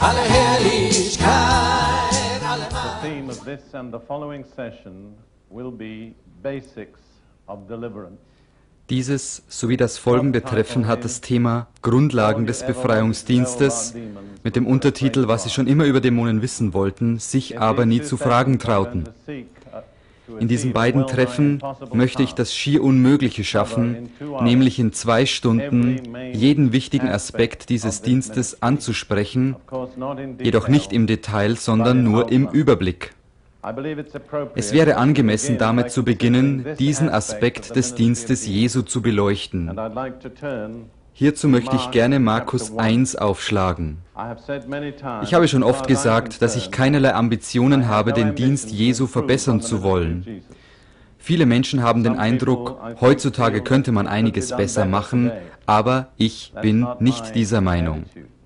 alle Herrlichkeit, alle The Macht. theme of this and the following session will be basics of deliverance. Dieses sowie das folgende Treffen hat das Thema Grundlagen des Befreiungsdienstes mit dem Untertitel Was Sie schon immer über Dämonen wissen wollten, sich aber nie zu fragen trauten. In diesen beiden Treffen möchte ich das schier Unmögliche schaffen, nämlich in 2 Stunden jeden wichtigen Aspekt dieses Dienstes anzusprechen, jedoch nicht im Detail, sondern nur im Überblick. Es wäre angemessen, damit zu beginnen, diesen Aspekt des Dienstes Jesu zu beleuchten. Hierzu möchte ich gerne Markus 1 aufschlagen. Ich habe schon oft gesagt, dass ich keinerlei Ambitionen habe, den Dienst Jesu verbessern zu wollen. Viele Menschen haben den Eindruck, heutzutage könnte man einiges besser machen, aber ich bin nicht dieser Meinung.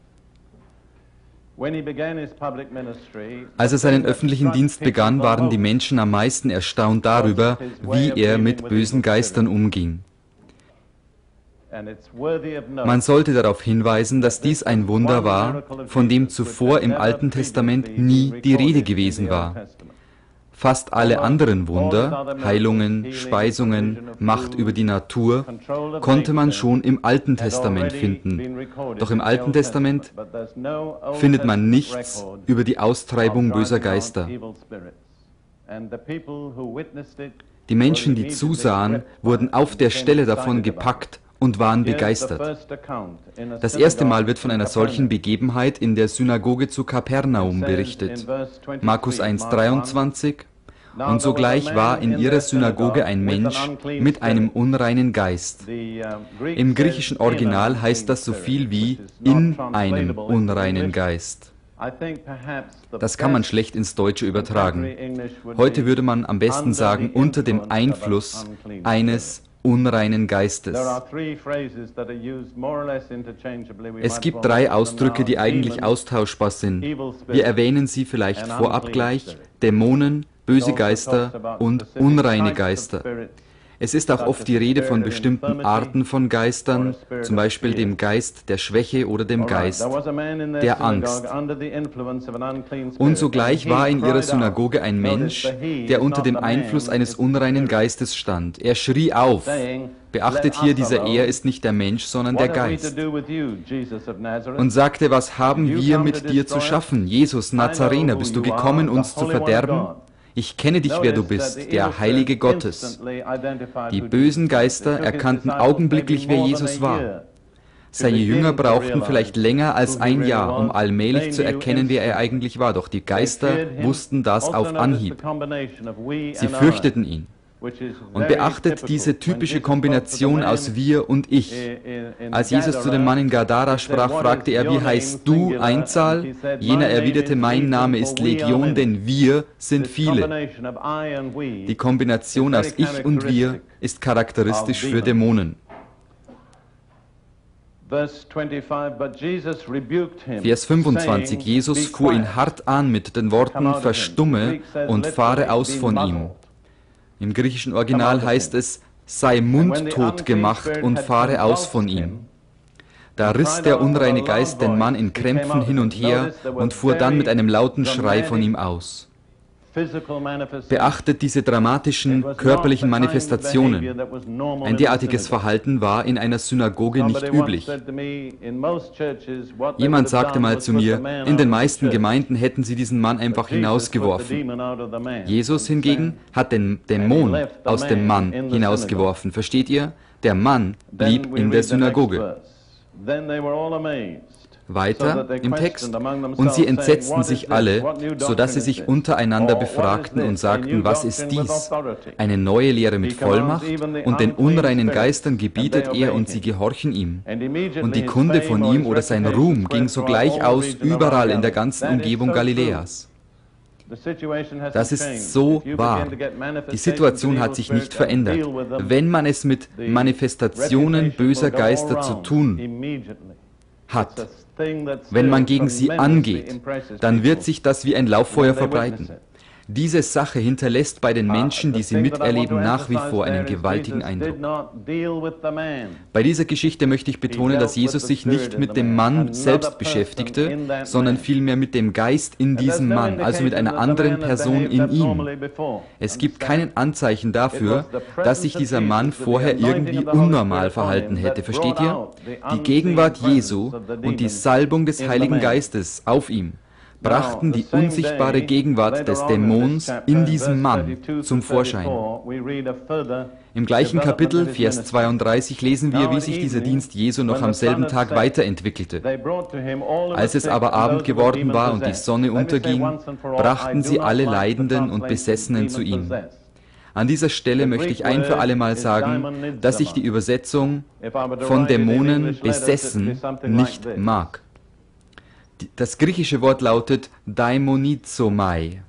Als er seinen öffentlichen Dienst begann, waren die Menschen am meisten erstaunt darüber, wie er mit bösen Geistern umging. Man sollte darauf hinweisen, dass dies ein Wunder war, von dem zuvor im Alten Testament nie die Rede gewesen war. Fast alle anderen Wunder, Heilungen, Speisungen, Macht über die Natur, konnte man schon im Alten Testament finden. Doch im Alten Testament findet man nichts über die Austreibung böser Geister. Die Menschen, die zusahen, wurden auf der Stelle davon gepackt und waren begeistert. Das erste Mal wird von einer solchen Begebenheit in der Synagoge zu Kapernaum berichtet. Markus 1,23: Und sogleich war in ihrer Synagoge ein Mensch mit einem unreinen Geist. Im griechischen Original heißt das so viel wie in einem unreinen Geist. Das kann man schlecht ins Deutsche übertragen. Heute würde man am besten sagen, unter dem Einfluss eines unreinen Geistes. Es gibt 3 Ausdrücke, die eigentlich austauschbar sind. Wir erwähnen sie vielleicht vorab gleich: Dämonen, böse Geister und unreine Geister. Es ist auch oft die Rede von bestimmten Arten von Geistern, zum Beispiel dem Geist der Schwäche oder dem Geist der Angst. Und sogleich war in ihrer Synagoge ein Mensch, der unter dem Einfluss eines unreinen Geistes stand. Er schrie auf. Beachtet hier, dieser Er ist nicht der Mensch, sondern der Geist. Und sagte, was haben wir mit dir zu schaffen? Jesus, Nazarener, bist du gekommen, uns zu verderben? Ich kenne dich, wer du bist, der Heilige Gottes. Die bösen Geister erkannten augenblicklich, wer Jesus war. Seine Jünger brauchten vielleicht länger als 1 Jahr, um allmählich zu erkennen, wer er eigentlich war. Doch die Geister wussten das auf Anhieb. Sie fürchteten ihn. Und beachtet diese typische Kombination aus wir und ich. Als Jesus zu dem Mann in Gadara sprach, fragte er, wie heißt du, Einzahl? Jener erwiderte, mein Name ist Legion, denn wir sind viele. Die Kombination aus ich und wir ist charakteristisch für Dämonen. Vers 25, Jesus fuhr ihn hart an mit den Worten, verstumme und fahre aus von ihm. Im griechischen Original heißt es, sei mundtot gemacht und fahre aus von ihm. Da riss der unreine Geist den Mann in Krämpfen hin und her und fuhr dann mit einem lauten Schrei von ihm aus. Beachtet diese dramatischen körperlichen Manifestationen. Ein derartiges Verhalten war in einer Synagoge nicht üblich. Jemand sagte mal zu mir, in den meisten Gemeinden hätten sie diesen Mann einfach hinausgeworfen. Jesus hingegen hat den Dämon aus dem Mann hinausgeworfen. Versteht ihr? Der Mann blieb in der Synagoge. Weiter im Text, und sie entsetzten sich alle, sodass sie sich untereinander befragten und sagten, was ist dies? Eine neue Lehre mit Vollmacht? Und den unreinen Geistern gebietet er und sie gehorchen ihm. Und die Kunde von ihm oder sein Ruhm ging sogleich aus überall in der ganzen Umgebung Galiläas. Das ist so wahr. Die Situation hat sich nicht verändert. Wenn man es mit Manifestationen böser Geister zu tun hat, wenn man gegen sie angeht, dann wird sich das wie ein Lauffeuer verbreiten. Diese Sache hinterlässt bei den Menschen, die sie miterleben, nach wie vor einen gewaltigen Eindruck. Bei dieser Geschichte möchte ich betonen, dass Jesus sich nicht mit dem Mann selbst beschäftigte, sondern vielmehr mit dem Geist in diesem Mann, also mit einer anderen Person in ihm. Es gibt kein Anzeichen dafür, dass sich dieser Mann vorher irgendwie unnormal verhalten hätte. Versteht ihr? Die Gegenwart Jesu und die Salbung des Heiligen Geistes auf ihm brachten die unsichtbare Gegenwart des Dämons in diesem Mann zum Vorschein. Im gleichen Kapitel, Vers 32, lesen wir, wie sich dieser Dienst Jesu noch am selben Tag weiterentwickelte. Als es aber Abend geworden war und die Sonne unterging, brachten sie alle Leidenden und Besessenen zu ihm. An dieser Stelle möchte ich ein für alle Mal sagen, dass ich die Übersetzung von Dämonen besessen nicht mag. Das griechische Wort lautet Daimonizomai.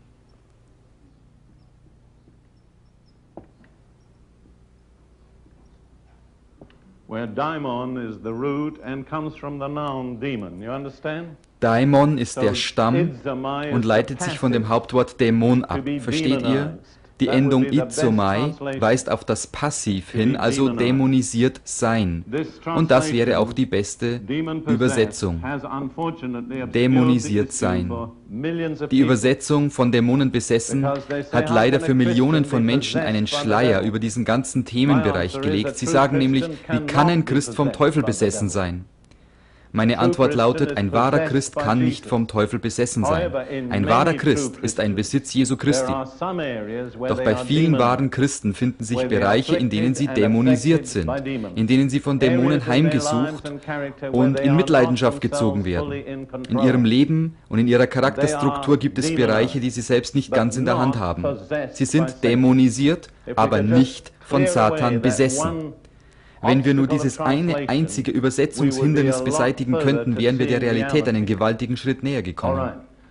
Where daimon is the root and comes from the noun demon. You understand? Daimon ist der Stamm und leitet sich von dem Hauptwort Dämon ab. Versteht ihr? Die Endung Izomai weist auf das Passiv hin, also dämonisiert sein. Und das wäre auch die beste Übersetzung. Dämonisiert sein. Die Übersetzung von Dämonen besessen hat leider für Millionen von Menschen einen Schleier über diesen ganzen Themenbereich gelegt. Sie sagen nämlich, wie kann ein Christ vom Teufel besessen sein? Meine Antwort lautet, ein wahrer Christ kann nicht vom Teufel besessen sein. Ein wahrer Christ ist ein Besitz Jesu Christi. Doch bei vielen wahren Christen finden sich Bereiche, in denen sie dämonisiert sind, in denen sie von Dämonen heimgesucht und in Mitleidenschaft gezogen werden. In ihrem Leben und in ihrer Charakterstruktur gibt es Bereiche, die sie selbst nicht ganz in der Hand haben. Sie sind dämonisiert, aber nicht von Satan besessen. Wenn wir nur dieses eine einzige Übersetzungshindernis beseitigen könnten, wären wir der Realität einen gewaltigen Schritt näher gekommen.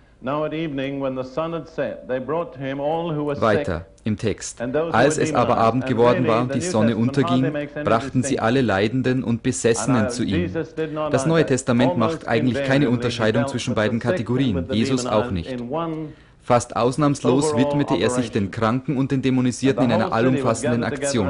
Weiter im Text. Als es aber Abend geworden war und die Sonne unterging, brachten sie alle Leidenden und Besessenen zu ihm. Das Neue Testament macht eigentlich keine Unterscheidung zwischen beiden Kategorien, Jesus auch nicht. Fast ausnahmslos widmete er sich den Kranken und den Dämonisierten in einer allumfassenden Aktion.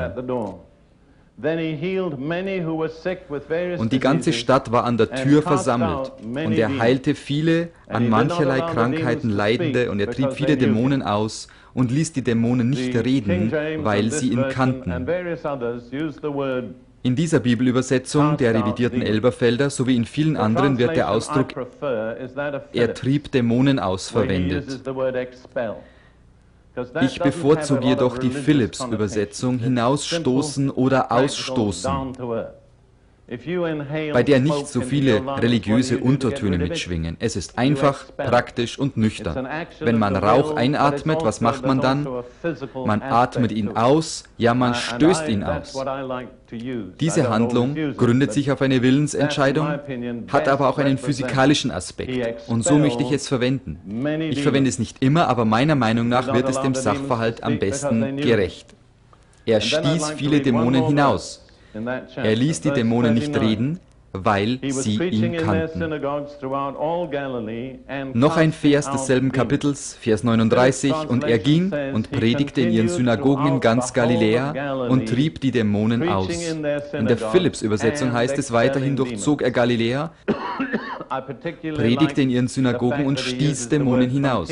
Und die ganze Stadt war an der Tür versammelt, und er heilte viele an mancherlei Krankheiten Leidende, und er trieb viele Dämonen aus und ließ die Dämonen nicht reden, weil sie ihn kannten. In dieser Bibelübersetzung der revidierten Elberfelder sowie in vielen anderen wird der Ausdruck "er trieb Dämonen aus" verwendet. Ich bevorzuge jedoch die Phillips-Übersetzung "hinausstoßen" oder "ausstoßen", bei der nicht so viele religiöse Untertöne mitschwingen. Es ist einfach, praktisch und nüchtern. Wenn man Rauch einatmet, was macht man dann? Man atmet ihn aus, ja, man stößt ihn aus. Diese Handlung gründet sich auf eine Willensentscheidung, hat aber auch einen physikalischen Aspekt. Und so möchte ich es verwenden. Ich verwende es nicht immer, aber meiner Meinung nach wird es dem Sachverhalt am besten gerecht. Er stieß viele Dämonen hinaus. Er ließ die Dämonen nicht reden, weil sie ihn kannten. Noch ein Vers desselben Kapitels, Vers 39, und er ging und predigte in ihren Synagogen in ganz Galiläa und trieb die Dämonen aus. In der Phillips-Übersetzung heißt es weiterhin, durchzog er Galiläa, predigte in ihren Synagogen und stieß Dämonen hinaus.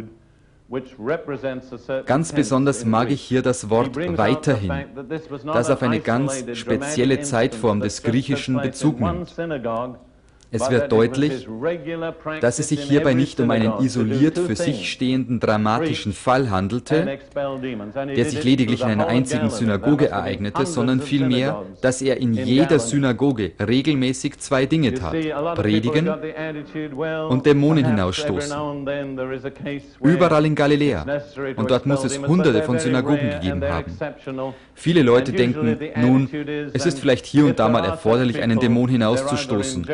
Ganz besonders mag ich hier das Wort "weiterhin", das auf eine ganz spezielle Zeitform des Griechischen Bezug nimmt. Es wird deutlich, dass es sich hierbei nicht um einen isoliert für sich stehenden dramatischen Fall handelte, der sich lediglich in einer einzigen Synagoge ereignete, sondern vielmehr, dass er in jeder Synagoge regelmäßig zwei Dinge tat: predigen und Dämonen hinausstoßen. Überall in Galiläa. Und dort muss es Hunderte von Synagogen gegeben haben. Viele Leute denken, nun, es ist vielleicht hier und da mal erforderlich, einen Dämon hinauszustoßen. Doch die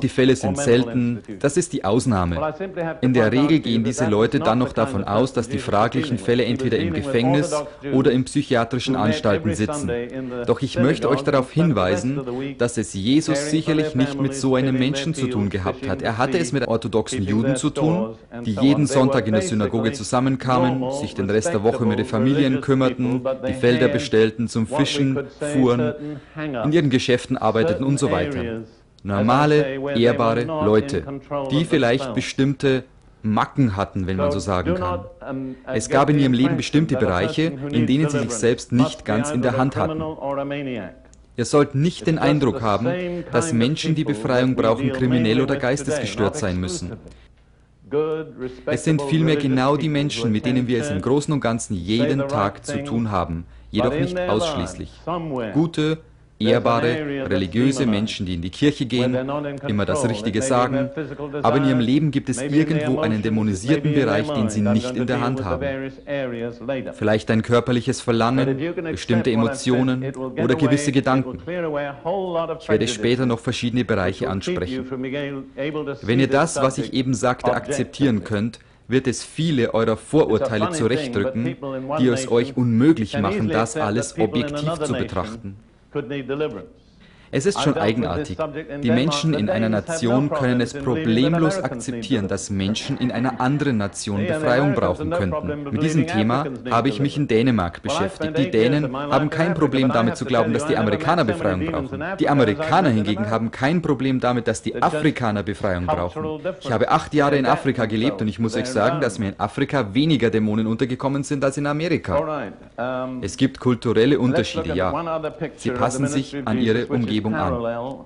die Fälle sind selten, das ist die Ausnahme. In der Regel gehen diese Leute dann noch davon aus, dass die fraglichen Fälle entweder im Gefängnis oder in psychiatrischen Anstalten sitzen. Doch ich möchte euch darauf hinweisen, dass es Jesus sicherlich nicht mit so einem Menschen zu tun gehabt hat. Er hatte es mit orthodoxen Juden zu tun, die jeden Sonntag in der Synagoge zusammenkamen, sich den Rest der Woche um ihre Familien kümmerten, die Felder bestellten, zum Fischen fuhren, in ihren Geschäften arbeiteten und so weiter. Normale, ehrbare Leute, die vielleicht bestimmte Macken hatten, wenn man so sagen kann. Es gab in ihrem Leben bestimmte Bereiche, in denen sie sich selbst nicht ganz in der Hand hatten. Ihr sollt nicht den Eindruck haben, dass Menschen, die Befreiung brauchen, kriminell oder geistesgestört sein müssen. Es sind vielmehr genau die Menschen, mit denen wir es im Großen und Ganzen jeden Tag zu tun haben, jedoch nicht ausschließlich. Gute, ehrbare, religiöse Menschen, die in die Kirche gehen, immer das Richtige sagen, aber in ihrem Leben gibt es irgendwo einen dämonisierten Bereich, den sie nicht in der Hand haben. Vielleicht ein körperliches Verlangen, bestimmte Emotionen oder gewisse Gedanken. Ich werde später noch verschiedene Bereiche ansprechen. Wenn ihr das, was ich eben sagte, akzeptieren könnt, wird es viele eurer Vorurteile zurechtdrücken, die es euch unmöglich machen, das alles objektiv zu betrachten. Es ist schon eigenartig. Die Menschen in einer Nation können es problemlos akzeptieren, dass Menschen in einer anderen Nation Befreiung brauchen könnten. Mit diesem Thema habe ich mich in Dänemark beschäftigt. Die Dänen haben kein Problem damit zu glauben, dass die Amerikaner Befreiung brauchen. Die Amerikaner hingegen haben kein Problem damit, dass die Afrikaner Befreiung brauchen. Ich habe 8 Jahre in Afrika gelebt und ich muss euch sagen, dass mir in Afrika weniger Dämonen untergekommen sind als in Amerika. Es gibt kulturelle Unterschiede, ja. Sie passen sich an ihre Umgebung an.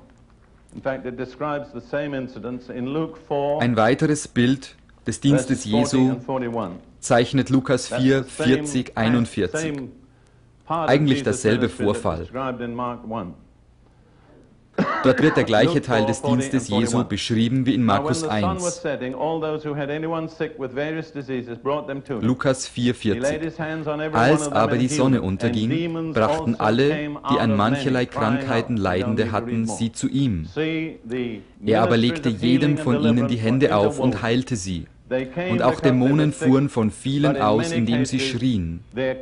Ein weiteres Bild des Dienstes Jesu zeichnet Lukas 4, 40, 41. Eigentlich dasselbe Vorfall. Dort wird der gleiche Teil des Dienstes Jesu beschrieben wie in Markus 1. Lukas 4,40. Als aber die Sonne unterging, brachten alle, die an mancherlei Krankheiten Leidende hatten, sie zu ihm. Er aber legte jedem von ihnen die Hände auf und heilte sie. Und auch Dämonen fuhren von vielen aus, indem sie schrien.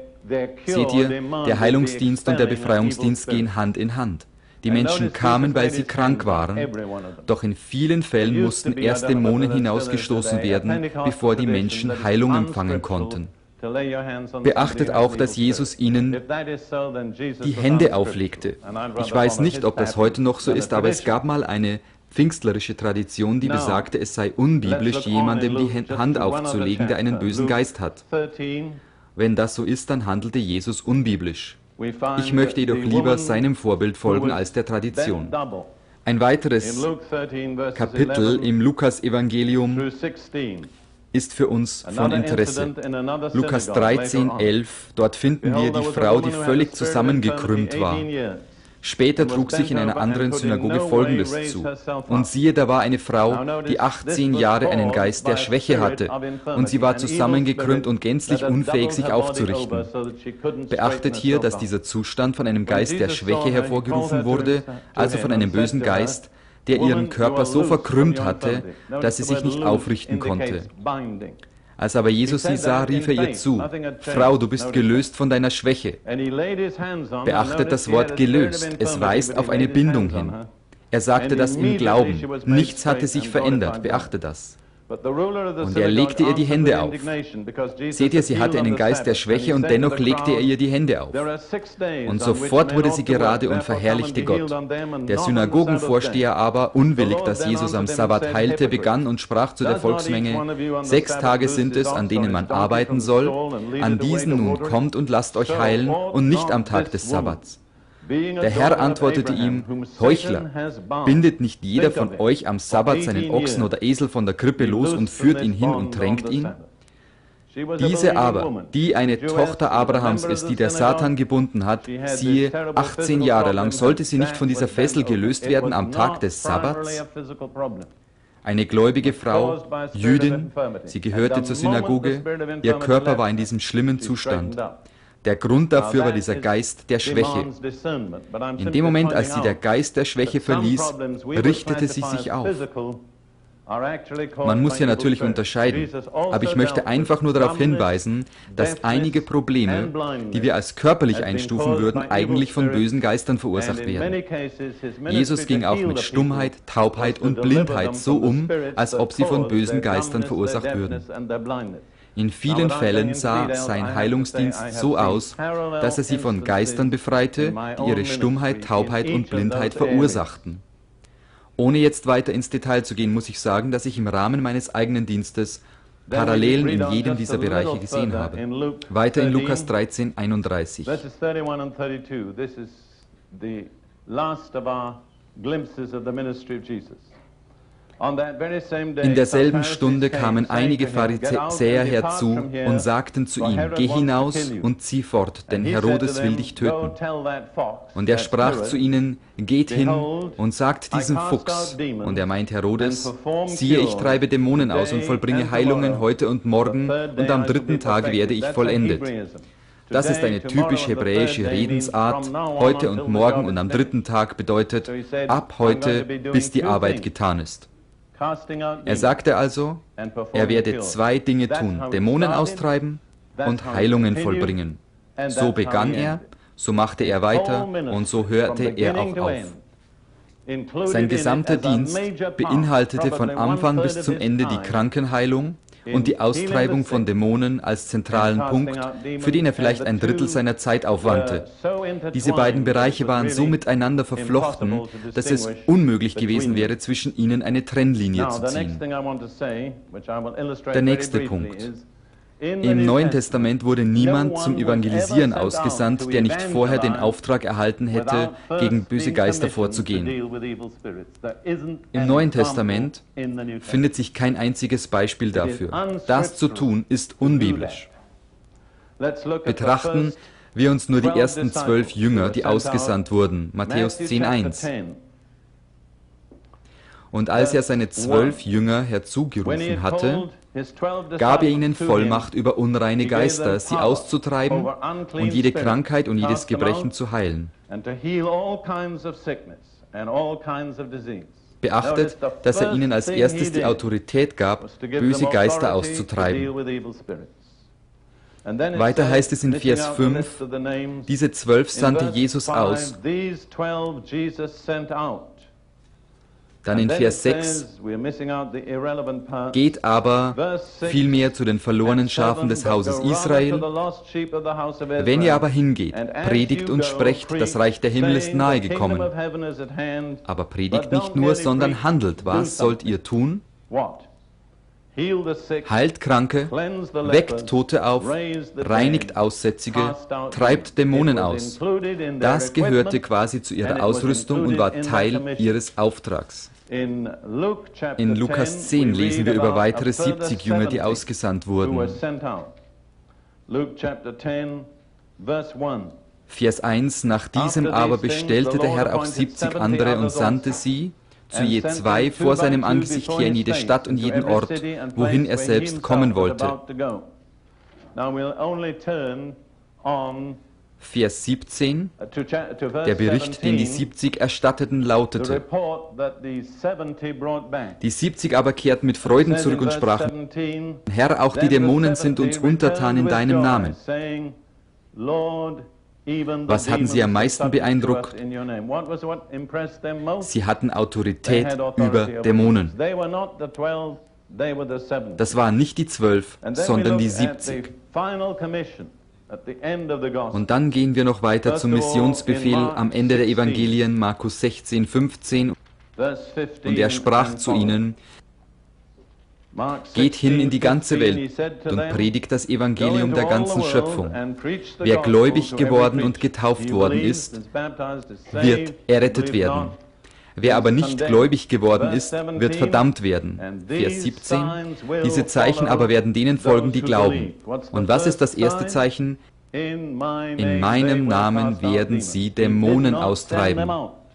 Seht ihr, der Heilungsdienst und der Befreiungsdienst gehen Hand in Hand. Die Menschen kamen, weil sie krank waren, doch in vielen Fällen mussten erst Dämonen hinausgestoßen werden, bevor die Menschen Heilung empfangen konnten. Beachtet auch, dass Jesus ihnen die Hände auflegte. Ich weiß nicht, ob das heute noch so ist, aber es gab mal eine pfingstlerische Tradition, die besagte, es sei unbiblisch, jemandem die Hand aufzulegen, der einen bösen Geist hat. Wenn das so ist, dann handelte Jesus unbiblisch. Ich möchte jedoch lieber seinem Vorbild folgen als der Tradition. Ein weiteres Kapitel im Lukas-Evangelium ist für uns von Interesse. Lukas 13, 11, dort finden wir die Frau, die völlig zusammengekrümmt war. Später trug sich in einer anderen Synagoge Folgendes zu. Und siehe, da war eine Frau, die 18 Jahre einen Geist der Schwäche hatte, und sie war zusammengekrümmt und gänzlich unfähig, sich aufzurichten. Beachtet hier, dass dieser Zustand von einem Geist der Schwäche hervorgerufen wurde, also von einem bösen Geist, der ihren Körper so verkrümmt hatte, dass sie sich nicht aufrichten konnte. Als aber Jesus sie sah, rief er ihr zu: Frau, du bist gelöst von deiner Schwäche. Beachtet das Wort gelöst, es weist auf eine Bindung hin. Er sagte das im Glauben, nichts hatte sich verändert, beachtet das. Und er legte ihr die Hände auf. Seht ihr, sie hatte einen Geist der Schwäche und dennoch legte er ihr die Hände auf. Und sofort wurde sie gerade und verherrlichte Gott. Der Synagogenvorsteher aber, unwillig, dass Jesus am Sabbat heilte, begann und sprach zu der Volksmenge: 6 Tage sind es, an denen man arbeiten soll. An diesen nun kommt und lasst euch heilen und nicht am Tag des Sabbats. Der Herr antwortete ihm: Heuchler, bindet nicht jeder von euch am Sabbat seinen Ochsen oder Esel von der Krippe los und führt ihn hin und tränkt ihn? Diese aber, die eine Tochter Abrahams ist, die der Satan gebunden hat, siehe, 18 Jahre lang sollte sie nicht von dieser Fessel gelöst werden am Tag des Sabbats? Eine gläubige Frau, Jüdin, sie gehörte zur Synagoge, ihr Körper war in diesem schlimmen Zustand. Der Grund dafür war dieser Geist der Schwäche. In dem Moment, als sie der Geist der Schwäche verließ, richtete sie sich auf. Man muss ja natürlich unterscheiden, aber ich möchte einfach nur darauf hinweisen, dass einige Probleme, die wir als körperlich einstufen würden, eigentlich von bösen Geistern verursacht werden. Jesus ging auch mit Stummheit, Taubheit und Blindheit so um, als ob sie von bösen Geistern verursacht würden. In vielen Fällen sah sein Heilungsdienst so aus, dass er sie von Geistern befreite, die ihre Stummheit, Taubheit und Blindheit verursachten. Ohne jetzt weiter ins Detail zu gehen, muss ich sagen, dass ich im Rahmen meines eigenen Dienstes Parallelen in jedem dieser Bereiche gesehen habe. Weiter in Lukas 13, 31. In derselben Stunde kamen einige Pharisäer herzu und sagten zu ihm, geh hinaus und zieh fort, denn Herodes will dich töten. Und er sprach zu ihnen, geht hin und sagt diesem Fuchs, und er meint Herodes, siehe, ich treibe Dämonen aus und vollbringe Heilungen heute und morgen, und am dritten Tag werde ich vollendet. Das ist eine typisch hebräische Redensart. Heute und morgen und am dritten Tag bedeutet, ab heute, bis die Arbeit getan ist. Er sagte also, er werde zwei Dinge tun, Dämonen austreiben und Heilungen vollbringen. So begann er, so machte er weiter und so hörte er auch auf. Sein gesamter Dienst beinhaltete von Anfang bis zum Ende die Krankenheilung und die Austreibung von Dämonen als zentralen Punkt, für den er vielleicht ein Drittel seiner Zeit aufwandte. Diese beiden Bereiche waren so miteinander verflochten, dass es unmöglich gewesen wäre, zwischen ihnen eine Trennlinie zu ziehen. Der nächste Punkt. Im Neuen Testament wurde niemand zum Evangelisieren ausgesandt, der nicht vorher den Auftrag erhalten hätte, gegen böse Geister vorzugehen. Im Neuen Testament findet sich kein einziges Beispiel dafür. Das zu tun, ist unbiblisch. Betrachten wir uns nur die ersten 12 Jünger, die ausgesandt wurden. Matthäus 10,1. Und als er seine 12 Jünger herzugerufen hatte, gab er ihnen Vollmacht über unreine Geister, sie auszutreiben und jede Krankheit und jedes Gebrechen zu heilen. Beachtet, dass er ihnen als erstes die Autorität gab, böse Geister auszutreiben. Weiter heißt es in Vers 5, diese 12 sandte Jesus aus. Dann in Vers 6, geht aber vielmehr zu den verlorenen Schafen des Hauses Israel. Wenn ihr aber hingeht, predigt und sprecht, das Reich der Himmel ist nahe gekommen. Aber predigt nicht nur, sondern handelt. Was sollt ihr tun? Heilt Kranke, weckt Tote auf, reinigt Aussätzige, treibt Dämonen aus. Das gehörte quasi zu ihrer Ausrüstung und war Teil ihres Auftrags. In Lukas 10 lesen wir über weitere 70 Jünger, die ausgesandt wurden. Vers 1, nach diesem aber bestellte der Herr auch 70 andere und sandte sie, zu je 2 vor seinem Angesicht her in jede Stadt und jeden Ort, wohin er selbst kommen wollte. Vers 17, der Bericht, den die 70 erstatteten, lautete, die 70 aber kehrten mit Freuden zurück und sprachen, Herr, auch die Dämonen sind uns untertan in deinem Namen. Was hatten sie am meisten beeindruckt? Sie hatten Autorität über Dämonen. Das waren nicht die 12, sondern die 70. Und dann gehen wir noch weiter zum Missionsbefehl am Ende der Evangelien, Markus 16, 15. Und er sprach zu ihnen, geht hin in die ganze Welt und predigt das Evangelium der ganzen Schöpfung. Wer gläubig geworden und getauft worden ist, wird errettet werden. Wer aber nicht gläubig geworden ist, wird verdammt werden. Vers 17. Diese Zeichen aber werden denen folgen, die glauben. Und was ist das erste Zeichen? In meinem Namen werden sie Dämonen austreiben.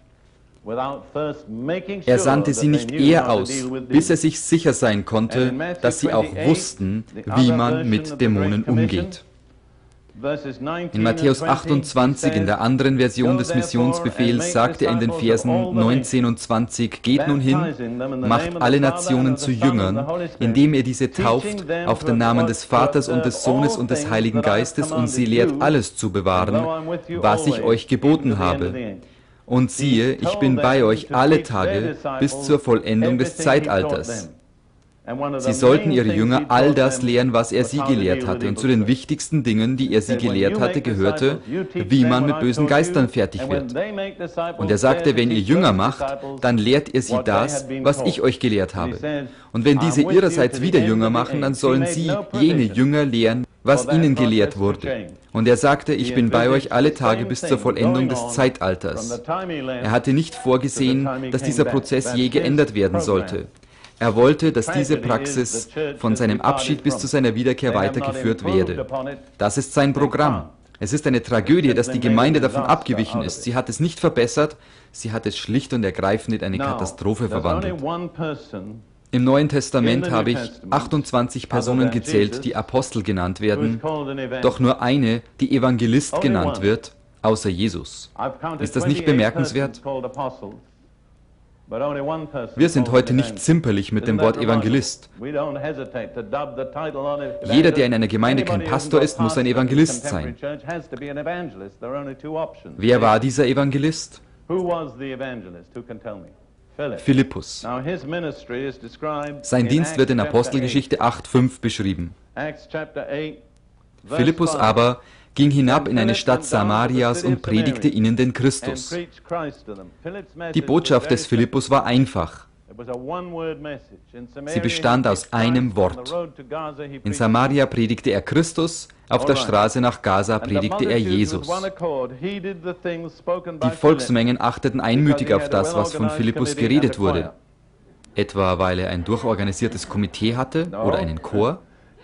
Er sandte sie nicht eher aus, bis er sich sicher sein konnte, dass sie auch wussten, wie man mit Dämonen umgeht. In Matthäus 28, in der anderen Version des Missionsbefehls, sagt er in den Versen 19 und 20, geht nun hin, macht alle Nationen zu Jüngern, indem ihr diese tauft auf den Namen des Vaters und des Sohnes und des Heiligen Geistes und sie lehrt alles zu bewahren, was ich euch geboten habe. Und siehe, ich bin bei euch alle Tage bis zur Vollendung des Zeitalters. Sie sollten ihre Jünger all das lehren, was er sie gelehrt hatte. Und zu den wichtigsten Dingen, die er sie gelehrt hatte, gehörte, wie man mit bösen Geistern fertig wird. Und er sagte, wenn ihr Jünger macht, dann lehrt ihr sie das, was ich euch gelehrt habe. Und wenn diese ihrerseits wieder Jünger machen, dann sollen sie jene Jünger lehren, was ihnen gelehrt wurde. Und er sagte, ich bin bei euch alle Tage bis zur Vollendung des Zeitalters. Er hatte nicht vorgesehen, dass dieser Prozess je geändert werden sollte. Er wollte, dass diese Praxis von seinem Abschied bis zu seiner Wiederkehr weitergeführt werde. Das ist sein Programm. Es ist eine Tragödie, dass die Gemeinde davon abgewichen ist. Sie hat es nicht verbessert, sie hat es schlicht und ergreifend in eine Katastrophe verwandelt. Im Neuen Testament habe ich 28 Personen gezählt, die Apostel genannt werden, doch nur eine, die Evangelist genannt wird, außer Jesus. Ist das nicht bemerkenswert? Wir sind heute nicht zimperlich mit dem Wort Evangelist. Jeder, der in einer Gemeinde kein Pastor ist, muss ein Evangelist sein. Wer war dieser Evangelist? Philippus. Sein Dienst wird in Apostelgeschichte 8,5 beschrieben. Philippus aber ging hinab in eine Stadt Samarias und predigte ihnen den Christus. Die Botschaft des Philippus war einfach. Sie bestand aus einem Wort. In Samaria predigte er Christus, auf der Straße nach Gaza predigte er Jesus. Die Volksmengen achteten einmütig auf das, was von Philippus geredet wurde. Etwa, weil er ein durchorganisiertes Komitee hatte oder einen Chor?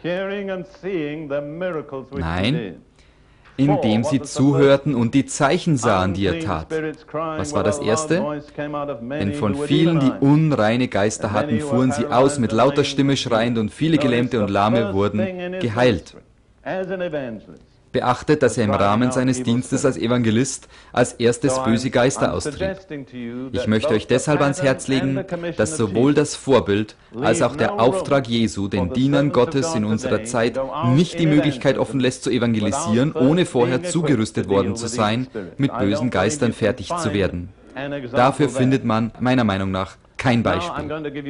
Nein, indem sie zuhörten und die Zeichen sahen, die er tat. Was war das Erste? Denn von vielen, die unreine Geister hatten, fuhren sie aus mit lauter Stimme schreiend und viele Gelähmte und Lahme wurden geheilt. Beachtet, dass er im Rahmen seines Dienstes als Evangelist als erstes böse Geister austrieb. Ich möchte euch deshalb ans Herz legen, dass sowohl das Vorbild als auch der Auftrag Jesu den Dienern Gottes in unserer Zeit nicht die Möglichkeit offen lässt zu evangelisieren, ohne vorher zugerüstet worden zu sein, mit bösen Geistern fertig zu werden. Dafür findet man meiner Meinung nach kein Beispiel.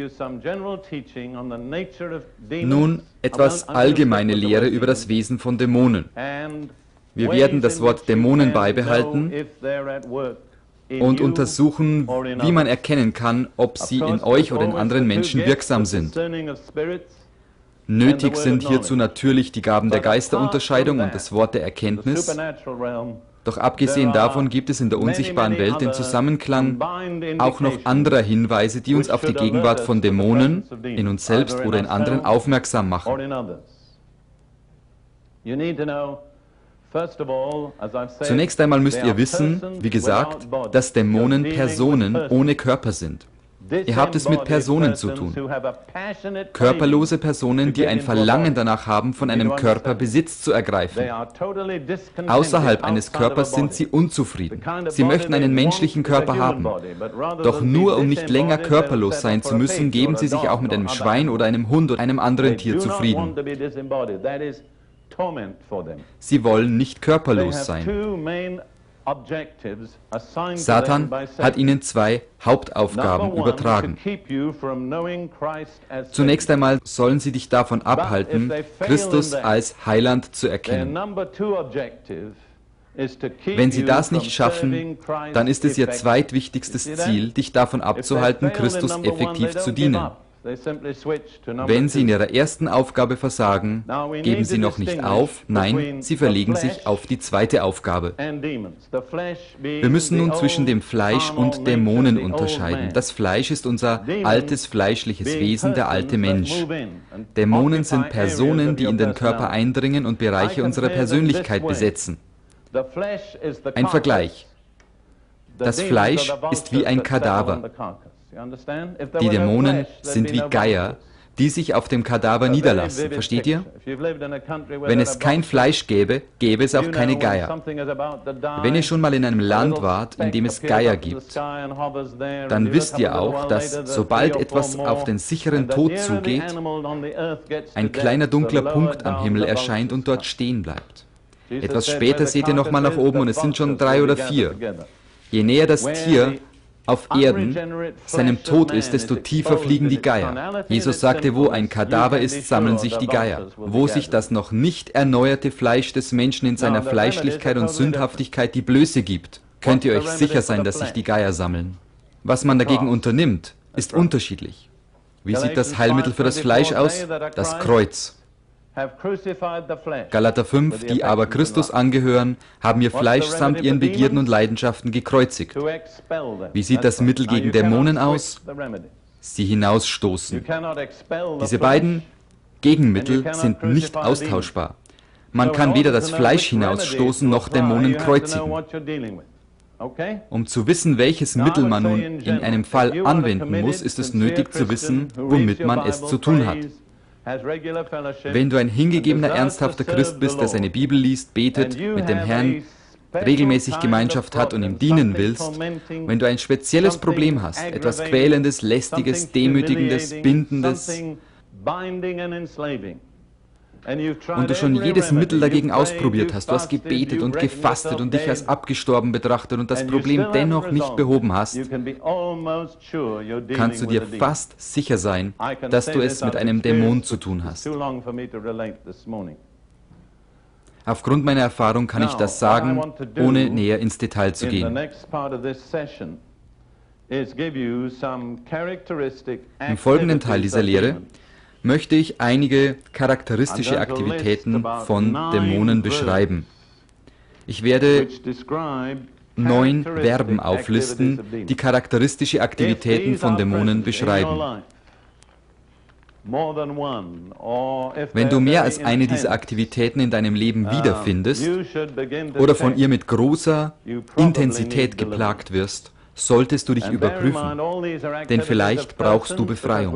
Nun etwas allgemeine Lehre über das Wesen von Dämonen. Wir werden das Wort Dämonen beibehalten und untersuchen, wie man erkennen kann, ob sie in euch oder in anderen Menschen wirksam sind. Nötig sind hierzu natürlich die Gaben der Geisterunterscheidung und das Wort der Erkenntnis. Doch abgesehen davon gibt es in der unsichtbaren Welt den Zusammenklang auch noch anderer Hinweise, die uns auf die Gegenwart von Dämonen in uns selbst oder in anderen aufmerksam machen. Zunächst einmal müsst ihr wissen, wie gesagt, dass Dämonen Personen ohne Körper sind. Ihr habt es mit Personen zu tun. Körperlose Personen, die ein Verlangen danach haben, von einem Körper Besitz zu ergreifen. Außerhalb eines Körpers sind sie unzufrieden. Sie möchten einen menschlichen Körper haben. Doch nur um nicht länger körperlos sein zu müssen, geben sie sich auch mit einem Schwein oder einem Hund oder einem anderen Tier zufrieden. Sie wollen nicht körperlos sein. Satan hat ihnen zwei Hauptaufgaben übertragen. Zunächst einmal sollen sie dich davon abhalten, Christus als Heiland zu erkennen. Wenn sie das nicht schaffen, dann ist es ihr zweitwichtigstes Ziel, dich davon abzuhalten, Christus effektiv zu dienen. Wenn sie in ihrer ersten Aufgabe versagen, geben sie noch nicht auf, nein, sie verlegen sich auf die zweite Aufgabe. Wir müssen nun zwischen dem Fleisch und Dämonen unterscheiden. Das Fleisch ist unser altes fleischliches Wesen, der alte Mensch. Dämonen sind Personen, die in den Körper eindringen und Bereiche unserer Persönlichkeit besetzen. Ein Vergleich. Das Fleisch ist wie ein Kadaver. Die Dämonen sind wie Geier, die sich auf dem Kadaver niederlassen. Versteht ihr? Wenn es kein Fleisch gäbe, gäbe es auch keine Geier. Wenn ihr schon mal in einem Land wart, in dem es Geier gibt, dann wisst ihr auch, dass sobald etwas auf den sicheren Tod zugeht, ein kleiner dunkler Punkt am Himmel erscheint und dort stehen bleibt. Etwas später seht ihr nochmal nach oben und es sind schon 3 oder 4. Je näher das Tier auf Erden seinem Tod ist, desto tiefer fliegen die Geier. Jesus sagte, wo ein Kadaver ist, sammeln sich die Geier. Wo sich das noch nicht erneuerte Fleisch des Menschen in seiner Fleischlichkeit und Sündhaftigkeit die Blöße gibt, könnt ihr euch sicher sein, dass sich die Geier sammeln. Was man dagegen unternimmt, ist unterschiedlich. Wie sieht das Heilmittel für das Fleisch aus? Das Kreuz. Galater 5, die aber Christus angehören, haben ihr Fleisch samt ihren Begierden und Leidenschaften gekreuzigt. Wie sieht das Mittel gegen Dämonen aus? Sie hinausstoßen. Diese beiden Gegenmittel sind nicht austauschbar. Man kann weder das Fleisch hinausstoßen noch Dämonen kreuzigen. Um zu wissen, welches Mittel man nun in einem Fall anwenden muss, ist es nötig zu wissen, womit man es zu tun hat. Wenn du ein hingegebener, ernsthafter Christ bist, der seine Bibel liest, betet, mit dem Herrn regelmäßig Gemeinschaft hat und ihm dienen willst, wenn du ein spezielles Problem hast, etwas Quälendes, Lästiges, Demütigendes, Bindendes, und du schon jedes Mittel dagegen ausprobiert hast, du hast gebetet und gefastet und dich als abgestorben betrachtet und das Problem dennoch nicht behoben hast, kannst du dir fast sicher sein, dass du es mit einem Dämon zu tun hast. Aufgrund meiner Erfahrung kann ich das sagen, ohne näher ins Detail zu gehen. Im folgenden Teil dieser Lehre möchte ich einige charakteristische Aktivitäten von Dämonen beschreiben. Ich werde 9 Verben auflisten, die charakteristische Aktivitäten von Dämonen beschreiben. Wenn du mehr als eine dieser Aktivitäten in deinem Leben wiederfindest oder von ihr mit großer Intensität geplagt wirst, solltest du dich überprüfen, denn vielleicht brauchst du Befreiung.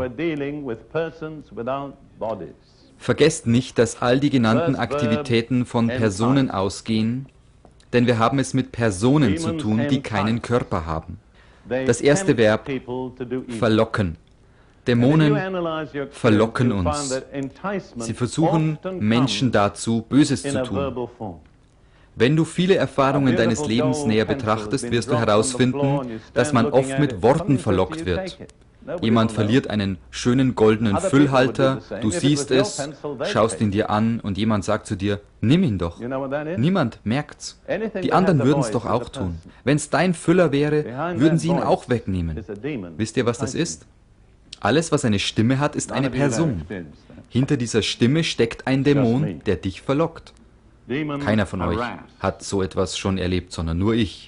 Vergesst nicht, dass all die genannten Aktivitäten von Personen ausgehen, denn wir haben es mit Personen zu tun, die keinen Körper haben. Das erste Verb, verlocken. Dämonen verlocken uns. Sie versuchen, Menschen dazu, Böses zu tun. Wenn du viele Erfahrungen deines Lebens näher betrachtest, wirst du herausfinden, dass man oft mit Worten verlockt wird. Jemand verliert einen schönen goldenen Füllhalter, du siehst es, schaust ihn dir an und jemand sagt zu dir, nimm ihn doch. Niemand merkt's. Die anderen würden es doch auch tun. Wenn es dein Füller wäre, würden sie ihn auch wegnehmen. Wisst ihr, was das ist? Alles, was eine Stimme hat, ist eine Person. Hinter dieser Stimme steckt ein Dämon, der dich verlockt. Keiner von euch hat so etwas schon erlebt, sondern nur ich.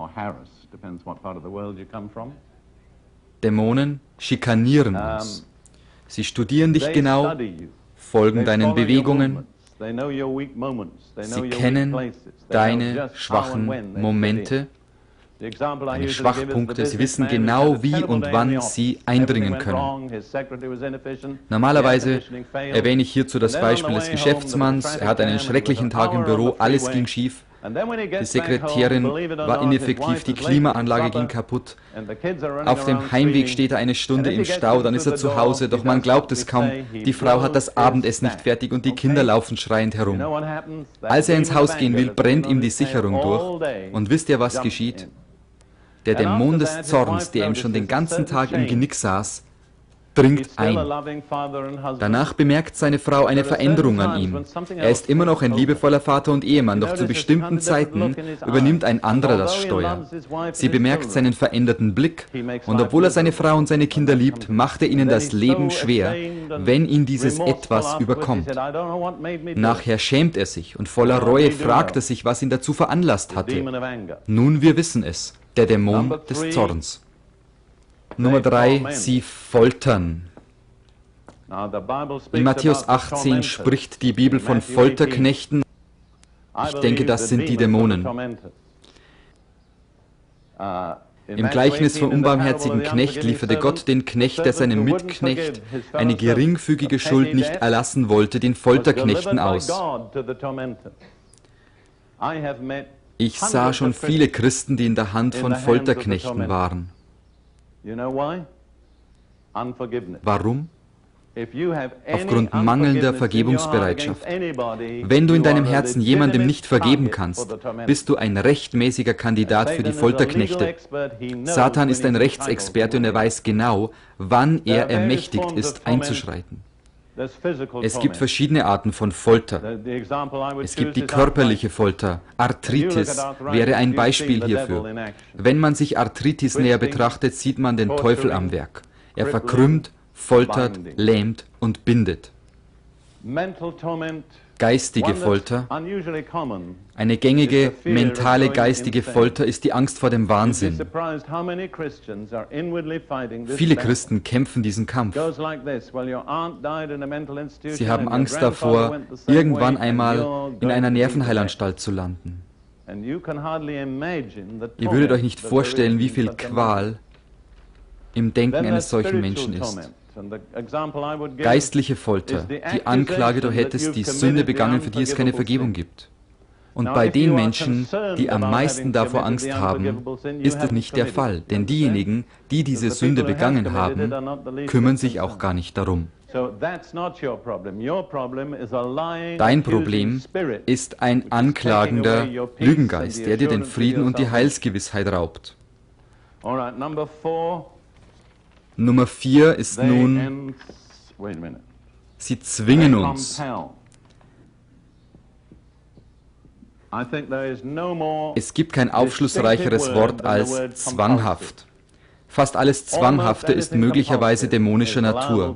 Dämonen schikanieren uns. Sie studieren dich genau, folgen deinen Bewegungen. Sie kennen deine schwachen Momente, deine Schwachpunkte. Sie wissen genau, wie und wann sie eindringen können. Normalerweise erwähne ich hierzu das Beispiel des Geschäftsmanns. Er hat einen schrecklichen Tag im Büro, alles ging schief. Die Sekretärin war ineffektiv, die Klimaanlage ging kaputt. Auf dem Heimweg steht er eine Stunde im Stau, dann ist er zu Hause, doch man glaubt es kaum. Die Frau hat das Abendessen nicht fertig und die Kinder laufen schreiend herum. Als er ins Haus gehen will, brennt ihm die Sicherung durch. Und wisst ihr, was geschieht? Der Dämon des Zorns, der ihm schon den ganzen Tag im Genick saß, dringt ein. Danach bemerkt seine Frau eine Veränderung an ihm. Er ist immer noch ein liebevoller Vater und Ehemann, doch zu bestimmten Zeiten übernimmt ein anderer das Steuer. Sie bemerkt seinen veränderten Blick und obwohl er seine Frau und seine Kinder liebt, macht er ihnen das Leben schwer, wenn ihn dieses Etwas überkommt. Nachher schämt er sich und voller Reue fragt er sich, was ihn dazu veranlasst hatte. Nun, wir wissen es, der Dämon des Zorns. Nummer 3, sie foltern. In Matthäus 18 spricht die Bibel von Folterknechten. Ich denke, das sind die Dämonen. Im Gleichnis vom unbarmherzigen Knecht lieferte Gott den Knecht, der seinem Mitknecht eine geringfügige Schuld nicht erlassen wollte, den Folterknechten aus. Ich sah schon viele Christen, die in der Hand von Folterknechten waren. Warum? Aufgrund mangelnder Vergebungsbereitschaft. Wenn du in deinem Herzen jemandem nicht vergeben kannst, bist du ein rechtmäßiger Kandidat für die Folterknechte. Satan ist ein Rechtsexperte und er weiß genau, wann er ermächtigt ist, einzuschreiten. Es gibt verschiedene Arten von Folter. Es gibt die körperliche Folter. Arthritis wäre ein Beispiel hierfür. Wenn man sich Arthritis näher betrachtet, sieht man den Teufel am Werk. Er verkrümmt, foltert, lähmt und bindet. Geistige Folter. Eine gängige mentale geistige Folter ist die Angst vor dem Wahnsinn. Viele Christen kämpfen diesen Kampf. Sie haben Angst davor, irgendwann einmal in einer Nervenheilanstalt zu landen. Ihr würdet euch nicht vorstellen, wie viel Qual im Denken eines solchen Menschen ist. Geistliche Folter, die Anklage, du hättest die Sünde begangen, für die es keine Vergebung gibt. Und bei den Menschen, die am meisten davor Angst haben, ist es nicht der Fall. Denn diejenigen, die diese Sünde begangen haben, kümmern sich auch gar nicht darum. Dein Problem ist ein anklagender Lügengeist, der dir den Frieden und die Heilsgewissheit raubt. Nummer 4 ist nun, sie zwingen uns. Es gibt kein aufschlussreicheres Wort als zwanghaft. Fast alles Zwanghafte ist möglicherweise dämonischer Natur.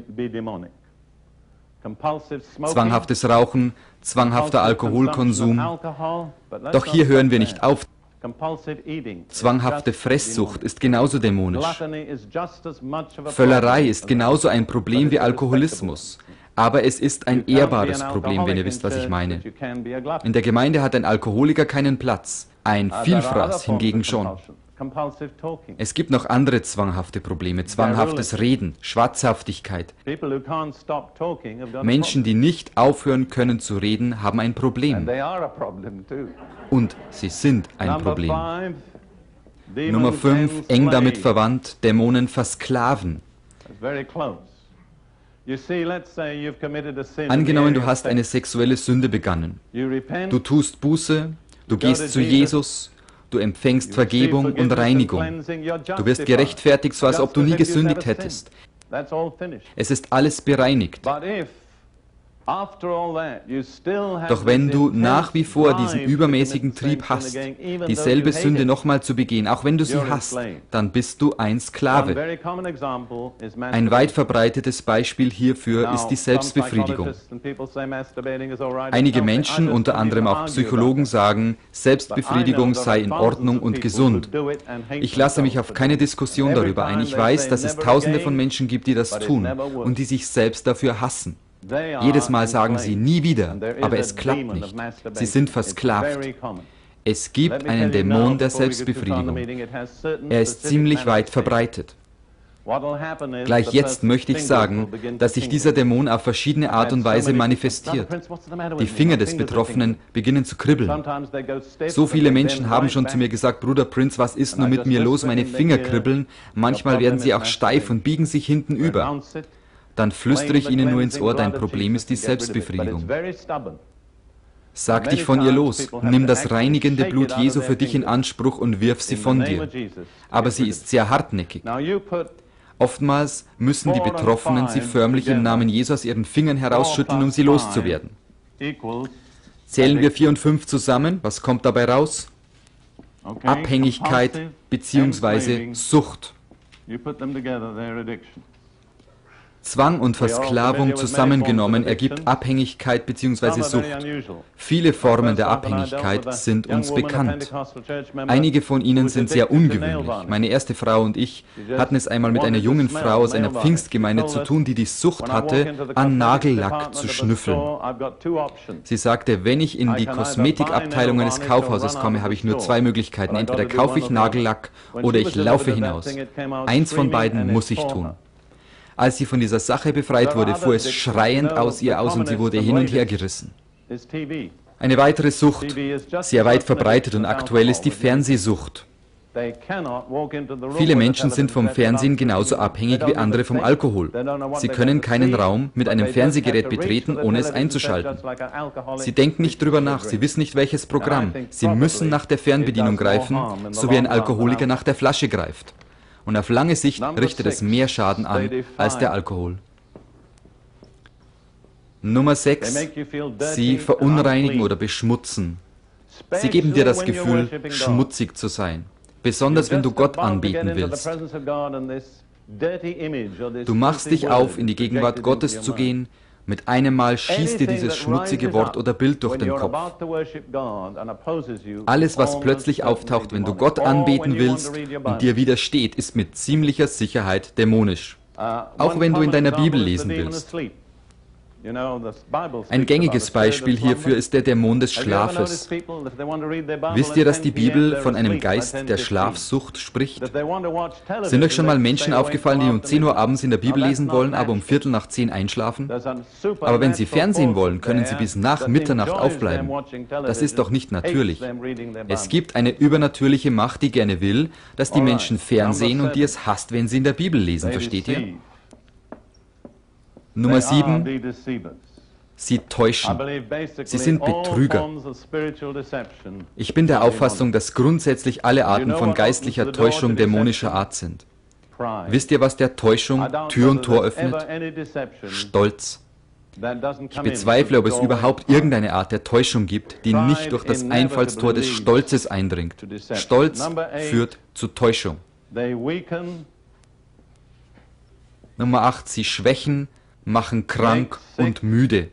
Zwanghaftes Rauchen, zwanghafter Alkoholkonsum. Doch hier hören wir nicht auf. Zwanghafte Fresssucht ist genauso dämonisch. Völlerei ist genauso ein Problem wie Alkoholismus. Aber es ist ein ehrbares Problem, wenn ihr wisst, was ich meine. In der Gemeinde hat ein Alkoholiker keinen Platz, ein Vielfraß hingegen schon. Es gibt noch andere zwanghafte Probleme, zwanghaftes Reden, Schwatzhaftigkeit. Menschen, die nicht aufhören können zu reden, haben ein Problem. Und sie sind ein Problem. Nummer 5, eng damit verwandt, Dämonen versklaven. Angenommen, du hast eine sexuelle Sünde begangen. Du tust Buße, du gehst zu Jesus, du empfängst Vergebung und Reinigung. Du wirst gerechtfertigt, so als ob du nie gesündigt hättest. Es ist alles bereinigt. Doch wenn du nach wie vor diesen übermäßigen Trieb hast, dieselbe Sünde nochmal zu begehen, auch wenn du sie hast, dann bist du ein Sklave. Ein weit verbreitetes Beispiel hierfür ist die Selbstbefriedigung. Einige Menschen, unter anderem auch Psychologen, sagen, Selbstbefriedigung sei in Ordnung und gesund. Ich lasse mich auf keine Diskussion darüber ein. Ich weiß, dass es Tausende von Menschen gibt, die das tun und die sich selbst dafür hassen. Jedes Mal sagen sie, nie wieder, aber es klappt nicht. Sie sind versklavt. Es gibt einen Dämon der Selbstbefriedigung. Er ist ziemlich weit verbreitet. Gleich jetzt möchte ich sagen, dass sich dieser Dämon auf verschiedene Art und Weise manifestiert. Die Finger des Betroffenen beginnen zu kribbeln. So viele Menschen haben schon zu mir gesagt, Bruder Prince, was ist nur mit mir los? Meine Finger kribbeln. Manchmal werden sie auch steif und biegen sich hinten über. Dann flüstere ich ihnen nur ins Ohr, dein Problem ist die Selbstbefriedigung. Sag dich von ihr los, nimm das reinigende Blut Jesu für dich in Anspruch und wirf sie von dir. Aber sie ist sehr hartnäckig. Oftmals müssen die Betroffenen sie förmlich im Namen Jesu aus ihren Fingern herausschütteln, um sie loszuwerden. Zählen wir 4 und 5 zusammen, was kommt dabei raus? Abhängigkeit bzw. Sucht. Zwang und Versklavung zusammengenommen ergibt Abhängigkeit bzw. Sucht. Viele Formen der Abhängigkeit sind uns bekannt. Einige von ihnen sind sehr ungewöhnlich. Meine erste Frau und ich hatten es einmal mit einer jungen Frau aus einer Pfingstgemeinde zu tun, die die Sucht hatte, an Nagellack zu schnüffeln. Sie sagte, wenn ich in die Kosmetikabteilung eines Kaufhauses komme, habe ich nur zwei Möglichkeiten. Entweder kaufe ich Nagellack oder ich laufe hinaus. Eins von beiden muss ich tun. Als sie von dieser Sache befreit wurde, fuhr es schreiend aus ihr aus und sie wurde hin und her gerissen. Eine weitere Sucht, sehr weit verbreitet und aktuell, ist die Fernsehsucht. Viele Menschen sind vom Fernsehen genauso abhängig wie andere vom Alkohol. Sie können keinen Raum mit einem Fernsehgerät betreten, ohne es einzuschalten. Sie denken nicht drüber nach, sie wissen nicht welches Programm. Sie müssen nach der Fernbedienung greifen, so wie ein Alkoholiker nach der Flasche greift. Und auf lange Sicht richtet es mehr Schaden an als der Alkohol. Nummer 6. Sie verunreinigen oder beschmutzen. Sie geben dir das Gefühl, schmutzig zu sein. Besonders wenn du Gott anbeten willst. Du machst dich auf, in die Gegenwart Gottes zu gehen. Mit einem Mal schießt dir dieses schmutzige Wort oder Bild durch den Kopf. Alles, was plötzlich auftaucht, wenn du Gott anbeten willst und dir widersteht, ist mit ziemlicher Sicherheit dämonisch. Auch wenn du in deiner Bibel lesen willst. Ein gängiges Beispiel hierfür ist der Dämon des Schlafes. Wisst ihr, dass die Bibel von einem Geist der Schlafsucht spricht? Sind euch schon mal Menschen aufgefallen, die um 10 Uhr abends in der Bibel lesen wollen, aber um 9:15 einschlafen? Aber wenn sie Fernsehen wollen, können sie bis nach Mitternacht aufbleiben. Das ist doch nicht natürlich. Es gibt eine übernatürliche Macht, die gerne will, dass die Menschen fernsehen und die es hasst, wenn sie in der Bibel lesen. Versteht ihr? Nummer 7. Sie täuschen. Sie sind Betrüger. Ich bin der Auffassung, dass grundsätzlich alle Arten von geistlicher Täuschung dämonischer Art sind. Wisst ihr, was der Täuschung Tür und Tor öffnet? Stolz. Ich bezweifle, ob es überhaupt irgendeine Art der Täuschung gibt, die nicht durch das Einfallstor des Stolzes eindringt. Stolz führt zu Täuschung. Nummer 8. Sie schwächen, machen krank und müde.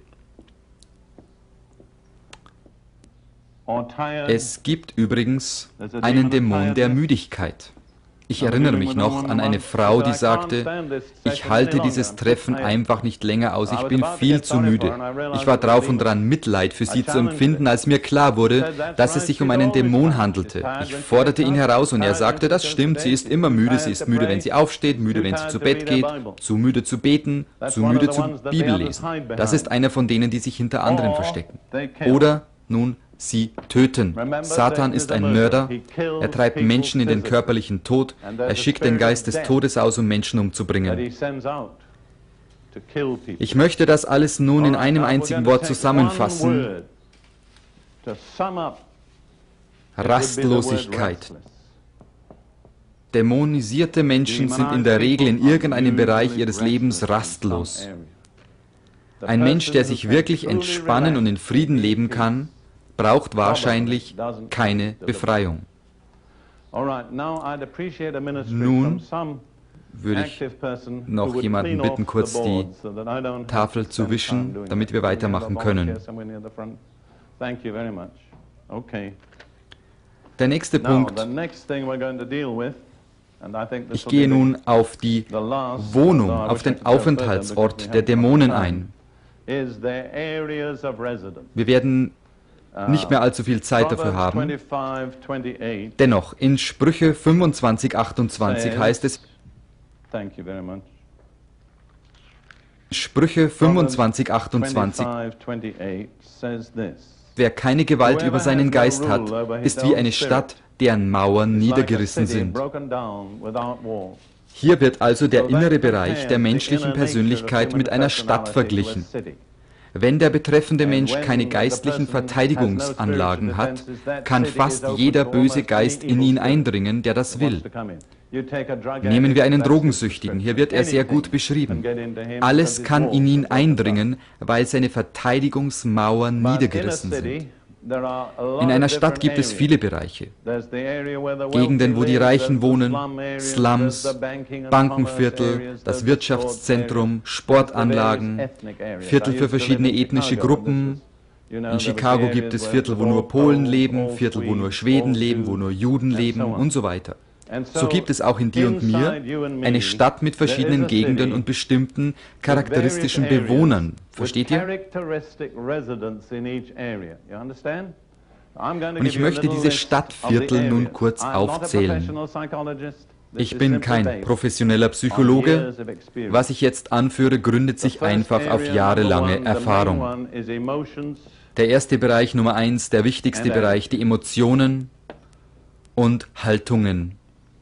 Es gibt übrigens einen Dämon der Müdigkeit. Ich erinnere mich noch an eine Frau, die sagte, ich halte dieses Treffen einfach nicht länger aus, ich bin viel zu müde. Ich war drauf und dran, Mitleid für sie zu empfinden, als mir klar wurde, dass es sich um einen Dämon handelte. Ich forderte ihn heraus und er sagte, das stimmt, sie ist immer müde, sie ist müde, wenn sie aufsteht, müde, wenn sie zu Bett geht, zu müde zu beten, zu müde zu Bibel lesen. Das ist einer von denen, die sich hinter anderen verstecken. Oder, nun, sie töten. Satan ist ein Mörder. Er treibt Menschen in den körperlichen Tod. Er schickt den Geist des Todes aus, um Menschen umzubringen. Ich möchte das alles nun in einem einzigen Wort zusammenfassen. Rastlosigkeit. Dämonisierte Menschen sind in der Regel in irgendeinem Bereich ihres Lebens rastlos. Ein Mensch, der sich wirklich entspannen und in Frieden leben kann, braucht wahrscheinlich keine Befreiung. Nun würde ich noch jemanden bitten, kurz die Tafel zu wischen, damit wir weitermachen können. Der nächste Punkt. Ich gehe nun auf die Wohnung, auf den Aufenthaltsort der Dämonen ein. Wir werden nicht mehr allzu viel Zeit dafür haben. Dennoch, in Sprüche 25:28 heißt es, Sprüche 25:28, wer keine Gewalt über seinen Geist hat, ist wie eine Stadt, deren Mauern niedergerissen sind. Hier wird also der innere Bereich der menschlichen Persönlichkeit mit einer Stadt verglichen. Wenn der betreffende Mensch keine geistlichen Verteidigungsanlagen hat, kann fast jeder böse Geist in ihn eindringen, der das will. Nehmen wir einen Drogensüchtigen, hier wird er sehr gut beschrieben. Alles kann in ihn eindringen, weil seine Verteidigungsmauern niedergerissen sind. In einer Stadt gibt es viele Bereiche. Gegenden, wo die Reichen wohnen, Slums, Bankenviertel, das Wirtschaftszentrum, Sportanlagen, Viertel für verschiedene ethnische Gruppen. In Chicago gibt es Viertel, wo nur Polen leben, Viertel, wo nur Schweden leben, wo nur Juden leben und so weiter. So gibt es auch in dir und mir eine Stadt mit verschiedenen Gegenden und bestimmten charakteristischen Bewohnern. Versteht ihr? Und ich möchte diese Stadtviertel nun kurz aufzählen. Ich bin kein professioneller Psychologe. Was ich jetzt anführe, gründet sich einfach auf jahrelange Erfahrung. Der erste Bereich, Nummer 1, der wichtigste Bereich, die Emotionen und Haltungen.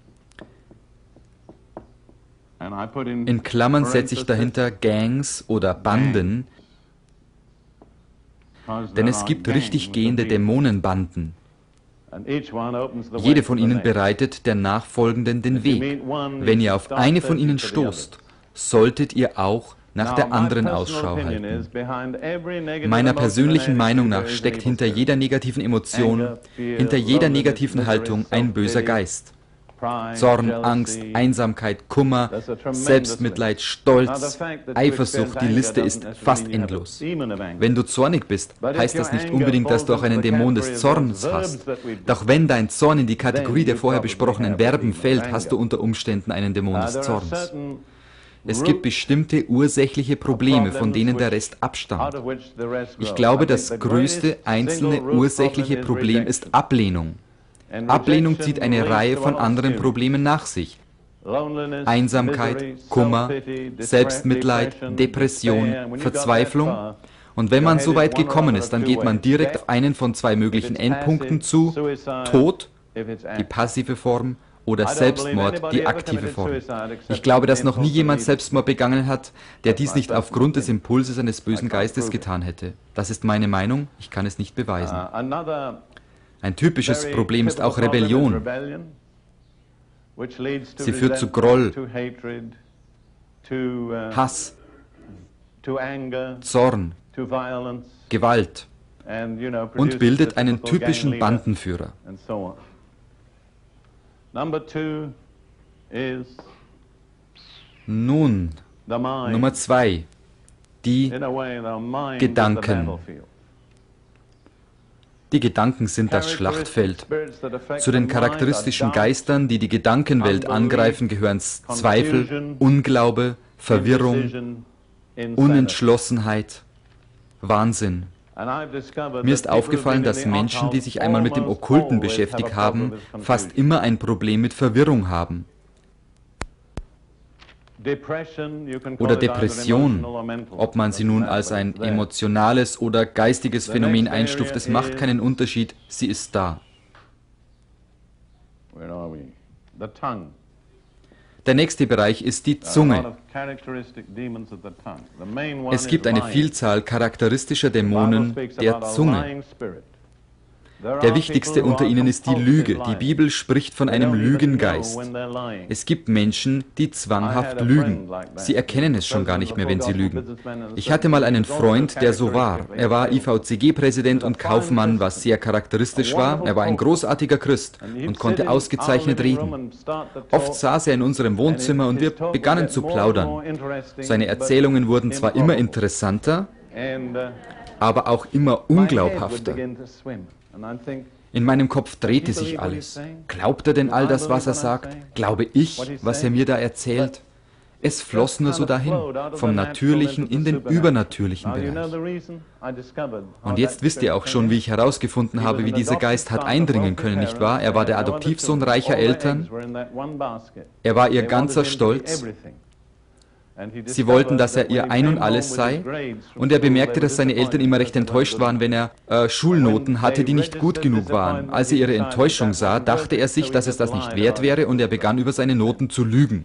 In Klammern setze ich dahinter Gangs oder Banden, denn es gibt richtig gehende Dämonenbanden. Jede von ihnen bereitet der Nachfolgenden den Weg. Wenn ihr auf eine von ihnen stoßt, solltet ihr auch nach der anderen Ausschau halten. Meiner persönlichen Meinung nach steckt hinter jeder negativen Emotion, hinter jeder negativen Haltung ein böser Geist. Zorn, Angst, Einsamkeit, Kummer, Selbstmitleid, Stolz, Eifersucht, die Liste ist fast endlos. Wenn du zornig bist, heißt das nicht unbedingt, dass du auch einen Dämon des Zorns hast. Doch wenn dein Zorn in die Kategorie der vorher besprochenen Verben fällt, hast du unter Umständen einen Dämon des Zorns. Es gibt bestimmte ursächliche Probleme, von denen der Rest abstammt. Ich glaube, das größte einzelne ursächliche Problem ist Ablehnung. Ablehnung zieht eine Reihe von anderen Problemen nach sich. Einsamkeit, Kummer, Selbstmitleid, Depression, Verzweiflung. Und wenn man so weit gekommen ist, dann geht man direkt auf einen von zwei möglichen Endpunkten zu: Tod, die passive Form, oder Selbstmord, die aktive Form. Ich glaube, dass noch nie jemand Selbstmord begangen hat, der dies nicht aufgrund des Impulses eines bösen Geistes getan hätte. Das ist meine Meinung, ich kann es nicht beweisen. Ein typisches Problem ist auch Rebellion. Sie führt zu Groll, Hass, Zorn, Gewalt und bildet einen typischen Bandenführer. Nun, Nummer 2, die Gedanken. Die Gedanken sind das Schlachtfeld. Zu den charakteristischen Geistern, die die Gedankenwelt angreifen, gehören Zweifel, Unglaube, Verwirrung, Unentschlossenheit, Wahnsinn. Mir ist aufgefallen, dass Menschen, die sich einmal mit dem Okkulten beschäftigt haben, fast immer ein Problem mit Verwirrung haben. Oder Depression, ob man sie nun als ein emotionales oder geistiges Phänomen einstuft, es macht keinen Unterschied, sie ist da. Der nächste Bereich ist die Zunge. Es gibt eine Vielzahl charakteristischer Dämonen der Zunge. Der wichtigste unter ihnen ist die Lüge. Die Bibel spricht von einem Lügengeist. Es gibt Menschen, die zwanghaft lügen. Sie erkennen es schon gar nicht mehr, wenn sie lügen. Ich hatte mal einen Freund, der so war. Er war IVCG-Präsident und Kaufmann, was sehr charakteristisch war. Er war ein großartiger Christ und konnte ausgezeichnet reden. Oft saß er in unserem Wohnzimmer und wir begannen zu plaudern. Seine Erzählungen wurden zwar immer interessanter, aber auch immer unglaubhafter. In meinem Kopf drehte sich alles. Glaubt er denn all das, was er sagt? Glaube ich, was er mir da erzählt? Es floss nur so dahin, vom Natürlichen in den übernatürlichen Bereich. Und jetzt wisst ihr auch schon, wie ich herausgefunden habe, wie dieser Geist hat eindringen können, nicht wahr? Er war der Adoptivsohn reicher Eltern. Er war ihr ganzer Stolz. Sie wollten, dass er ihr Ein und Alles sei, und er bemerkte, dass seine Eltern immer recht enttäuscht waren, wenn er Schulnoten hatte, die nicht gut genug waren. Als er ihre Enttäuschung sah, dachte er sich, dass es das nicht wert wäre, und er begann über seine Noten zu lügen.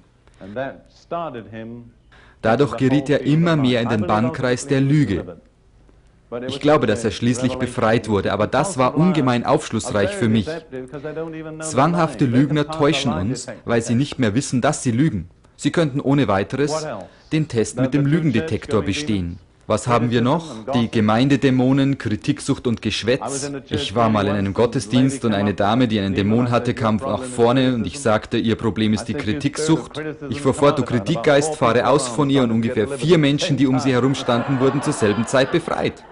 Dadurch geriet er immer mehr in den Bannkreis der Lüge. Ich glaube, dass er schließlich befreit wurde, aber das war ungemein aufschlussreich für mich. Zwanghafte Lügner täuschen uns, weil sie nicht mehr wissen, dass sie lügen. Sie könnten ohne weiteres den Test mit dem Lügendetektor bestehen. Was haben wir noch? Die Gemeindedämonen, Kritiksucht und Geschwätz. Ich war mal in einem Gottesdienst und eine Dame, die einen Dämon hatte, kam nach vorne und ich sagte, ihr Problem ist die Kritiksucht. Ich fuhr fort, du Kritikgeist, fahre aus von ihr, und ungefähr 4 Menschen, die um sie herum standen, wurden zur selben Zeit befreit.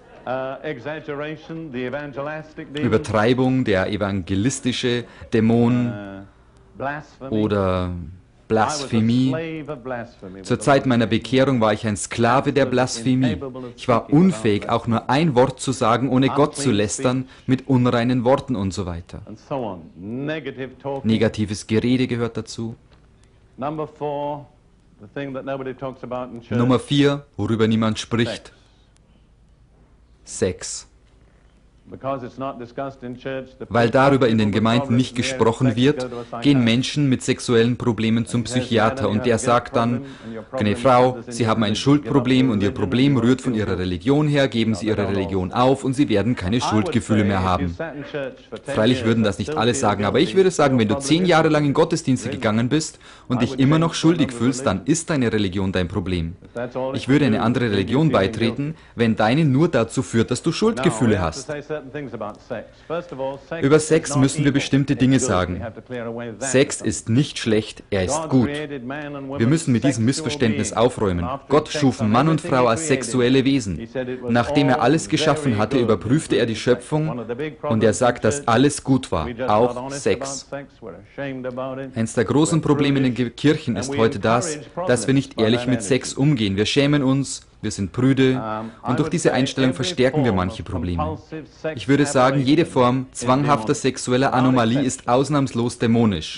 Übertreibung, der evangelistische Dämon oder Blasphemie. Zur Zeit meiner Bekehrung war ich ein Sklave der Blasphemie. Ich war unfähig, auch nur ein Wort zu sagen, ohne Gott zu lästern, mit unreinen Worten und so weiter. Negatives Gerede gehört dazu. Nummer 4, worüber niemand spricht: Sex. Weil darüber in den Gemeinden nicht gesprochen wird, gehen Menschen mit sexuellen Problemen zum Psychiater und der sagt dann, gnädige Frau, Sie haben ein Schuldproblem und Ihr Problem rührt von Ihrer Religion her, geben Sie Ihre Religion auf und Sie werden keine Schuldgefühle mehr haben. Freilich würden das nicht alle sagen, aber ich würde sagen, wenn du 10 Jahre lang in Gottesdienste gegangen bist und dich immer noch schuldig fühlst, dann ist deine Religion dein Problem. Ich würde eine andere Religion beitreten, wenn deine nur dazu führt, dass du Schuldgefühle hast. Über Sex müssen wir bestimmte Dinge sagen. Sex ist nicht schlecht, er ist gut. Wir müssen mit diesem Missverständnis aufräumen. Gott schuf Mann und Frau als sexuelle Wesen. Nachdem er alles geschaffen hatte, überprüfte er die Schöpfung und er sagt, dass alles gut war, auch Sex. Eines der großen Probleme in den Kirchen ist heute das, dass wir nicht ehrlich mit Sex umgehen. Wir schämen uns, wir sind prüde und durch diese Einstellung verstärken wir manche Probleme. Ich würde sagen, jede Form zwanghafter sexueller Anomalie ist ausnahmslos dämonisch.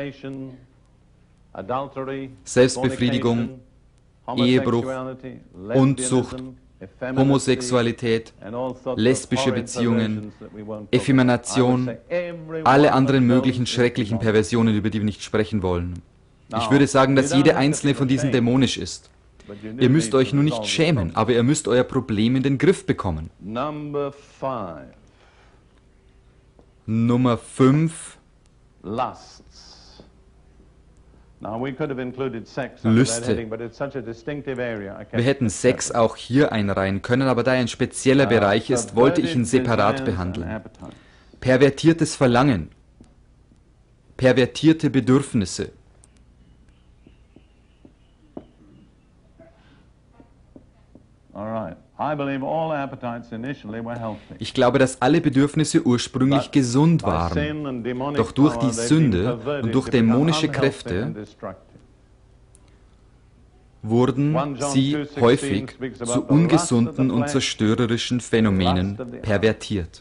Selbstbefriedigung, Ehebruch, Unzucht, Homosexualität, lesbische Beziehungen, Effemination, alle anderen möglichen schrecklichen Perversionen, über die wir nicht sprechen wollen. Ich würde sagen, dass jede einzelne von diesen dämonisch ist. Ihr müsst euch nur nicht schämen, aber ihr müsst euer Problem in den Griff bekommen. Nummer 5. Lüste. Wir hätten Sex auch hier einreihen können, aber da er ein spezieller Bereich ist, wollte ich ihn separat behandeln. Pervertiertes Verlangen. Pervertierte Bedürfnisse. Ich glaube, dass alle Bedürfnisse ursprünglich gesund waren, doch durch die Sünde und durch dämonische Kräfte wurden sie häufig zu ungesunden und zerstörerischen Phänomenen pervertiert.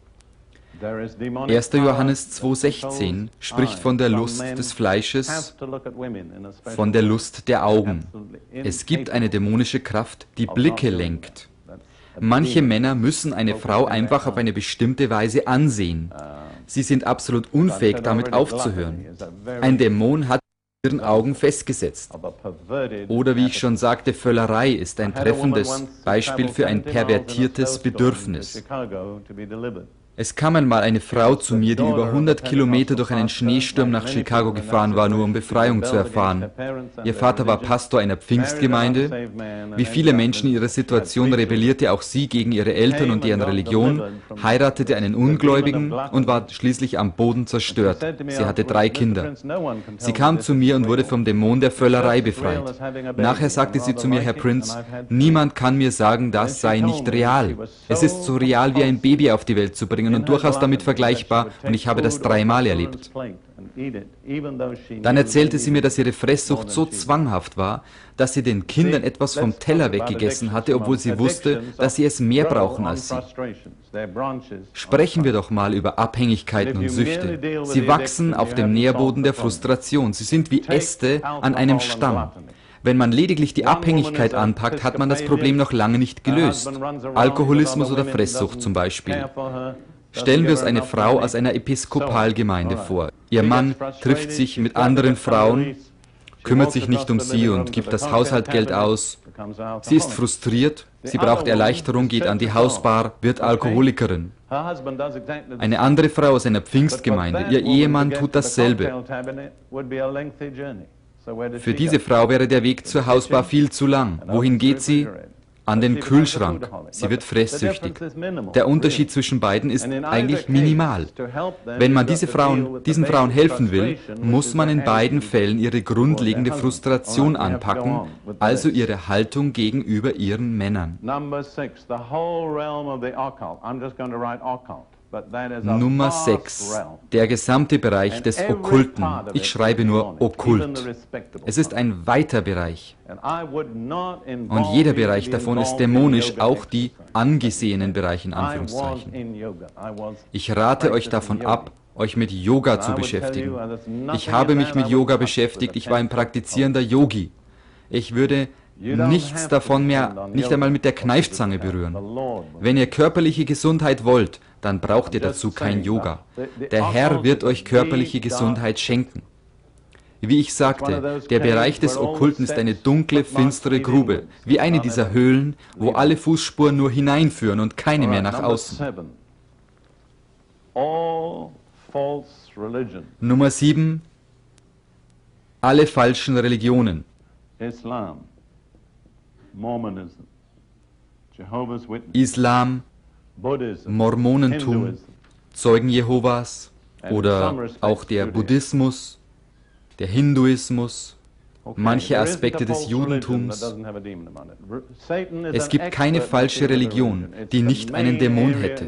1. Johannes 2,16 spricht von der Lust des Fleisches, von der Lust der Augen. Es gibt eine dämonische Kraft, die Blicke lenkt. Manche Männer müssen eine Frau einfach auf eine bestimmte Weise ansehen. Sie sind absolut unfähig, damit aufzuhören. Ein Dämon hat ihren Augen festgesetzt. Oder wie ich schon sagte, Völlerei ist ein treffendes Beispiel für ein pervertiertes Bedürfnis. Es kam einmal eine Frau zu mir, die über 100 Kilometer durch einen Schneesturm nach Chicago gefahren war, nur um Befreiung zu erfahren. Ihr Vater war Pastor einer Pfingstgemeinde. Wie viele Menschen in ihrer Situation rebellierte auch sie gegen ihre Eltern und deren Religion, heiratete einen Ungläubigen und war schließlich am Boden zerstört. Sie hatte 3 Kinder. Sie kam zu mir und wurde vom Dämon der Völlerei befreit. Nachher sagte sie zu mir, Herr Prince, niemand kann mir sagen, das sei nicht real. Es ist so real wie ein Baby auf die Welt zu bringen und durchaus damit vergleichbar, und ich habe das 3-mal erlebt. Dann erzählte sie mir, dass ihre Fresssucht so zwanghaft war, dass sie den Kindern etwas vom Teller weggegessen hatte, obwohl sie wusste, dass sie es mehr brauchen als sie. Sprechen wir doch mal über Abhängigkeiten und Süchte. Sie wachsen auf dem Nährboden der Frustration. Sie sind wie Äste an einem Stamm. Wenn man lediglich die Abhängigkeit anpackt, hat man das Problem noch lange nicht gelöst. Alkoholismus oder Fresssucht zum Beispiel. Stellen wir uns eine Frau aus einer Episkopalgemeinde vor. Ihr Mann trifft sich mit anderen Frauen, kümmert sich nicht um sie und gibt das Haushaltsgeld aus. Sie ist frustriert, sie braucht Erleichterung, geht an die Hausbar, wird Alkoholikerin. Eine andere Frau aus einer Pfingstgemeinde, ihr Ehemann tut dasselbe. Für diese Frau wäre der Weg zur Hausbar viel zu lang. Wohin geht sie? an den Kühlschrank. Sie wird fresssüchtig. Der Unterschied zwischen beiden ist eigentlich minimal. Wenn man diesen Frauen helfen will, muss man in beiden Fällen ihre grundlegende Frustration anpacken, also ihre Haltung gegenüber ihren Männern. Nummer 6. Der gesamte Bereich des Okkulten. Ich schreibe nur Okkult. Es ist ein weiter Bereich. Und jeder Bereich davon ist dämonisch, auch die angesehenen Bereiche in Anführungszeichen. Ich rate euch davon ab, euch mit Yoga zu beschäftigen. Ich habe mich mit Yoga beschäftigt, ich war ein praktizierender Yogi. Ich würde nichts davon mehr, nicht einmal mit der Kneifzange berühren. Wenn ihr körperliche Gesundheit wollt, dann braucht ihr dazu kein Yoga. Der Herr wird euch körperliche Gesundheit schenken. Wie ich sagte, der Bereich des Okkulten ist eine dunkle, finstere Grube, wie eine dieser Höhlen, wo alle Fußspuren nur hineinführen und keine mehr nach außen. Nummer 7. Alle falschen Religionen. Islam, Mormonentum, Zeugen Jehovas oder auch der Buddhismus, der Hinduismus, manche Aspekte des Judentums. Es gibt keine falsche Religion, die nicht einen Dämon hätte.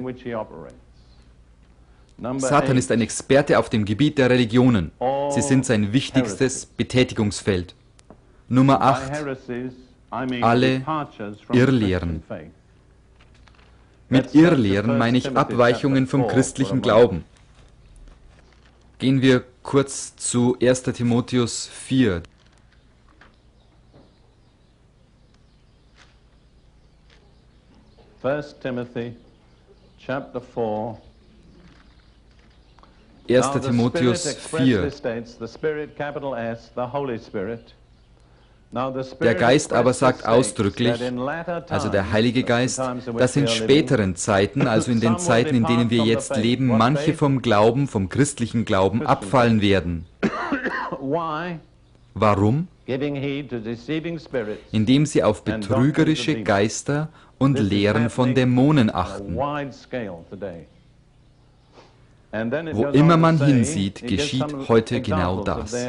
Satan ist ein Experte auf dem Gebiet der Religionen. Sie sind sein wichtigstes Betätigungsfeld. Nummer 8. Alle Irrlehren. Mit Irrlehren meine ich Abweichungen vom christlichen Glauben. Gehen wir kurz zu 1. Timotheus 4. Timothy, chapter 4. 1. Timotheus 4. Der Geist aber sagt ausdrücklich, also der Heilige Geist, dass in späteren Zeiten, also in den Zeiten, in denen wir jetzt leben, manche vom Glauben, vom christlichen Glauben abfallen werden. Warum? Indem sie auf betrügerische Geister und Lehren von Dämonen achten. Wo immer man hinsieht, geschieht heute genau das.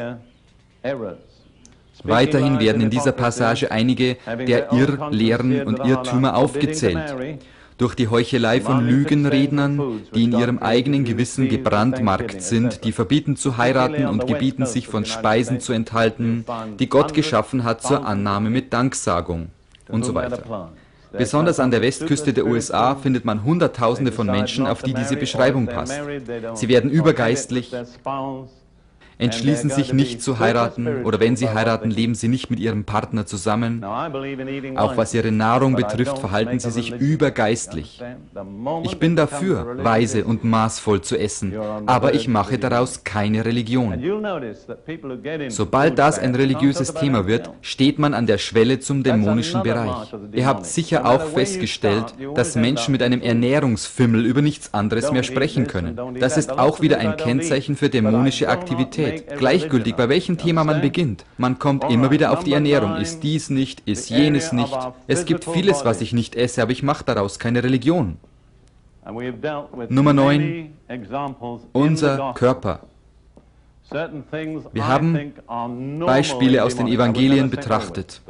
Weiterhin werden in dieser Passage einige der Irrlehren und Irrtümer aufgezählt. Durch die Heuchelei von Lügenrednern, die in ihrem eigenen Gewissen gebrandmarkt sind, die verbieten zu heiraten und gebieten sich von Speisen zu enthalten, die Gott geschaffen hat zur Annahme mit Danksagung und so weiter. Besonders an der Westküste der USA findet man Hunderttausende von Menschen, auf die diese Beschreibung passt. Sie werden übergeistlich, entschließen sich nicht zu heiraten oder wenn sie heiraten, leben sie nicht mit ihrem Partner zusammen. Auch was ihre Nahrung betrifft, verhalten sie sich übergeistlich. Ich bin dafür, weise und maßvoll zu essen, aber ich mache daraus keine Religion. Sobald das ein religiöses Thema wird, steht man an der Schwelle zum dämonischen Bereich. Ihr habt sicher auch festgestellt, dass Menschen mit einem Ernährungsfimmel über nichts anderes mehr sprechen können. Das ist auch wieder ein Kennzeichen für dämonische Aktivität. Gleichgültig, bei welchem Thema man beginnt. Man kommt immer wieder auf die Ernährung. Ist dies nicht, ist jenes nicht. Es gibt vieles, was ich nicht esse, aber ich mache daraus keine Religion. Nummer 9. Unser Körper. Wir haben Beispiele aus den Evangelien betrachtet.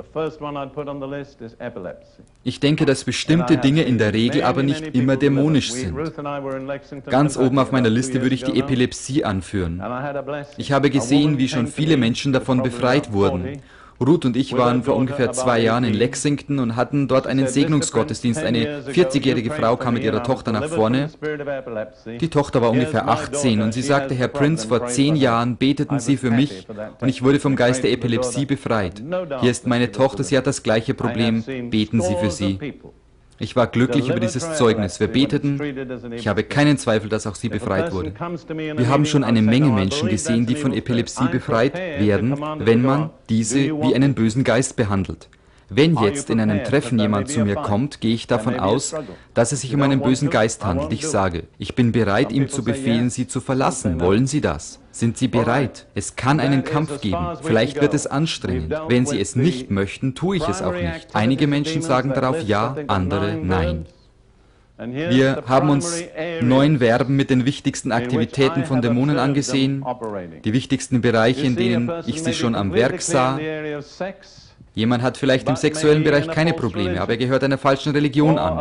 Ich denke, dass bestimmte Dinge in der Regel aber nicht immer dämonisch sind. Ganz oben auf meiner Liste würde ich die Epilepsie anführen. Ich habe gesehen, wie schon viele Menschen davon befreit wurden. Ruth und ich waren vor ungefähr 2 Jahren in Lexington und hatten dort einen Segnungsgottesdienst. Eine 40-jährige Frau kam mit ihrer Tochter nach vorne. Die Tochter war ungefähr 18 und sie sagte, Herr Prince, vor 10 Jahren beteten Sie für mich und ich wurde vom Geist der Epilepsie befreit. Hier ist meine Tochter, sie hat das gleiche Problem, beten Sie für sie. Ich war glücklich über dieses Zeugnis. Wir beteten. Ich habe keinen Zweifel, dass auch sie befreit wurde. Wir haben schon eine Menge Menschen gesehen, die von Epilepsie befreit werden, wenn man diese wie einen bösen Geist behandelt. Wenn jetzt in einem Treffen jemand zu mir kommt, gehe ich davon aus, dass es sich um einen bösen Geist handelt. Ich sage, ich bin bereit, ihm zu befehlen, Sie zu verlassen. Wollen Sie das? Sind Sie bereit? Es kann einen Kampf geben. Vielleicht wird es anstrengend. Wenn Sie es nicht möchten, tue ich es auch nicht. Einige Menschen sagen darauf ja, andere nein. Wir haben uns 9 Verben mit den wichtigsten Aktivitäten von Dämonen angesehen, die wichtigsten Bereiche, in denen ich sie schon am Werk sah. Jemand hat vielleicht im sexuellen Bereich keine Probleme, aber er gehört einer falschen Religion an.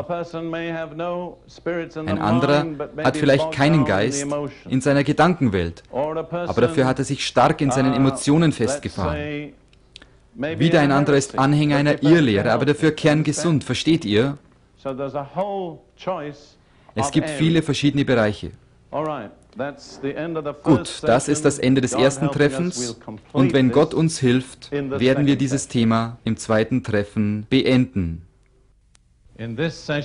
Ein anderer hat vielleicht keinen Geist in seiner Gedankenwelt, aber dafür hat er sich stark in seinen Emotionen festgefahren. Wieder ein anderer ist Anhänger einer Irrlehre, aber dafür kerngesund, versteht ihr? Es gibt viele verschiedene Bereiche. Gut, das ist das Ende des ersten Treffens und wenn Gott uns hilft, werden wir dieses Thema im zweiten Treffen beenden. In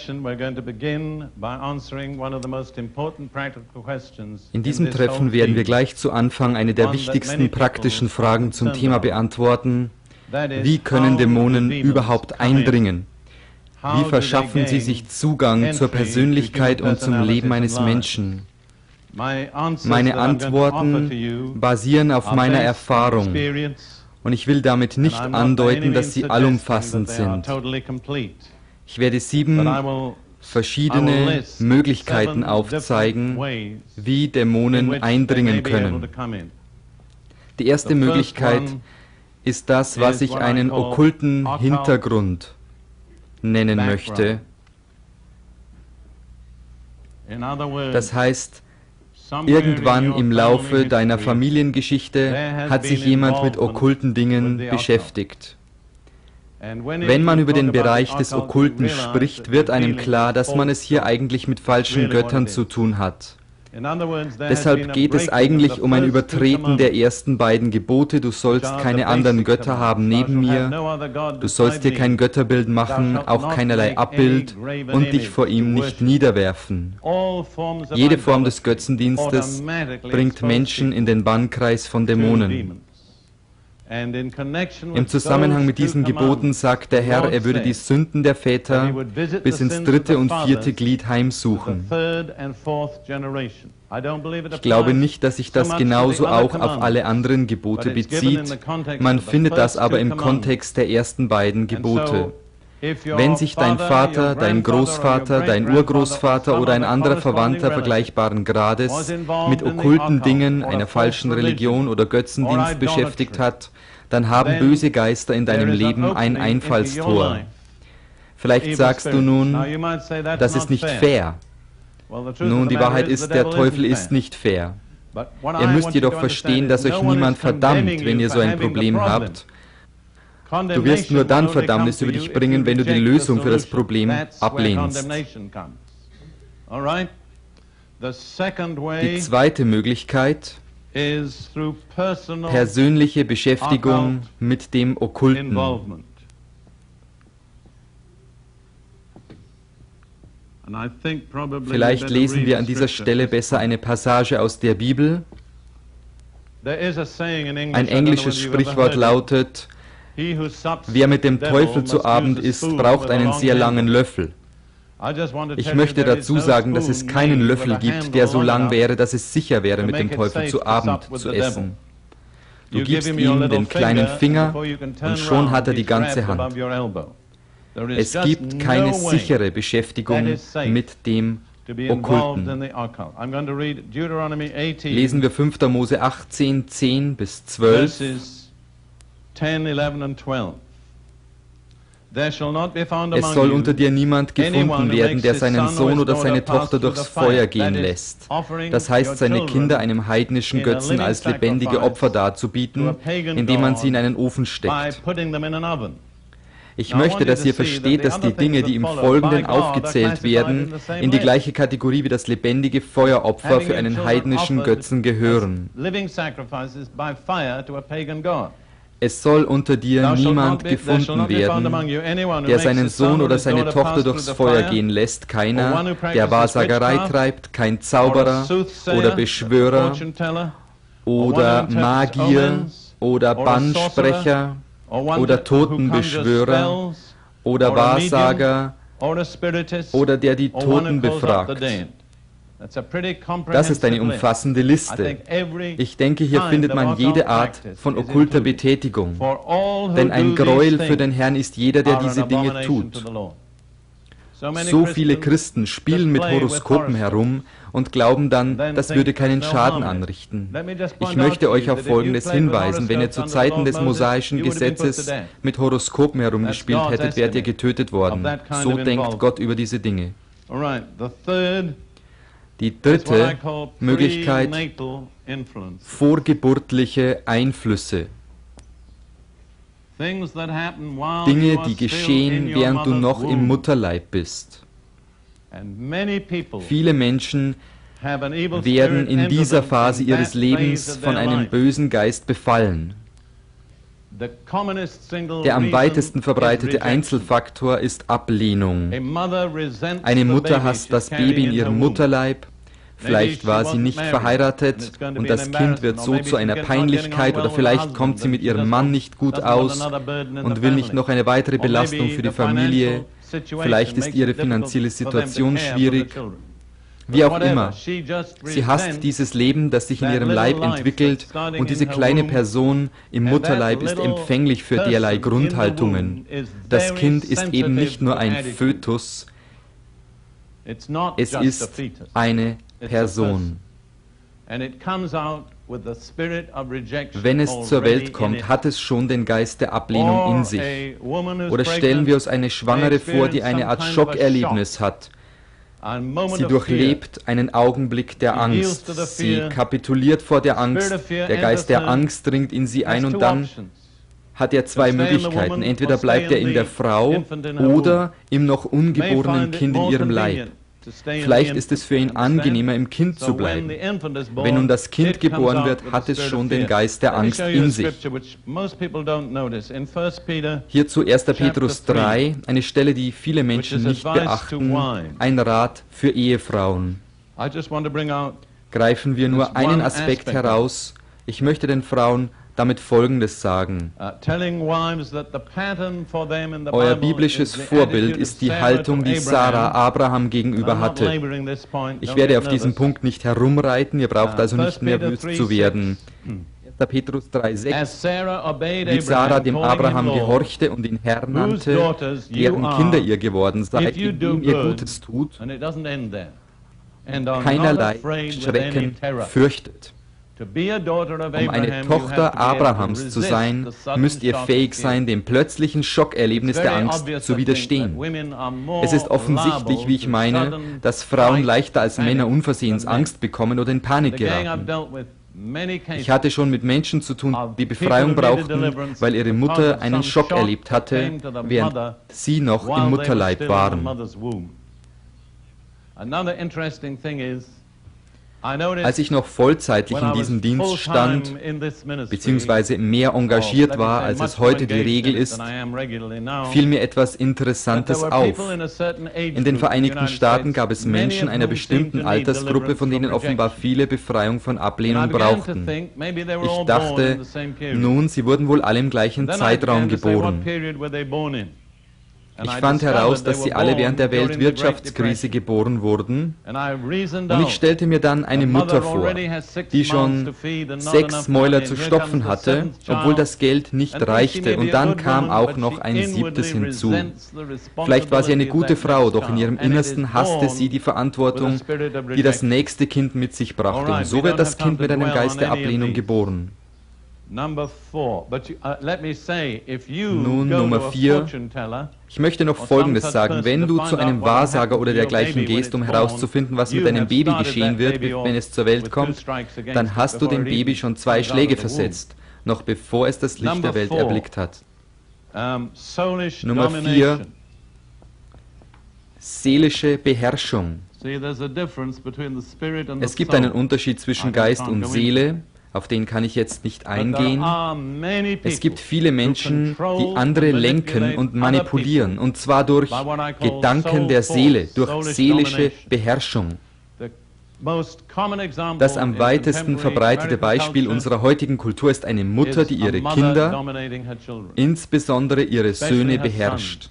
diesem Treffen werden wir gleich zu Anfang eine der wichtigsten praktischen Fragen zum Thema beantworten. Wie können Dämonen überhaupt eindringen? Wie verschaffen sie sich Zugang zur Persönlichkeit und zum Leben eines Menschen? Meine Antworten basieren auf meiner Erfahrung und ich will damit nicht andeuten, dass sie allumfassend sind. Ich werde 7 verschiedene Möglichkeiten aufzeigen, wie Dämonen eindringen können. Die erste Möglichkeit ist das, was ich einen okkulten Hintergrund nennen möchte. Das heißt, irgendwann im Laufe deiner Familiengeschichte hat sich jemand mit okkulten Dingen beschäftigt. Wenn man über den Bereich des Okkulten spricht, wird einem klar, dass man es hier eigentlich mit falschen Göttern zu tun hat. Deshalb geht es eigentlich um ein Übertreten der ersten beiden Gebote. Du sollst keine anderen Götter haben neben mir, du sollst dir kein Götterbild machen, auch keinerlei Abbild und dich vor ihm nicht niederwerfen. Jede Form des Götzendienstes bringt Menschen in den Bannkreis von Dämonen. Im Zusammenhang mit diesen Geboten sagt der Herr, er würde die Sünden der Väter bis ins 3. und 4. Glied heimsuchen. Ich glaube nicht, dass sich das genauso auch auf alle anderen Gebote bezieht. Man findet das aber im Kontext der ersten beiden Gebote. Wenn sich dein Vater, dein Großvater, dein Urgroßvater oder ein anderer Verwandter vergleichbaren Grades mit okkulten Dingen, einer falschen Religion oder Götzendienst beschäftigt hat, dann haben böse Geister in deinem Leben ein Einfallstor. Vielleicht sagst du nun, das ist nicht fair. Nun, die Wahrheit ist, der Teufel ist nicht fair. Ihr müsst jedoch verstehen, dass euch niemand verdammt, wenn ihr so ein Problem habt. Du wirst nur dann Verdammnis über dich bringen, wenn du die Lösung für das Problem ablehnst. Die zweite Möglichkeit, persönliche Beschäftigung mit dem Okkulten. Vielleicht lesen wir an dieser Stelle besser eine Passage aus der Bibel. Ein englisches Sprichwort lautet, wer mit dem Teufel zu Abend isst, braucht einen sehr langen Löffel. Ich möchte dazu sagen, dass es keinen Löffel gibt, der so lang wäre, dass es sicher wäre, mit dem Teufel zu Abend zu essen. Du gibst ihm den kleinen Finger und schon hat er die ganze Hand. Es gibt keine sichere Beschäftigung mit dem Okkulten. Lesen wir 5. Mose 18, 10 bis 12. 10, 11 and 12. Es soll unter dir niemand gefunden werden, der seinen Sohn oder seine Tochter durchs Feuer gehen lässt. Das heißt, seine Kinder einem heidnischen Götzen als lebendige Opfer darzubieten, indem man sie in einen Ofen steckt. Ich möchte, dass ihr versteht, dass die Dinge, die im Folgenden aufgezählt werden, in die gleiche Kategorie wie das lebendige Feueropfer für einen heidnischen Götzen gehören. Es soll unter dir niemand gefunden werden, der seinen Sohn oder seine Tochter durchs Feuer gehen lässt, keiner, der Wahrsagerei treibt, kein Zauberer oder Beschwörer oder Magier oder Bannsprecher oder Totenbeschwörer oder Wahrsager oder der die Toten befragt. Das ist eine umfassende Liste. Ich denke, hier findet man jede Art von okkulter Betätigung. Denn ein Gräuel für den Herrn ist jeder, der diese Dinge tut. So viele Christen spielen mit Horoskopen herum und glauben dann, das würde keinen Schaden anrichten. Ich möchte euch auf Folgendes hinweisen. Wenn ihr zu Zeiten des mosaischen Gesetzes mit Horoskopen herumgespielt hättet, wärt ihr getötet worden. So denkt Gott über diese Dinge. Die dritte Möglichkeit, vorgeburtliche Einflüsse. Dinge, die geschehen, während du noch im Mutterleib bist. Viele Menschen werden in dieser Phase ihres Lebens von einem bösen Geist befallen. Der am weitesten verbreitete Einzelfaktor ist Ablehnung. Eine Mutter hasst das Baby in ihrem Mutterleib. Vielleicht war sie nicht verheiratet und das Kind wird so zu einer Peinlichkeit oder vielleicht kommt sie mit ihrem Mann nicht gut aus und will nicht noch eine weitere Belastung für die Familie. Vielleicht ist ihre finanzielle Situation schwierig. Wie auch immer, sie hasst dieses Leben, das sich in ihrem Leib entwickelt und diese kleine Person im Mutterleib ist empfänglich für derlei Grundhaltungen. Das Kind ist eben nicht nur ein Fötus, es ist eine Person. Wenn es zur Welt kommt, hat es schon den Geist der Ablehnung in sich. Oder stellen wir uns eine Schwangere vor, die eine Art Schockerlebnis hat. Sie durchlebt einen Augenblick der Angst. Sie kapituliert vor der Angst. Der Geist der Angst dringt in sie ein und dann hat er zwei Möglichkeiten. Entweder bleibt er in der Frau oder im noch ungeborenen Kind in ihrem Leib. Vielleicht ist es für ihn angenehmer, im Kind zu bleiben. Wenn nun das Kind geboren wird, hat es schon den Geist der Angst in sich. Hierzu 1. Petrus 3, eine Stelle, die viele Menschen nicht beachten, ein Rat für Ehefrauen. Greifen wir nur einen Aspekt heraus. Ich möchte den Frauen damit Folgendes sagen. Euer biblisches Vorbild ist die Haltung, die Sarah Abraham gegenüber hatte. Ich werde auf diesen Punkt nicht herumreiten, ihr braucht also nicht nervös zu werden. 1. Petrus 3,6. Wie Sarah dem Abraham gehorchte und ihn Herr nannte, deren Kinder ihr geworden seid, indem ihr Gutes tut, keinerlei Schrecken fürchtet. Um eine Tochter Abrahams zu sein, müsst ihr fähig sein, dem plötzlichen Schockerlebnis der Angst zu widerstehen. Es ist offensichtlich, wie ich meine, dass Frauen leichter als Männer unversehens Angst bekommen oder in Panik geraten. Ich hatte schon mit Menschen zu tun, die Befreiung brauchten, weil ihre Mutter einen Schock erlebt hatte, während sie noch im Mutterleib waren. Als ich noch vollzeitlich in diesem Dienst stand, beziehungsweise mehr engagiert war, als es heute die Regel ist, fiel mir etwas Interessantes auf. In den Vereinigten Staaten gab es Menschen einer bestimmten Altersgruppe, von denen offenbar viele Befreiung von Ablehnung brauchten. Ich dachte, nun, sie wurden wohl alle im gleichen Zeitraum geboren. Ich fand heraus, dass sie alle während der Weltwirtschaftskrise geboren wurden, und ich stellte mir dann eine Mutter vor, die schon 6 Mäuler zu stopfen hatte, obwohl das Geld nicht reichte, und dann kam auch noch ein 7. hinzu. Vielleicht war sie eine gute Frau, doch in ihrem Innersten hasste sie die Verantwortung, die das nächste Kind mit sich brachte, und so wird das Kind mit einem Geist der Ablehnung geboren. Nun Nummer 4. Ich möchte noch Folgendes sagen. Wenn du zu einem Wahrsager oder dergleichen gehst, um herauszufinden, was mit deinem Baby geschehen wird, wenn es zur Welt kommt, dann hast du dem Baby schon 2 Schläge versetzt, noch bevor es das Licht der Welt erblickt hat. Nummer 4. Seelische Beherrschung. Es gibt einen Unterschied zwischen Geist und Seele. Auf den kann ich jetzt nicht eingehen. Es gibt viele Menschen, die andere lenken und manipulieren, und zwar durch Gedanken der Seele, durch seelische Beherrschung. Das am weitesten verbreitete Beispiel unserer heutigen Kultur ist eine Mutter, die ihre Kinder, insbesondere ihre Söhne, beherrscht.